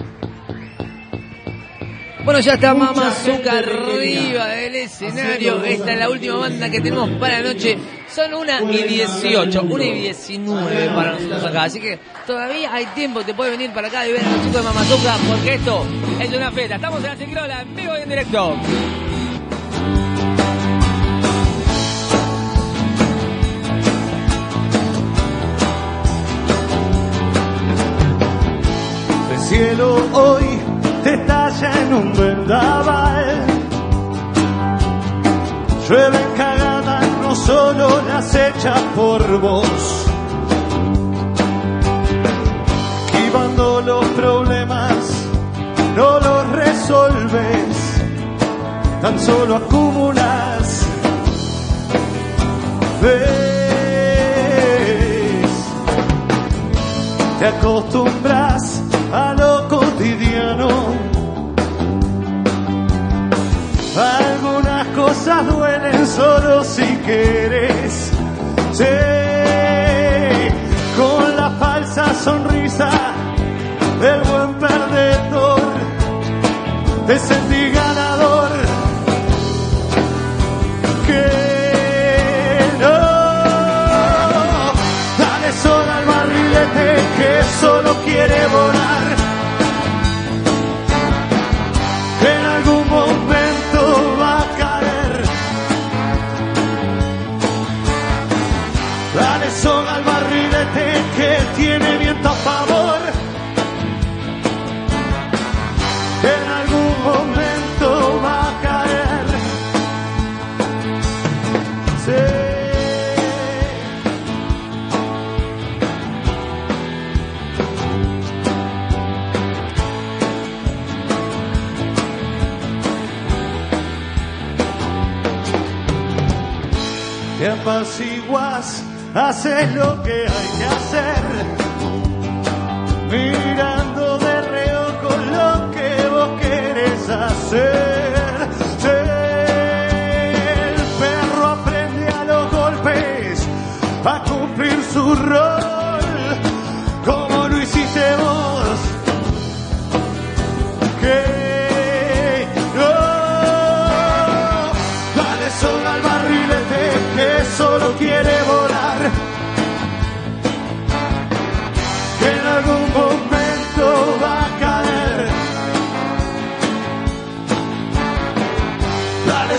[SPEAKER 2] Bueno, ya está Mamazuca arriba del escenario. Esta es la última banda que tenemos para la noche. Son una y dieciocho, una y diecinueve para nosotros acá. Así que todavía hay tiempo, te puedes venir para acá y ver a los chicos de Mamazuca, porque esto es una fiesta. Estamos en la Ciclola, en vivo y en directo.
[SPEAKER 5] El cielo hoy te estalla en un vendaval. Llueven cagadas, no solo las echas por vos. Esquivando los problemas, no los resolves, tan solo acumulas. Ves, te acostumbras a lo cotidiano. Algunas cosas duelen solo si quieres. Sí, con la falsa sonrisa del buen perdedor te sentí ganador. Que no, dale sol al barrilete que solo quiere volar. Que en algún momento va a caer. Dale sol al barrilete que tiene viento a favor. Que en algún momento va a caer. Sí. Te apaciguas, haces lo que hay que hacer, mirando de reojo lo que vos querés hacer. El perro aprende a los golpes a cumplir su rol, como lo hiciste vos.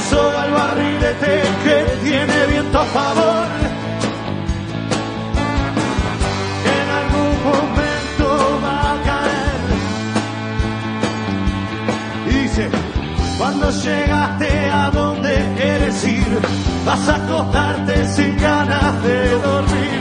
[SPEAKER 13] soga al barrilete que tiene viento a favor. Que en algún momento va a caer. Y dice, cuando llegaste a donde quieres ir, vas a acostarte sin ganas de dormir.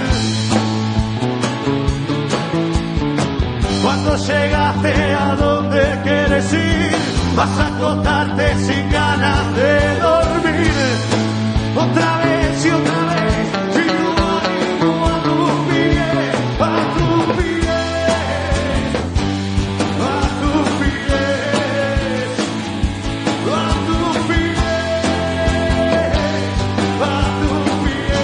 [SPEAKER 13] Cuando llegaste a donde quieres ir, vas a acostarte sin ganas de dormir. Otra vez y otra vez, y no a tus pies, a tus pies, a tus pies, a tus pies, a tus pies.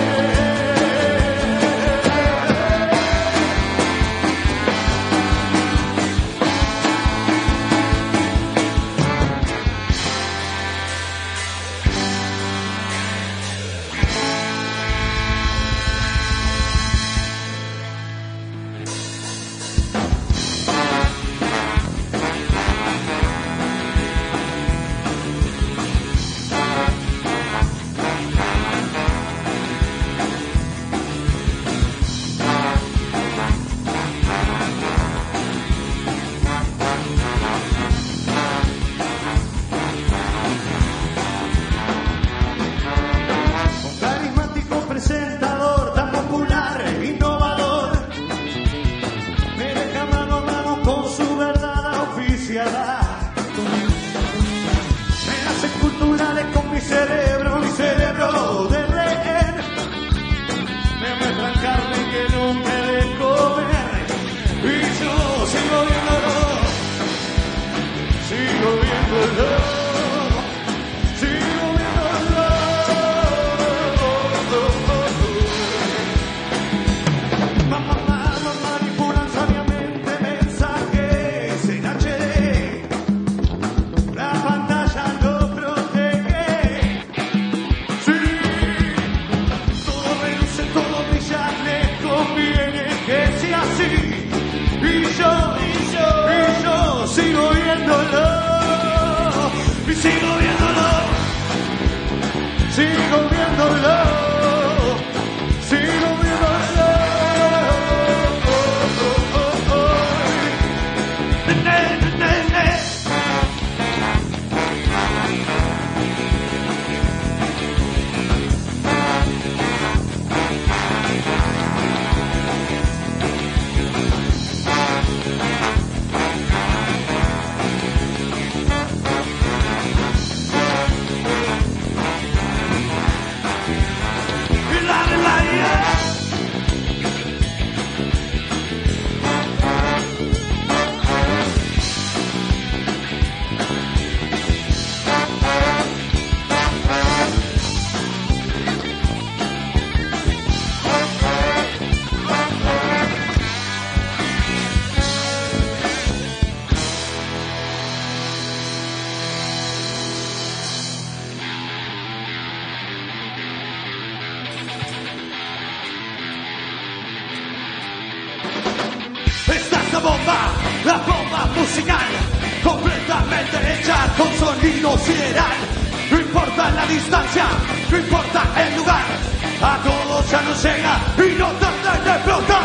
[SPEAKER 11] La bomba musical, completamente hecha con sonido sideral. No importa la distancia, no importa el lugar, a todos ya nos llega y no trata de explotar.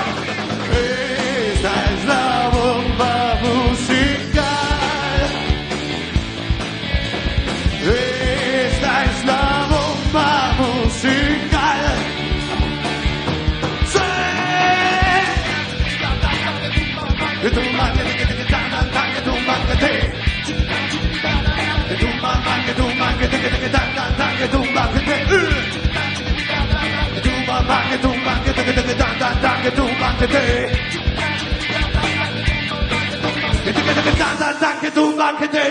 [SPEAKER 11] Esta es la bomba musical. Esta es la bomba musical. ¡Sí! Que tumba, que que que tan tan que tumba que te. Que tumba, que tumba que te que te tan tan que tumba que te. Que tumba, que tumba que te que te tan tan que tumba que te. Que te que te tan tan que tumba que te.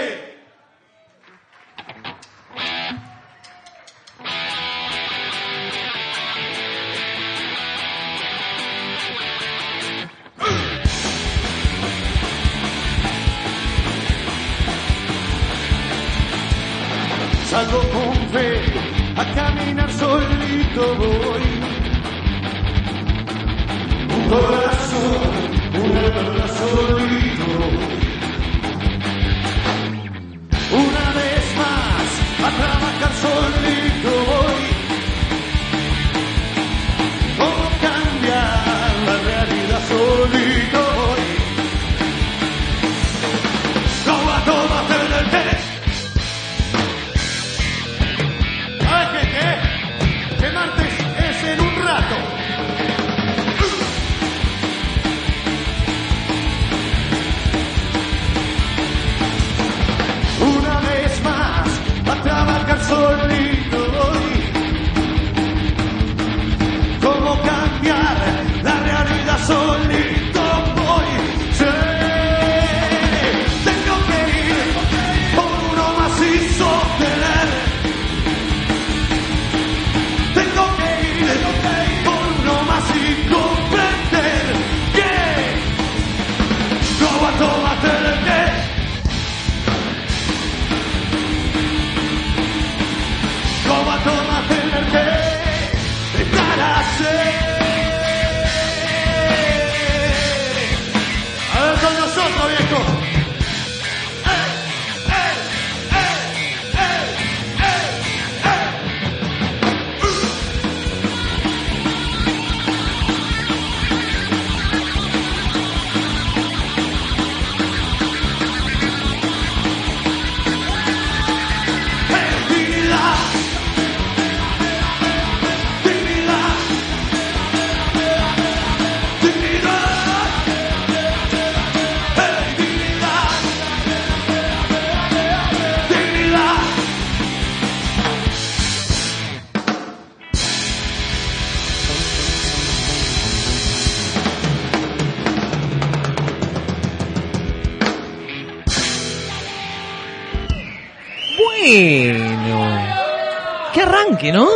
[SPEAKER 13] Salgo con fe, a caminar solito voy. Un corazón, una verdad solito. Una vez más, a trabajar A ver con nosotros, viejo.
[SPEAKER 2] Bueno, qué arranque, ¿no?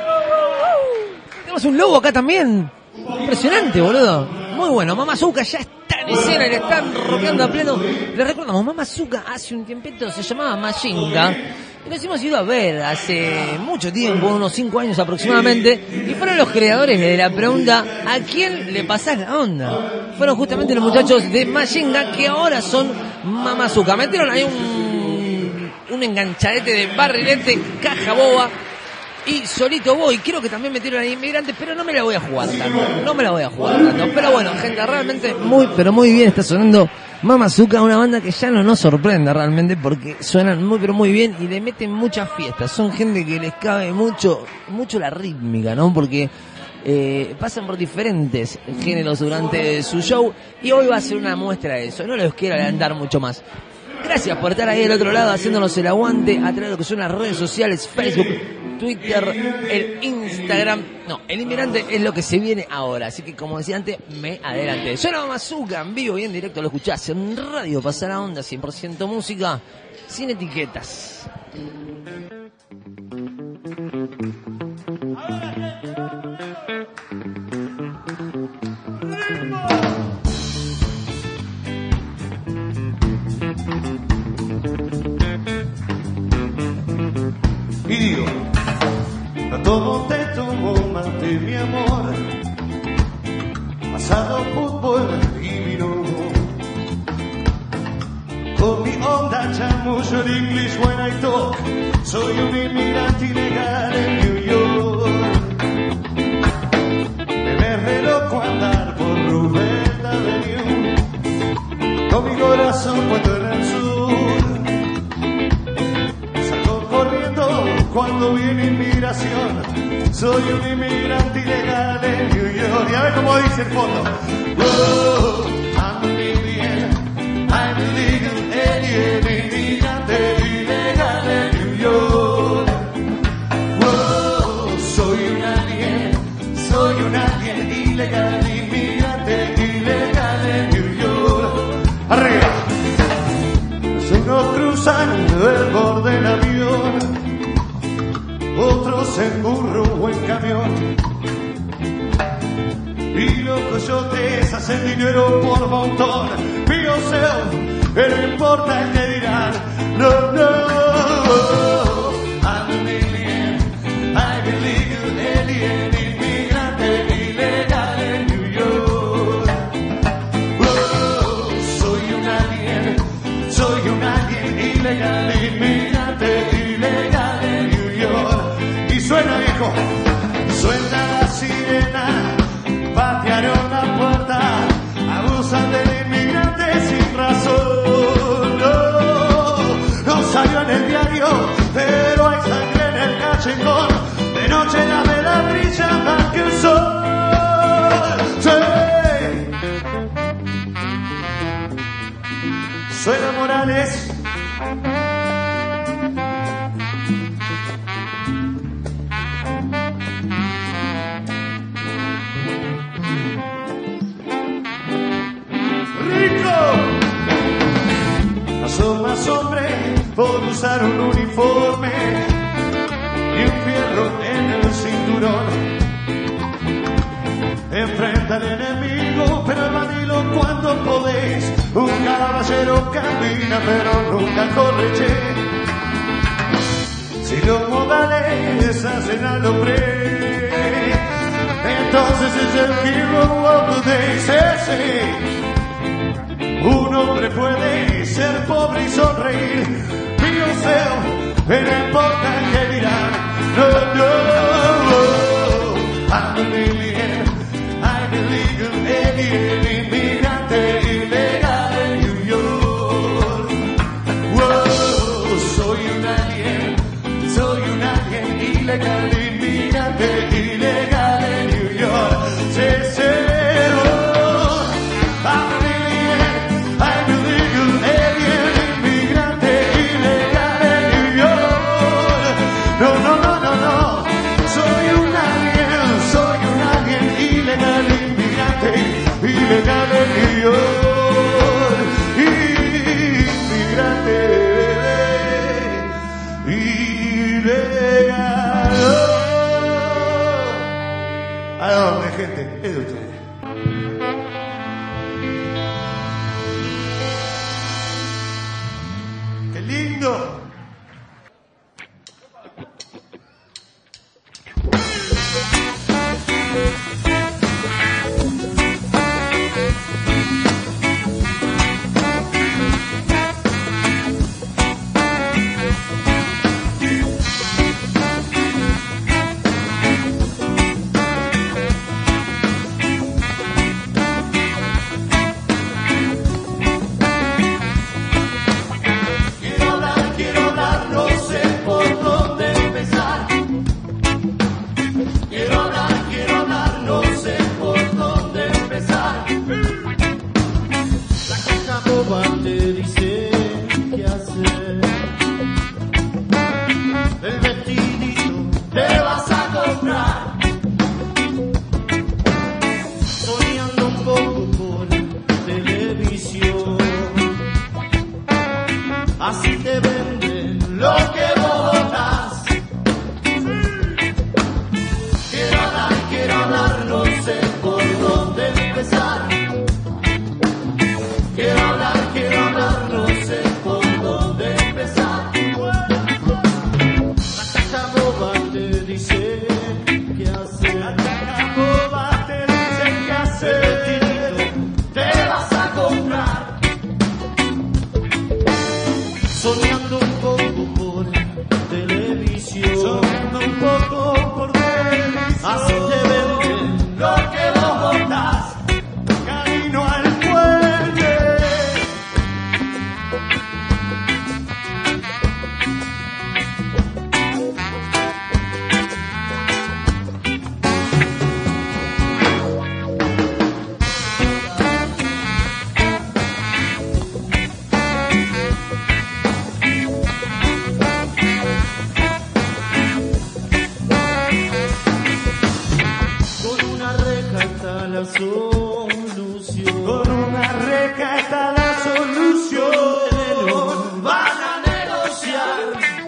[SPEAKER 2] Tenemos un lobo acá también. Impresionante, boludo. Muy bueno. Mamazuka ya está en escena y le están rockeando a pleno. Le recordamos, Mamazuka hace un tiempito se llamaba Machinga. Y nos hemos ido a ver hace mucho tiempo, unos cinco años aproximadamente. Y fueron los creadores de la pregunta: ¿a quién le pasás la onda? Fueron justamente los muchachos de Machinga, que ahora son Mamazuka. Metieron ahí un un enganchadete de barrilete, caja boba y solito voy. Creo que también metieron ahí Inmigrantes, pero no me la voy a jugar tanto. No me la voy a jugar tanto. Pero bueno, gente, realmente muy, pero muy bien está sonando Mamazuka, una banda que ya no nos sorprende realmente porque suenan muy, pero muy bien y le meten muchas fiestas. Son gente que les cabe mucho, mucho la rítmica, ¿no? Porque eh, pasan por diferentes géneros durante su show y hoy va a ser una muestra de eso. No les quiero adelantar mucho más. Gracias por estar ahí del otro lado haciéndonos el aguante a través de lo que son las redes sociales, Facebook, Twitter, el Instagram. No, el Inmigrante es lo que se viene ahora, así que como decía antes, me adelanté. Suena Mamazuka en vivo y en directo, lo escuchás en Radio Pasa la Onda, cien por ciento música, sin etiquetas.
[SPEAKER 13] Y digo, no tomo te tomo mate mi amor, pasado fútbol y vino. Con mi onda chamuyo el English when I talk, soy un inmigrante ilegal en New York. Me ves loco andar por Rubén Avenue, con mi corazón puesto en el sur. Cuando viene inmigración, soy un inmigrante ilegal en New York. Y a ver cómo dice el fondo. Oh, I'm an alien, I'm a legal alien, inmigrante ilegal en New York. Oh, soy un alien, soy un alien ilegal, inmigrante ilegal en New York. Arriba. Unos cruzan el borde del avión, otros en burro o en camión, y los coyotes hacen dinero por montón. Be yourself, pero no importa el que dirán. No, no, I'm an alien, I'm a legal alien, inmigrante ilegal en New York. Oh, soy un alien, soy un alien ilegal, inmigrante ilegal en New York. Suena, viejo, suena la sirena, patearon la puerta, abusan del inmigrante sin razón. No, no salió en el diario, pero hay sangre en el callejón. De noche las velas brillan más que el sol. Sí. Suena Morales. Son más hombres por usar un uniforme y un fierro en el cinturón. Enfrenta al enemigo, pero el bandido cuando podés. Un caballero camina, pero nunca corre, che. Si los modales hacen al hombre, entonces es el hero of the day. Sí, sí. Un hombre puede ser pobre y sonreír. Be yourself, no importa qué dirán. No, no, I'm a million, I'm illegal alien, inmigrante ilegal en New York. Wow, soy un alien, soy un alien ilegal, inmigrante ilegal en New York. Sí, sí, oh, I'm a million, I'm illegal alien, inmigrante ilegal en New York. No, no, no, no, no, soy un alien, soy un alien ilegal, inmigrante ilegal en New York. Inmigrante ilegal. ¿A dónde, gente? Es de ustedes. ¡Qué lindo! Quiero hablar, quiero hablar, no sé por dónde empezar. Quiero hablar, quiero hablar, no sé por dónde empezar. La caja boba te dice qué hacer. El vestidito te vas a comprar. Soñando un poco por televisión. Así te venden lo que votas. Quiero hablar, quiero hablar, no sé por dónde empezar. Quiero hablar, quiero hablar, no sé por dónde empezar. La caja boba te dice qué hacer. La caja boba te dice qué hacer. El vestidito te vas a comprar. Soñando un poco por televisión. Soñando un poco por televisión. Así te venden lo que vos votás. Camino al puente. Con una reja está la solución. Con una reja está la solución. Van a negociar.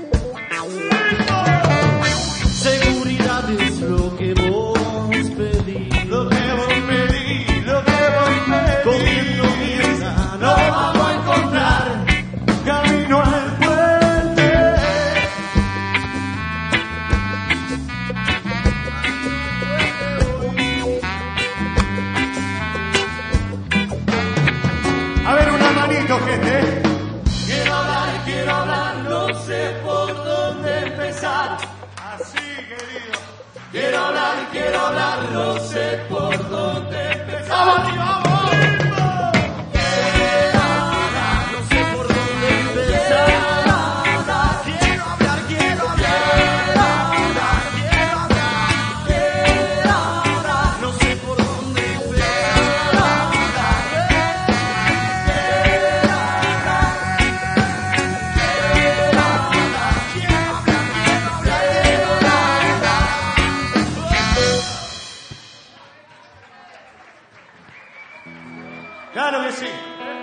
[SPEAKER 13] Seguridad es lo que vos pedís. Lo que vos pedís, lo que vos pedís. Comiendo mierda no vamos a encontrar. Camino al puente. A ver, una manito, gente. Quiero hablar, quiero hablar, no sé por dónde empezar. Así, querido. Quiero hablar, quiero hablar, no sé por dónde empezar. ¡Vamos, vamos! Quiero hablar, no sé por dónde empezar. Quiero hablar, quiero hablar. Quiero hablar, quiero hablar. Quiero hablar, no sé por dónde empezar. Claro que sí.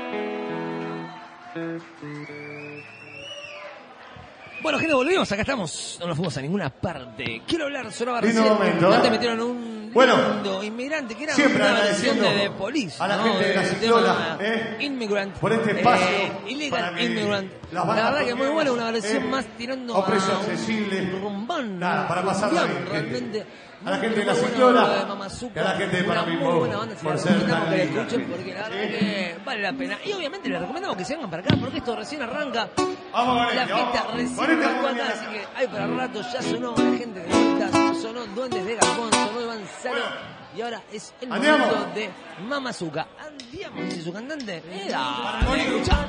[SPEAKER 2] Bueno, gente, volvimos, acá estamos. No nos fuimos a ninguna parte. Quiero hablar, sonaba
[SPEAKER 13] Lindo
[SPEAKER 2] recién.
[SPEAKER 13] momento, ¿eh?
[SPEAKER 2] Antes metieron un
[SPEAKER 13] Bueno,
[SPEAKER 2] lindo, inmigrante, que era
[SPEAKER 13] siempre
[SPEAKER 2] una versión
[SPEAKER 13] agradeciendo
[SPEAKER 2] de The Police,
[SPEAKER 13] a la
[SPEAKER 2] ¿no?
[SPEAKER 13] gente de la
[SPEAKER 2] El
[SPEAKER 13] Ciclola,
[SPEAKER 2] tema
[SPEAKER 13] ¿eh?
[SPEAKER 2] Immigrant,
[SPEAKER 13] por este espacio,
[SPEAKER 2] eh, Illegal
[SPEAKER 13] para que
[SPEAKER 2] Immigrant.
[SPEAKER 13] las
[SPEAKER 2] La
[SPEAKER 13] bandas
[SPEAKER 2] verdad que muy
[SPEAKER 13] toquemos,
[SPEAKER 2] buena, una versión
[SPEAKER 13] ¿eh?
[SPEAKER 2] más tirando
[SPEAKER 13] a precio
[SPEAKER 2] a un
[SPEAKER 13] accesible.
[SPEAKER 2] rumbán,
[SPEAKER 13] Nada, para pasarla
[SPEAKER 2] rumbián,
[SPEAKER 13] bien,
[SPEAKER 2] realmente.
[SPEAKER 13] gente. A la gente de la
[SPEAKER 2] Muy buena
[SPEAKER 13] Ciclola,
[SPEAKER 2] banda de Mamazuca,
[SPEAKER 13] y a la gente de
[SPEAKER 2] una
[SPEAKER 13] Panamá,
[SPEAKER 2] muy buena banda, se
[SPEAKER 13] por
[SPEAKER 2] la
[SPEAKER 13] ser
[SPEAKER 2] recomendamos
[SPEAKER 13] tan
[SPEAKER 2] que la
[SPEAKER 13] linda.
[SPEAKER 2] escuchen porque la verdad que vale la pena. Y obviamente les recomendamos que se vengan para acá porque esto recién arranca.
[SPEAKER 13] Vamos con
[SPEAKER 2] La
[SPEAKER 13] este,
[SPEAKER 2] fiesta
[SPEAKER 13] vamos.
[SPEAKER 2] recién
[SPEAKER 13] Con este
[SPEAKER 2] arrancó
[SPEAKER 13] vamos
[SPEAKER 2] acá,
[SPEAKER 13] a
[SPEAKER 2] así que hay para rato, ya sonó la gente de vuelta, sonó Duendes de Galpón, sonó Iván Salo. Y ahora es el
[SPEAKER 13] Andiamo.
[SPEAKER 2] momento de Mamazuca. Andiamo, dice su cantante. Eh, dale, escucha.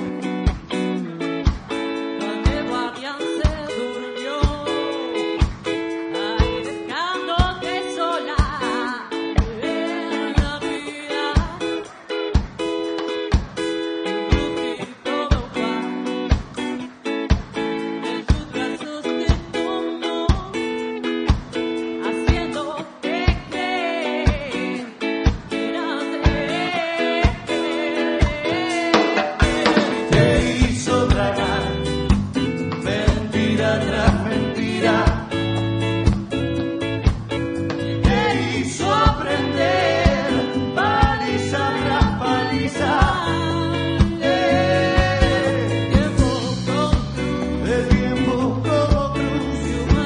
[SPEAKER 1] Donde Guardián se durmió, ahí dejándote sola en la vida. Un brujito de en tus brazos te tomó, haciéndote creer que eras él.
[SPEAKER 13] Te hizo tragar mentira tras mentira. Te hizo aprender paliza tras paliza. Eh, El tiempo como cruz,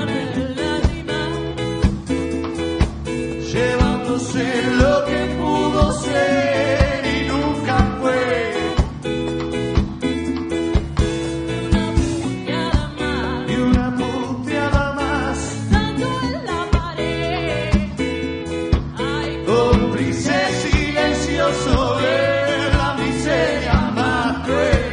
[SPEAKER 13] llevándose lo que pudo ser y nunca fue. Y una puteada más, cómplice silencioso de la miseria más cruel.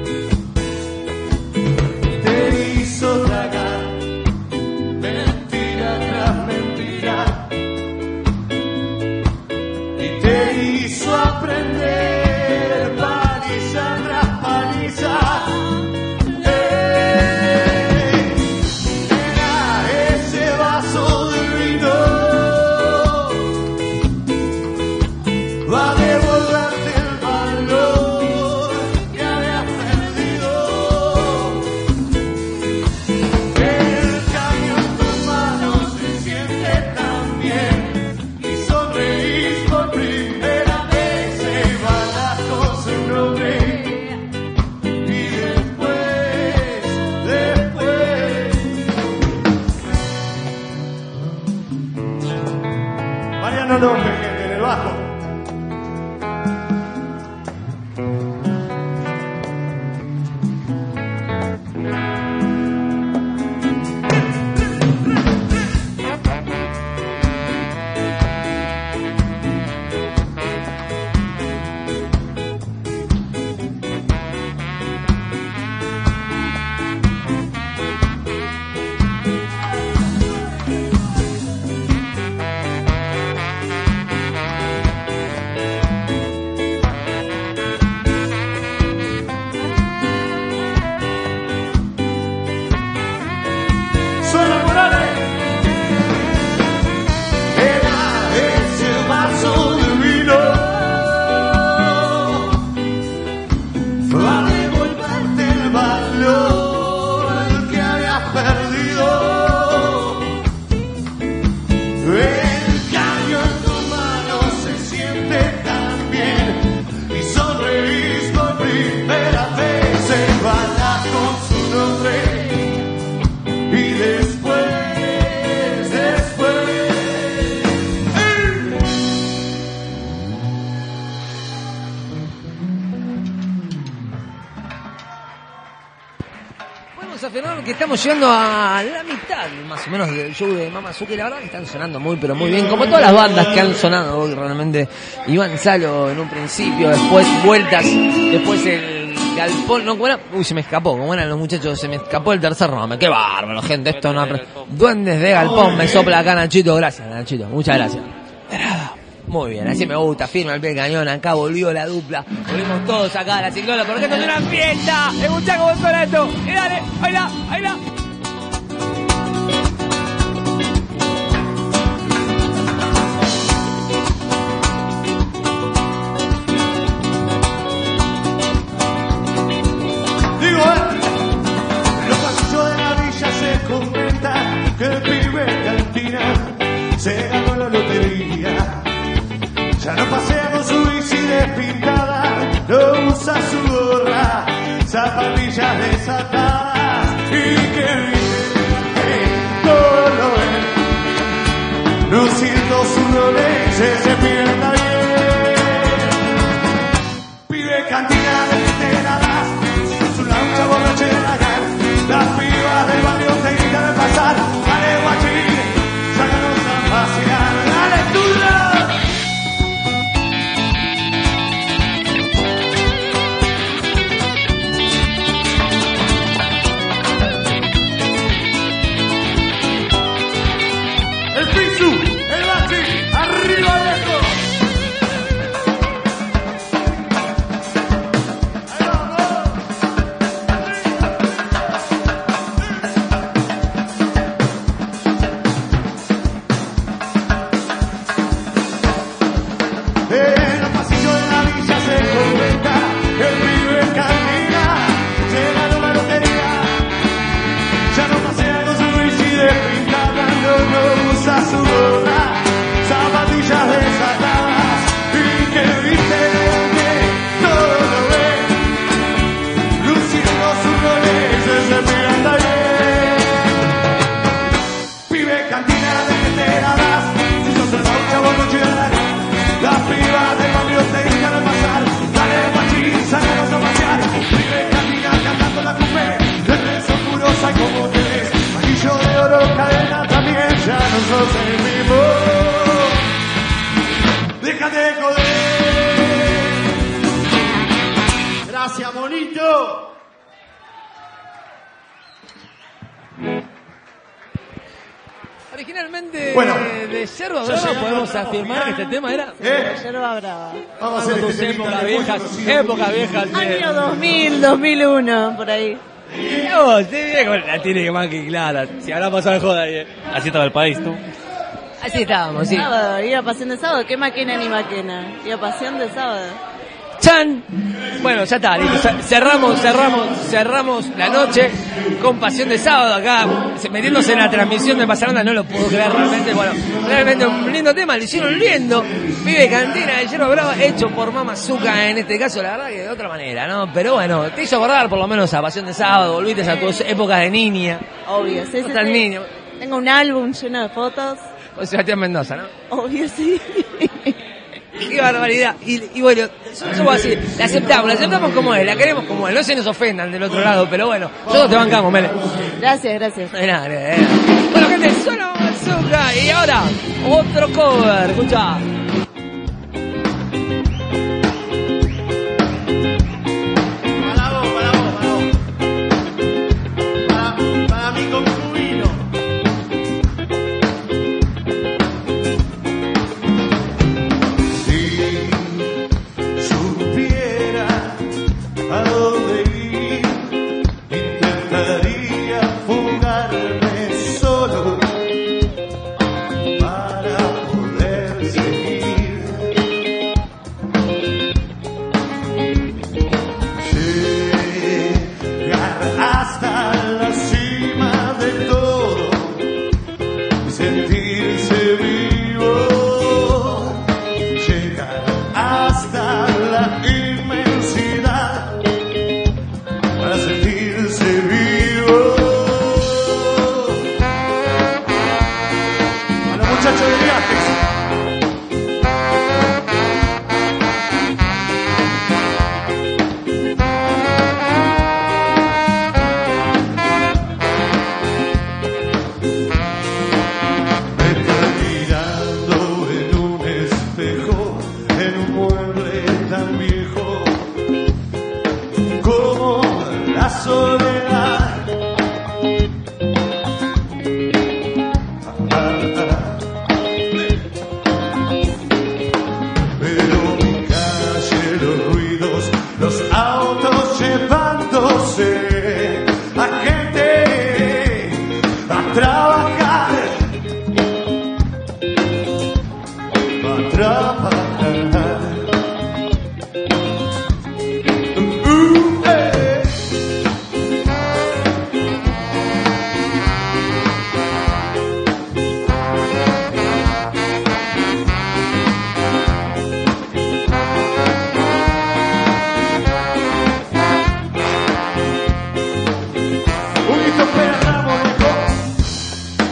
[SPEAKER 13] Te hizo tragar mentira tras mentira y te hizo aprender paliza tras paliza. Eh, Era ese vaso de vino, va a devolverte el valor que habías perdido. El cambio en tus manos se siente tan bien y sonreís por primera vez, se balas con su nombre. Y después, después Mariano López, gente, en el bajo. Suena Morales. Era ese vaso de vino, va a devolverte el valor que habías perdido. El cambio en tus manos se siente tan bien y sonreís por primera vez, se balas con su nombre. Y después, después, ¡eh!
[SPEAKER 2] Podemos afirmar que estamos llegando a la mitad, más o menos, del show de Mamazuca. Y la verdad que están sonando muy, pero muy bien. Como todas las bandas que han sonado hoy, realmente. Iván Salo en un principio, después Vueltas, después el Galpón. No, ¿cómo era? Uy, se me escapó. ¿Cómo eran los muchachos? Se me escapó el tercer nombre. Qué bárbaro, gente. Esto no. Duendes de Galpón. Me sopla acá, Nachito. Gracias, Nachito. Muchas gracias. De nada. Muy bien, así me gusta, firma el pie del cañón, acá volvió la dupla, volvimos todos acá a la Ciclola, porque esto es una fiesta, escuchá cómo suena esto, y dale, baila, baila.
[SPEAKER 13] Digo, eh, los pasillos de la villa se comentan que el pibe cantina se ganó la lotería. del barrio te grita de pasar. Dale guachín, sácanos a pasear. Dale tuya. El Pisu, el Bachi, arriba viejo. En los pasillos de la villa se comenta que el pibe camina, se ganó la lotería, ya no pasea con su bici de pintada, no, no usa su gorra, zapatillas desatadas y que viste que todo lo ve, luciendo sus roles, se anda bien. Pibe cantina de que te la das, si sos el gaucha vos no llegarás. Las pibas del barrio te dejan de pasar. Dale machín, sácanos a pasear. Vive cantina cantando la cumbre. Desde Socurosa y como te ves. Anillo de oro, cadena también. Ya no sos el mismo. Déjate de joder. Gracias, bonito.
[SPEAKER 2] Originalmente
[SPEAKER 13] Bueno.
[SPEAKER 2] de, de Yerba Brava podemos afirmar que este tema era
[SPEAKER 13] ¿Eh?
[SPEAKER 4] Yerba Brava.
[SPEAKER 13] Vamos a hacer
[SPEAKER 9] tus
[SPEAKER 13] este temita
[SPEAKER 9] épocas
[SPEAKER 13] de
[SPEAKER 9] viejas,
[SPEAKER 13] música.
[SPEAKER 9] épocas viejas.
[SPEAKER 4] Año dos mil, dos mil uno, por ahí.
[SPEAKER 9] No, sí, viejo, la tiene que más que clara. Si habrá pasado de joda ahí. eh.
[SPEAKER 3] Así estaba el país, tú.
[SPEAKER 2] Así estábamos, sí.
[SPEAKER 4] Sábado, iba pasión de sábado. ¿Qué maquena ni maquena? Iba pasión de sábado.
[SPEAKER 2] ¡Chan! Bueno, ya está, listo. Ce- Cerramos, cerramos, cerramos la noche con Pasión de Sábado acá, se- metiéndose en la transmisión de Pasaranda, no lo puedo creer realmente. Bueno, realmente un lindo tema, lo hicieron lindo. Vive Cantina de Yerba Brava, hecho por Mama Zucca en este caso, la verdad que de otra manera, ¿no? Pero bueno, te hizo acordar por lo menos a Pasión de Sábado, volviste a tus épocas de niña.
[SPEAKER 4] Obvio, sí,
[SPEAKER 2] No
[SPEAKER 4] sí,
[SPEAKER 2] tan
[SPEAKER 4] sí.
[SPEAKER 2] niño.
[SPEAKER 4] Tengo un álbum lleno de fotos.
[SPEAKER 2] Con Sebastián Mendoza, ¿no?
[SPEAKER 4] Obvio, sí.
[SPEAKER 2] Qué barbaridad. Y, y bueno, somos así, la aceptamos, la aceptamos como es, la queremos como es. No se nos ofendan del otro lado, pero bueno, nosotros te bancamos, Mele.
[SPEAKER 4] Gracias, gracias.
[SPEAKER 2] De nada, de nada. Bueno, gente, suena Bazooka y ahora otro cover, escucha.
[SPEAKER 13] Para vos, para vos, para vos. Para, para mi concubino. Si supiera a dónde ir, intentaría fugarme solo para poder seguir. Llegar hasta la cima de todo y sentirse vivo. Llegar hasta la inmensidad para sentirse vivo. A los muchachos de viajes. Me estoy mirando en un espejo, en un mueble tan viejo como la soledad. Ah, ah, ah. Pero mi calle, los ruidos, los autos llevándose a gente a trabajar. A trabajar. Uh, uh, eh. Un listo perramo, viejo.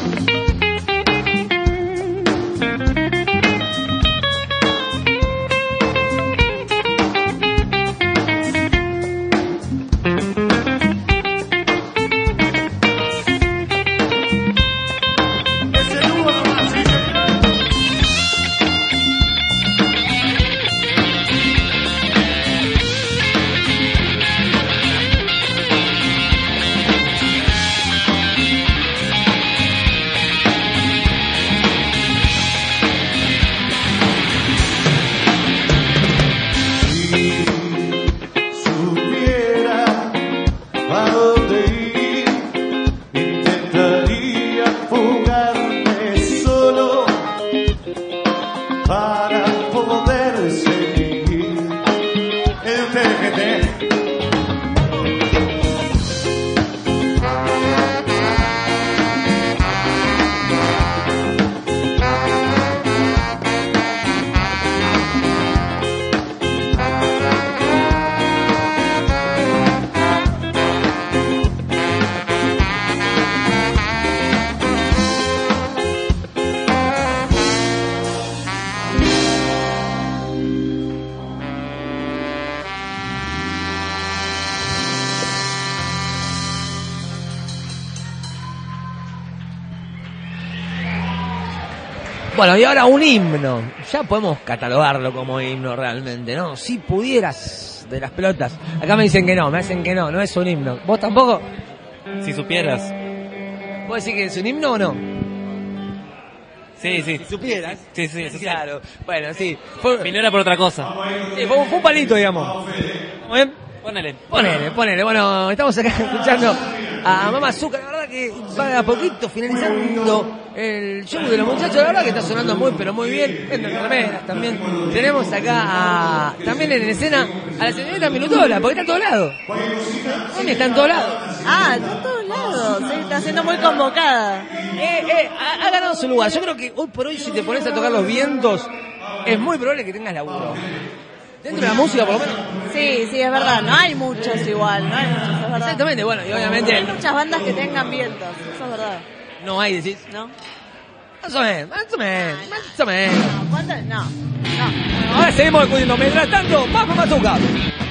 [SPEAKER 2] Bueno, y ahora un himno. Ya podemos catalogarlo como himno realmente, ¿no? Si pudieras, de las pelotas. Acá me dicen que no, me hacen que no, no es un himno. ¿Vos tampoco?
[SPEAKER 3] Si supieras.
[SPEAKER 2] ¿Vos decís que es un himno o no?
[SPEAKER 3] Sí, sí.
[SPEAKER 2] Si supieras.
[SPEAKER 3] Sí, sí, sí.
[SPEAKER 2] Claro. Bueno, sí. Fue,
[SPEAKER 3] Mi no era por otra cosa.
[SPEAKER 2] sí, fue, fue un palito, digamos. Muy bien.
[SPEAKER 3] Ponele.
[SPEAKER 2] Ponele, ponele. Bueno, estamos acá escuchando a Mama Zucca. La verdad que va a poquito finalizando el show de los muchachos. La verdad que está sonando muy, pero muy bien. Venden remeras también. Tenemos acá a, también en escena a la señorita Minutola, porque está en todos lados. Sí, está en todos lados.
[SPEAKER 4] Ah, está en todos lados. Sí, está siendo muy convocada.
[SPEAKER 2] Eh, eh, ha, ha ganado su lugar. Yo creo que hoy por hoy, si te pones a tocar los vientos, es muy probable que tengas laburo. Dentro de la música, por lo menos.
[SPEAKER 4] Sí, sí, es verdad. No hay muchos igual, no hay muchos, es verdad.
[SPEAKER 2] Exactamente, bueno, y obviamente...
[SPEAKER 4] No hay muchas bandas que tengan vientos, eso es verdad.
[SPEAKER 2] No hay, decís.
[SPEAKER 4] ¿No?
[SPEAKER 2] Más o menos, más o menos, más o menos.
[SPEAKER 4] No, ¿cuántas? No, no.
[SPEAKER 2] Ahora seguimos escuchando. Mientras tanto, vamos a Mazuca.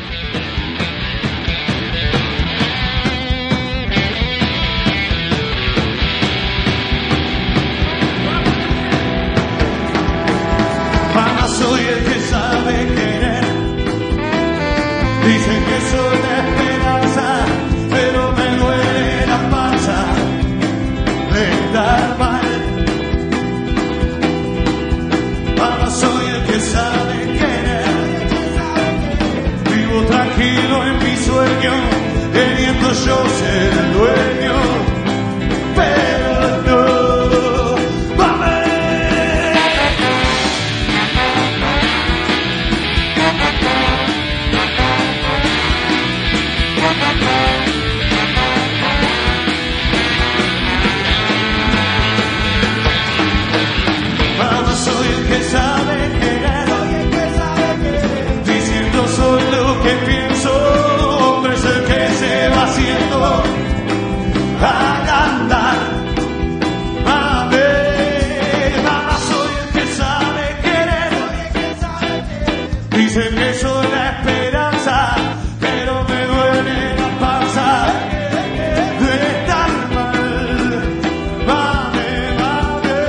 [SPEAKER 13] Mamá, soy el que sabe querer. Dicen que soy la esperanza, pero me duele la panza de estar mal. Mamá, soy el que sabe querer. Vivo tranquilo en mi sueño, queriendo yo ser el dueño, pero no. Soy el que sabe querer, diciendo soy lo que pienso, hombre es el que se va haciendo agrandar. A ver, mamá, soy el que sabe querer, dicen que soy la esperanza, pero me duele la panza de estar mal. Mame, mame.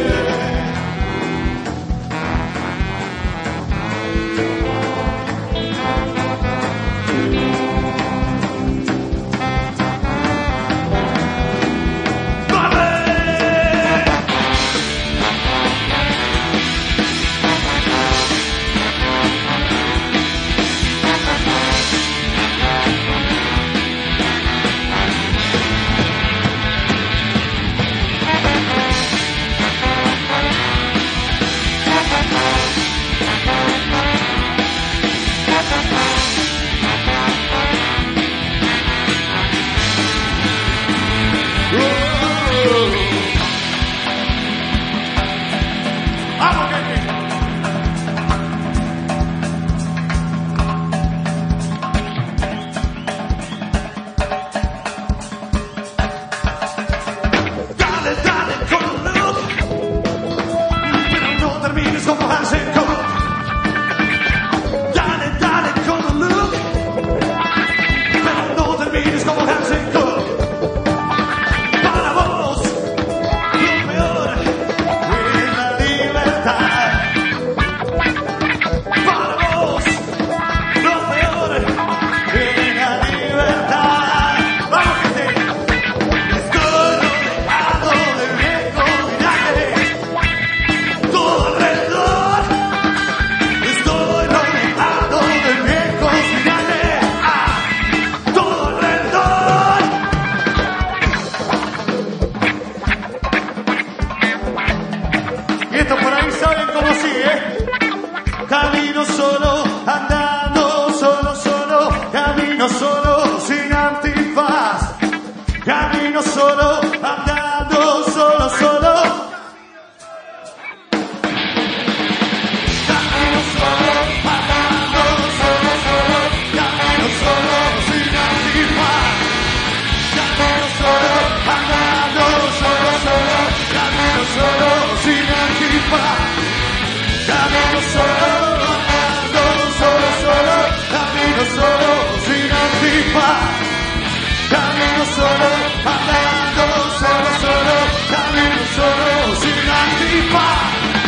[SPEAKER 13] Dale, dale con luz, pero no termines como Hansen Cook. Dale, dale con luz, pero no termines como Hansen Cook. Para vos, lo peor es la libertad. Para vos, lo peor es la libertad. Vamos, gente. Estoy rodeado de viejos mirales, todo alrededor. Estoy rodeado de viejos mirales, ah, todo alrededor. Y esto por ahí saben cómo sigue. Camino solo, andando solo, solo. Camino solo, sin antifaz. Camino solo, andando solo, solo. Camino solo, andando solo, solo. Camino solo, sin antifaz. Camino solo, andando solo, solo. Camino solo, sin antifaz. Camino solo, andando solo, solo. Camino solo, sin antifaz. Camino solo, andando solo, solo. Camino solo, sin antifaz.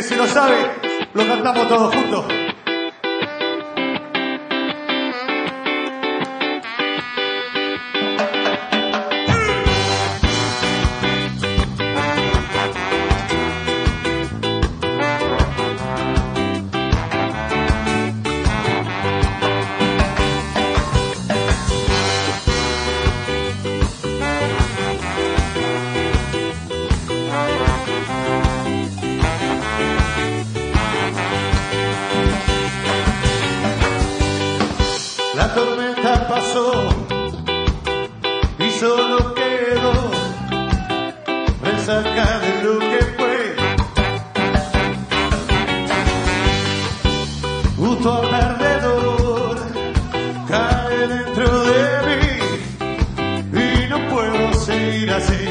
[SPEAKER 13] se lo sabe, lo cantamos todos juntos.
[SPEAKER 5] La tormenta pasó y solo quedó resaca de lo que fue. Gusto perdedor cae dentro de mí y no puedo seguir así.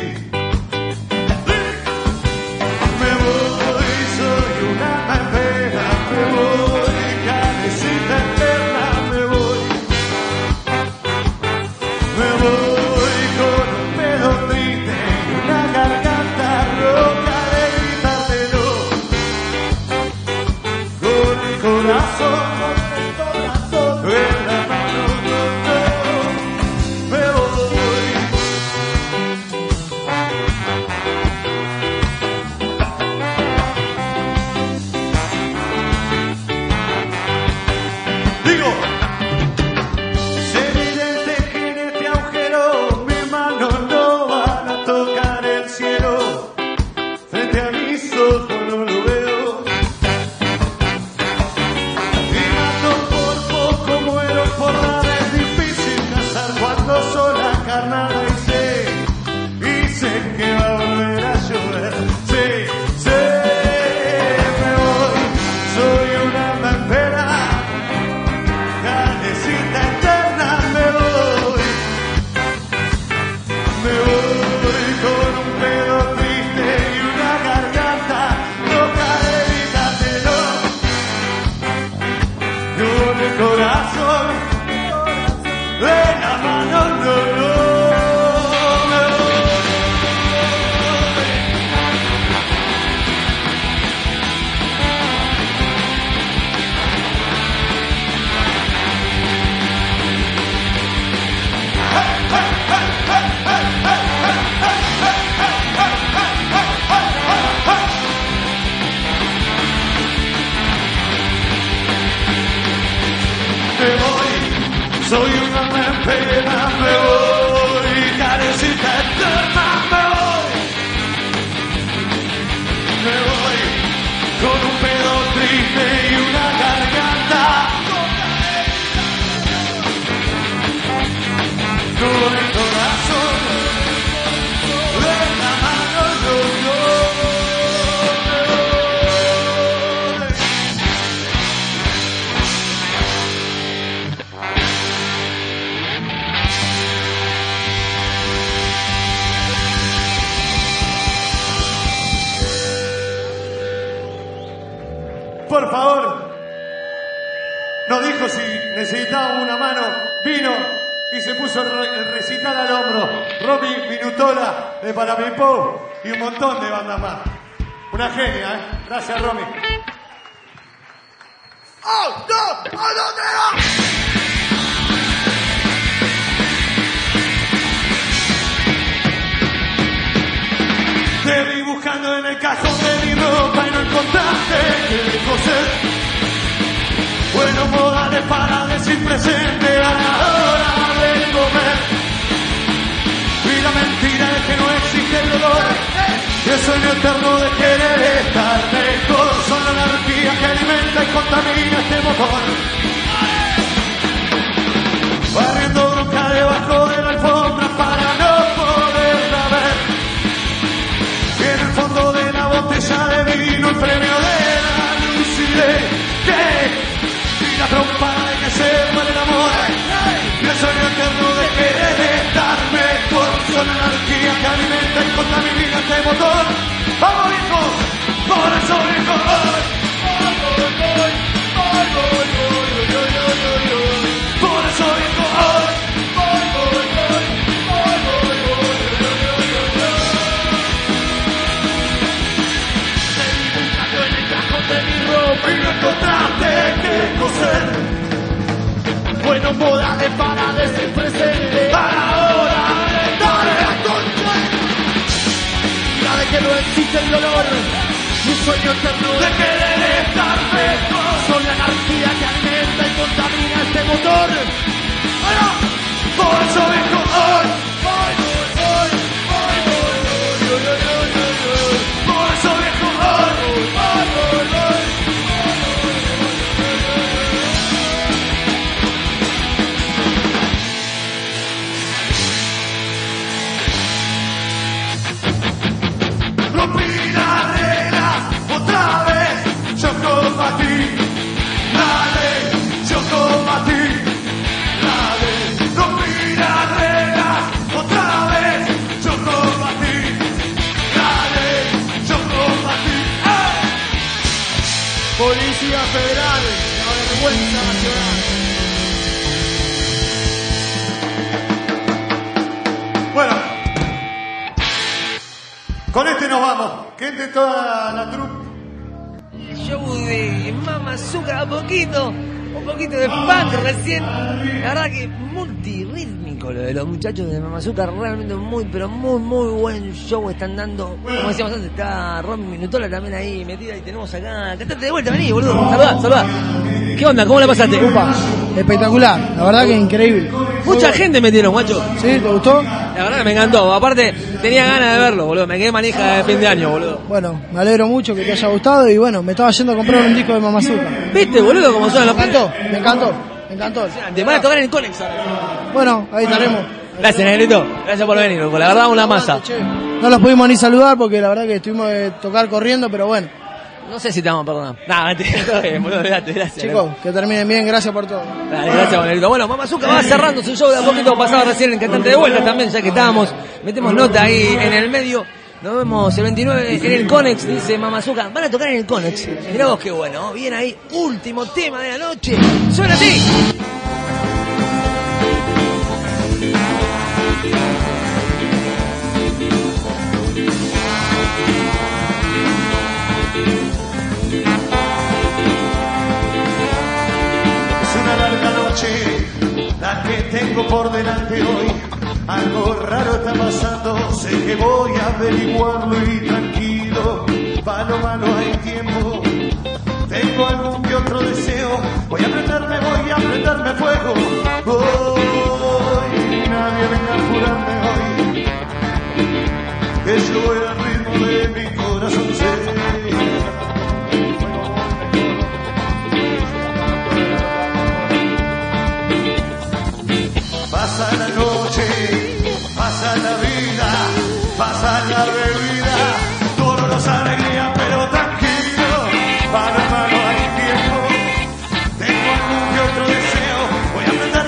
[SPEAKER 5] Me voy, soy una pena, me voy, cabecita eterna, me voy. Me voy con un pedo triste y una garganta roja de gritártelo. Con el corazón, con el corazón en la mano, no, no, me voy. Digo, es evidente que en este agujero mis manos no van a tocar el cielo. Frente a mis ojos no lo veo. Mirando por poco muero por nada. Es difícil cazar cuando son la carnada y sé, y sé que va a volver a llover. Sé, sé, me voy, soy una vampera. Calecita eterna, me voy. Me voy con un pedo triste y una garganta loca de gritártelo. Con el corazón en la mano, no, no, me voy. Me voy, soy una pena, me voy, carecita eterna, me voy. Me voy con un pedo triste y una garganta con el corazón en la mano, yo, yo me voy. Por favor, nos dijo si necesitábamos una mano, vino y se puso el, re- el recital al hombro. Romy Minutola de Parapipó y un montón de bandas más. Una genia, ¿eh? Gracias, Romy. ¡Oh, no! ¡Oh, no, no! Te vi buscando en el cajón de mi ropa y no encontraste qué coser. Buenos modales para decir presente a la hora de comer. Y la mentira es que no existe el dolor. Y el sueño eterno de querer estar mejor. Son la anarquía que alimenta y contamina este motor. Barriendo bronca debajo de la alfombra para no poderla ver. Y en el fondo de la botella de vino el premio de la lucidez. Que y la trompa de que se muere el amor. Y el sueño eterno de querer estar mejor. Son la anarquía que alimenta y contamina este motor. ¡Vamos, viejo! ¡Por eso, viejo! ¡Voy! ¡Voy, voy! ¡Voy, voy, voy! ¡Voy, voy, voy, voy! ¡Por eso, viejo! ¡Voy! ¡Voy, voy, voy! ¡Voy, voy, voy! ¡Voy, voy, voy! Te vi buscando en el cajón
[SPEAKER 13] Buenos modales para desde presente a la hora de dar la concha. La de que no existe el dolor, un sueño eterno de querer estar fresco. Son la energía que alimenta y contamina este motor. ¡Ahora! Por eso vengo hoy, hoy, hoy, hoy, hoy, hoy, hoy, hoy, hoy. Por eso vengo hoy, hoy, hoy, hoy. Rompí las reglas otra vez, yo combatí la ley, yo combatí la ley. Rompí las reglas otra vez, yo combatí la ley, yo combatí. ¡Eh! Policía Federal, la vergüenza nacional. Bueno. Con este nos vamos. Que entre toda la troupe.
[SPEAKER 2] El show de Mama Azúcar, un poquito, un poquito de punk recién. La verdad que multirrítmico lo de los muchachos de Mama Azúcar. Realmente muy, pero muy, muy buen show están dando. Como decíamos antes, está Romy Minutola también ahí metida. Y tenemos acá. Cantate de vuelta, vení, boludo. Saludá, saludá. ¿Qué onda? ¿Cómo la pasaste?
[SPEAKER 14] Upa, espectacular. La verdad que increíble.
[SPEAKER 2] Mucha gente metieron, guacho.
[SPEAKER 14] ¿Sí? ¿Te gustó?
[SPEAKER 2] La verdad que me encantó. Aparte, tenía ganas de verlo, boludo. Me quedé manija de fin de año, boludo.
[SPEAKER 14] Bueno, me alegro mucho que te haya gustado y bueno, me estaba yendo a comprar un disco de Mama Azúcar.
[SPEAKER 2] ¿Viste, boludo, cómo suenan los
[SPEAKER 14] Me encantó, me encantó, me encantó.
[SPEAKER 2] Te van a tocar en el Conex.
[SPEAKER 14] Bueno, ahí estaremos.
[SPEAKER 2] Gracias, Negrito. Gracias por venir, loco. La verdad, una masa.
[SPEAKER 14] No los pudimos ni saludar porque la verdad que estuvimos de tocar corriendo, pero bueno.
[SPEAKER 2] No sé si te vamos a perdonar. Nada, mentira, todo bien, boludo, gracias, gracias.
[SPEAKER 14] Chicos, que terminen bien, gracias por todo.
[SPEAKER 2] Dale, gracias, Negrito. Bueno, Mama Azúcar va cerrando su show de a poquito, pasado recién en Cantante de Vuelta también, ya que estábamos, metemos nota ahí en el medio. Nos vemos el veintinueve en el Conex, dice Mama Azúcar. Van a tocar en el Conex. Mirá vos qué bueno, bien ahí, último tema de la noche. ¡Suena a ti!
[SPEAKER 13] La que tengo por delante hoy, algo raro está pasando, sé que voy a averiguarlo y tranquilo, para lo malo hay tiempo, tengo algún que otro deseo, voy a prenderme, voy a prenderme fuego, hoy nadie venga a apurarme hoy, que yo voy al ritmo de mi corazón, sé. Pasa la noche, pasa la vida, pasa la bebida, todos los alegrías pero tranquilo, para mano hay tiempo, tengo algún que otro deseo, voy a aprender.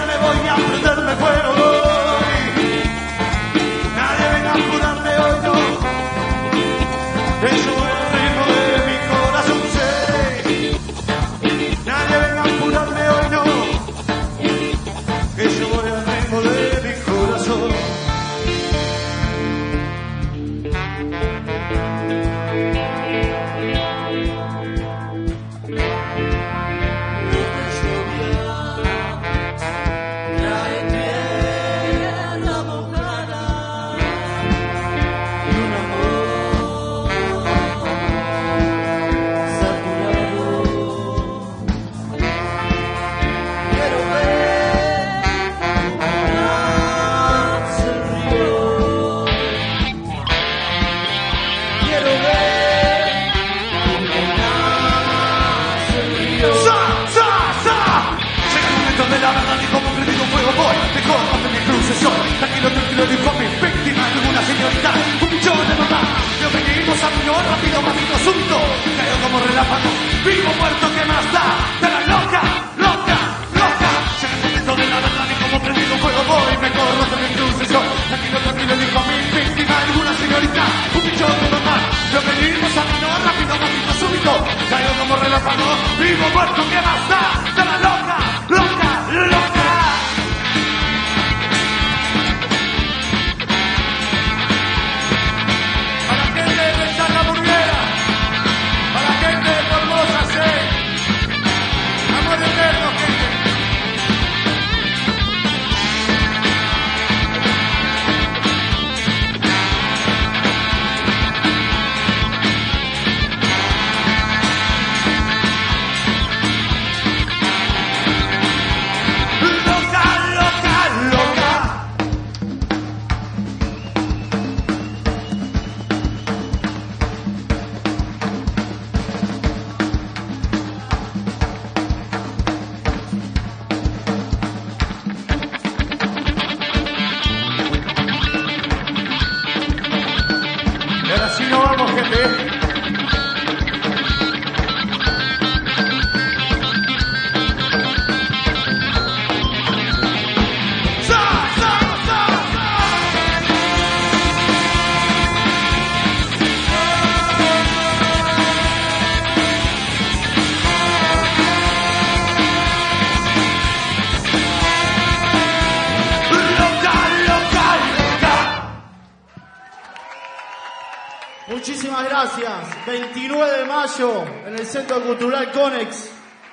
[SPEAKER 6] muchísimas gracias. veintinueve de mayo en el Centro Cultural Conex.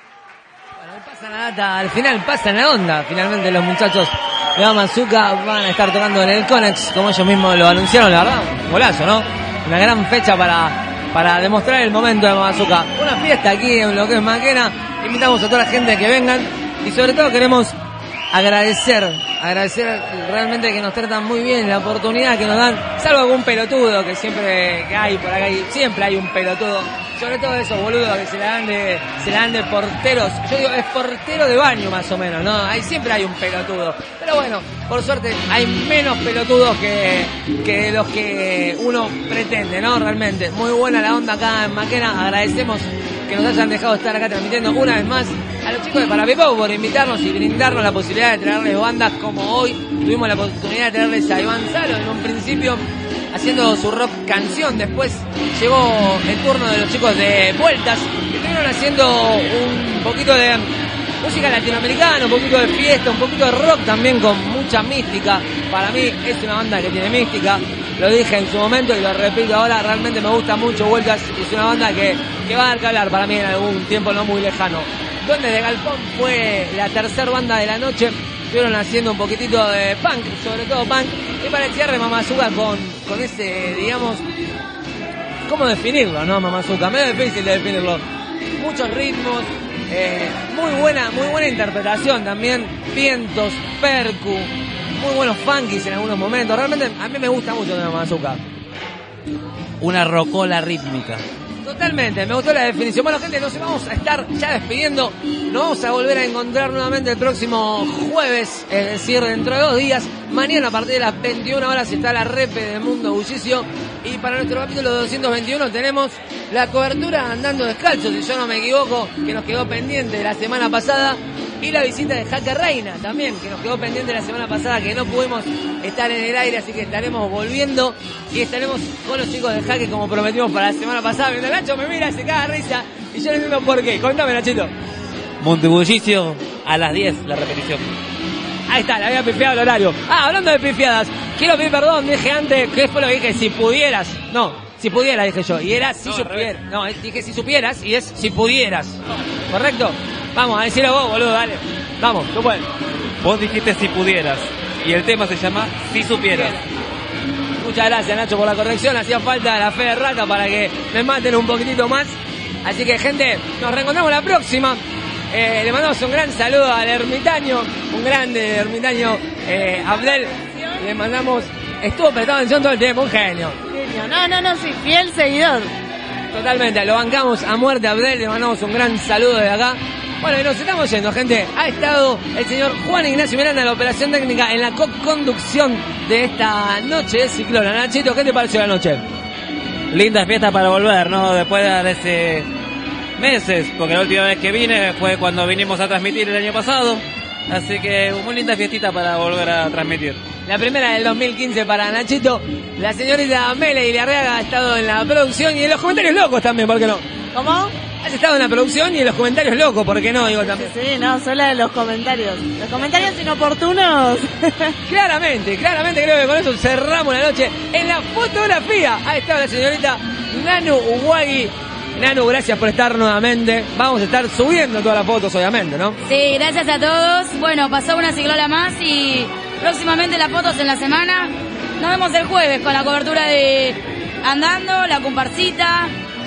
[SPEAKER 2] Pasa la data, al final pasa la onda. Finalmente los muchachos de Mamazuka van a estar tocando en el Conex, como ellos mismos lo anunciaron, la verdad. Un golazo, ¿no? Una gran fecha para, para demostrar el momento de Mamazuka. Una fiesta aquí en lo que es Maquena. Invitamos a toda la gente que vengan y sobre todo queremos agradecer, agradecer realmente que nos tratan muy bien, la oportunidad que nos dan, salvo algún pelotudo que siempre que hay por acá, siempre hay un pelotudo, sobre todo esos boludos que se la dan de, se la dan de porteros, yo digo, es portero de baño más o menos, ¿no? Ahí siempre hay un pelotudo, pero bueno, por suerte hay menos pelotudos que, que los que uno pretende, ¿no? Realmente, muy buena la onda acá en Maquena, agradecemos que nos hayan dejado estar acá transmitiendo una vez más, a los chicos de Parapipau por invitarnos y brindarnos la posibilidad de traerles bandas como hoy. Tuvimos la oportunidad de traerles a Iván Salo en un principio haciendo su rock canción. Después llegó el turno de los chicos de Vueltas, que estuvieron haciendo un poquito de música latinoamericana, un poquito de fiesta, un poquito de rock también con mucha mística. Para mí es una banda que tiene mística. Lo dije en su momento y lo repito ahora, realmente me gusta mucho Vueltas. Es una banda que, que va a dar que hablar para mí en algún tiempo no muy lejano. Duendes de Galpón fue la tercera banda de la noche. Estuvieron haciendo un poquitito de punk, sobre todo punk. Y para el cierre Mamazuka con, con ese, digamos, ¿cómo definirlo, no, Mamazuka? Medio difícil de definirlo. Muchos ritmos, eh, muy buena, muy buena interpretación también. Vientos, percu, muy buenos funkis en algunos momentos. Realmente a mí me gusta mucho de Mamazuka.
[SPEAKER 3] Una rocola rítmica.
[SPEAKER 2] Totalmente, me gustó la definición. Bueno, gente, nos vamos a estar ya despidiendo. Nos vamos a volver a encontrar nuevamente el próximo jueves, es decir, dentro de dos días. Mañana a partir de las veintiuna horas está la repe de Mundo Bullicio. Y para nuestro capítulo doscientos veintiuno tenemos la cobertura Andando Descalzos, si yo no me equivoco, que nos quedó pendiente de la semana pasada. Y la visita de Jaque Reina también, que nos quedó pendiente la semana pasada, que no pudimos estar en el aire, así que estaremos volviendo y estaremos con los chicos de Jaque como prometimos para la semana pasada. Mientras Nacho me mira, se caga risa y yo no entiendo por qué. Contame, Nachito.
[SPEAKER 3] Montebullicio a las diez, la repetición.
[SPEAKER 2] Ahí está, le había pifiado el horario. Ah, hablando de pifiadas, quiero pedir perdón, dije antes, ¿qué fue lo que dije? Si pudieras, no, si pudieras dije yo, y era si
[SPEAKER 3] No,
[SPEAKER 2] supieras, no, dije si supieras y es si pudieras, ¿correcto? Vamos a decirlo vos, boludo, dale. Vamos, tú puedes.
[SPEAKER 3] Vos dijiste si pudieras y el tema se llama Si supieras.
[SPEAKER 2] Muchas gracias, Nacho, por la corrección. Hacía falta la fe de rata para que me maten un poquitito más. Así que, gente, nos reencontramos la próxima. Eh, le mandamos un gran saludo al ermitaño, un grande ermitaño eh, Abdel. Le mandamos, estuvo prestando atención todo el tiempo, un genio.
[SPEAKER 4] No, no, no, sí, fiel seguidor.
[SPEAKER 2] Totalmente, lo bancamos a muerte a Abdel, le mandamos un gran saludo de acá. Bueno, y nos estamos yendo, gente. Ha estado el señor Juan Ignacio Miranda en la operación técnica, en la co-conducción de esta noche de Ciclona. Nachito, ¿qué te pareció la noche?
[SPEAKER 3] Linda fiesta para volver, ¿no? Después de ese meses, porque la última vez que vine fue cuando vinimos a transmitir el año pasado. Así que muy linda fiestita para volver a transmitir.
[SPEAKER 2] La primera del dos mil quince para Nachito. La señorita Mele Iliarreaga ha estado en la producción y en los comentarios locos también, ¿por qué no?
[SPEAKER 4] ¿Cómo?
[SPEAKER 2] Has estado en la producción y en los comentarios locos, ¿por qué no? Digo también.
[SPEAKER 4] Sí, sí, no, solo de los comentarios. Los comentarios inoportunos.
[SPEAKER 2] Claramente, claramente creo que con eso cerramos la noche. En la fotografía ha estado la señorita Nanu Uwagi. Nanu, gracias por estar nuevamente. Vamos a estar subiendo todas las fotos, obviamente, ¿no?
[SPEAKER 10] Sí, gracias a todos. Bueno, pasó una ciclola más y próximamente las fotos en la semana. Nos vemos el jueves con la cobertura de Andando, la comparsita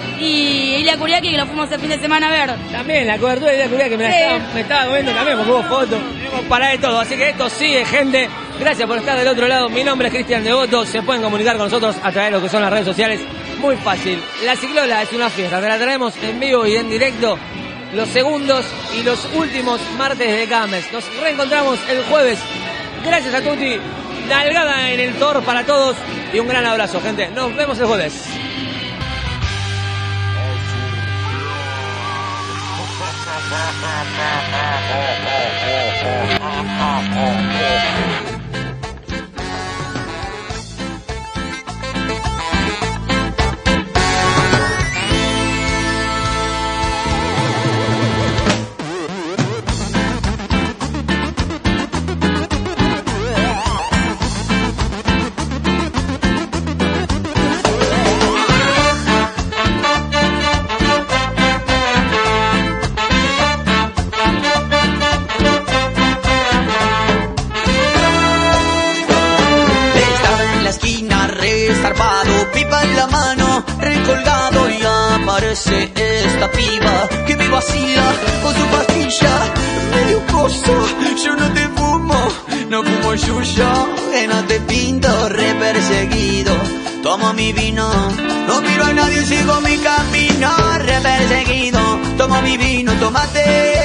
[SPEAKER 10] y Ilia Kuriaki, que lo fuimos el fin de semana a ver.
[SPEAKER 2] También la cobertura de Ilia Kuriaki, que me,
[SPEAKER 10] sí.
[SPEAKER 2] la estaba, me estaba comiendo también porque hubo fotos. Tenemos para de todo, así que esto sigue, gente. Gracias por estar del otro lado. Mi nombre es Cristian Devoto. Se pueden comunicar con nosotros a través de lo que son las redes sociales. Muy fácil. La Ciclola es una fiesta. Te la traemos en vivo y en directo los segundos y los últimos martes de cada mes. Nos reencontramos el jueves. Gracias a tutti. Nalgada en el Thor para todos. Y un gran abrazo, gente. Nos vemos el jueves.
[SPEAKER 15] parece esta piba que me vacila con su pastilla medio coso. Yo no te fumo, no fumo yuyo, que no te pinto, re perseguido. Tomo mi vino, no miro a nadie, sigo mi camino, re perseguido. Tomo mi vino, tómate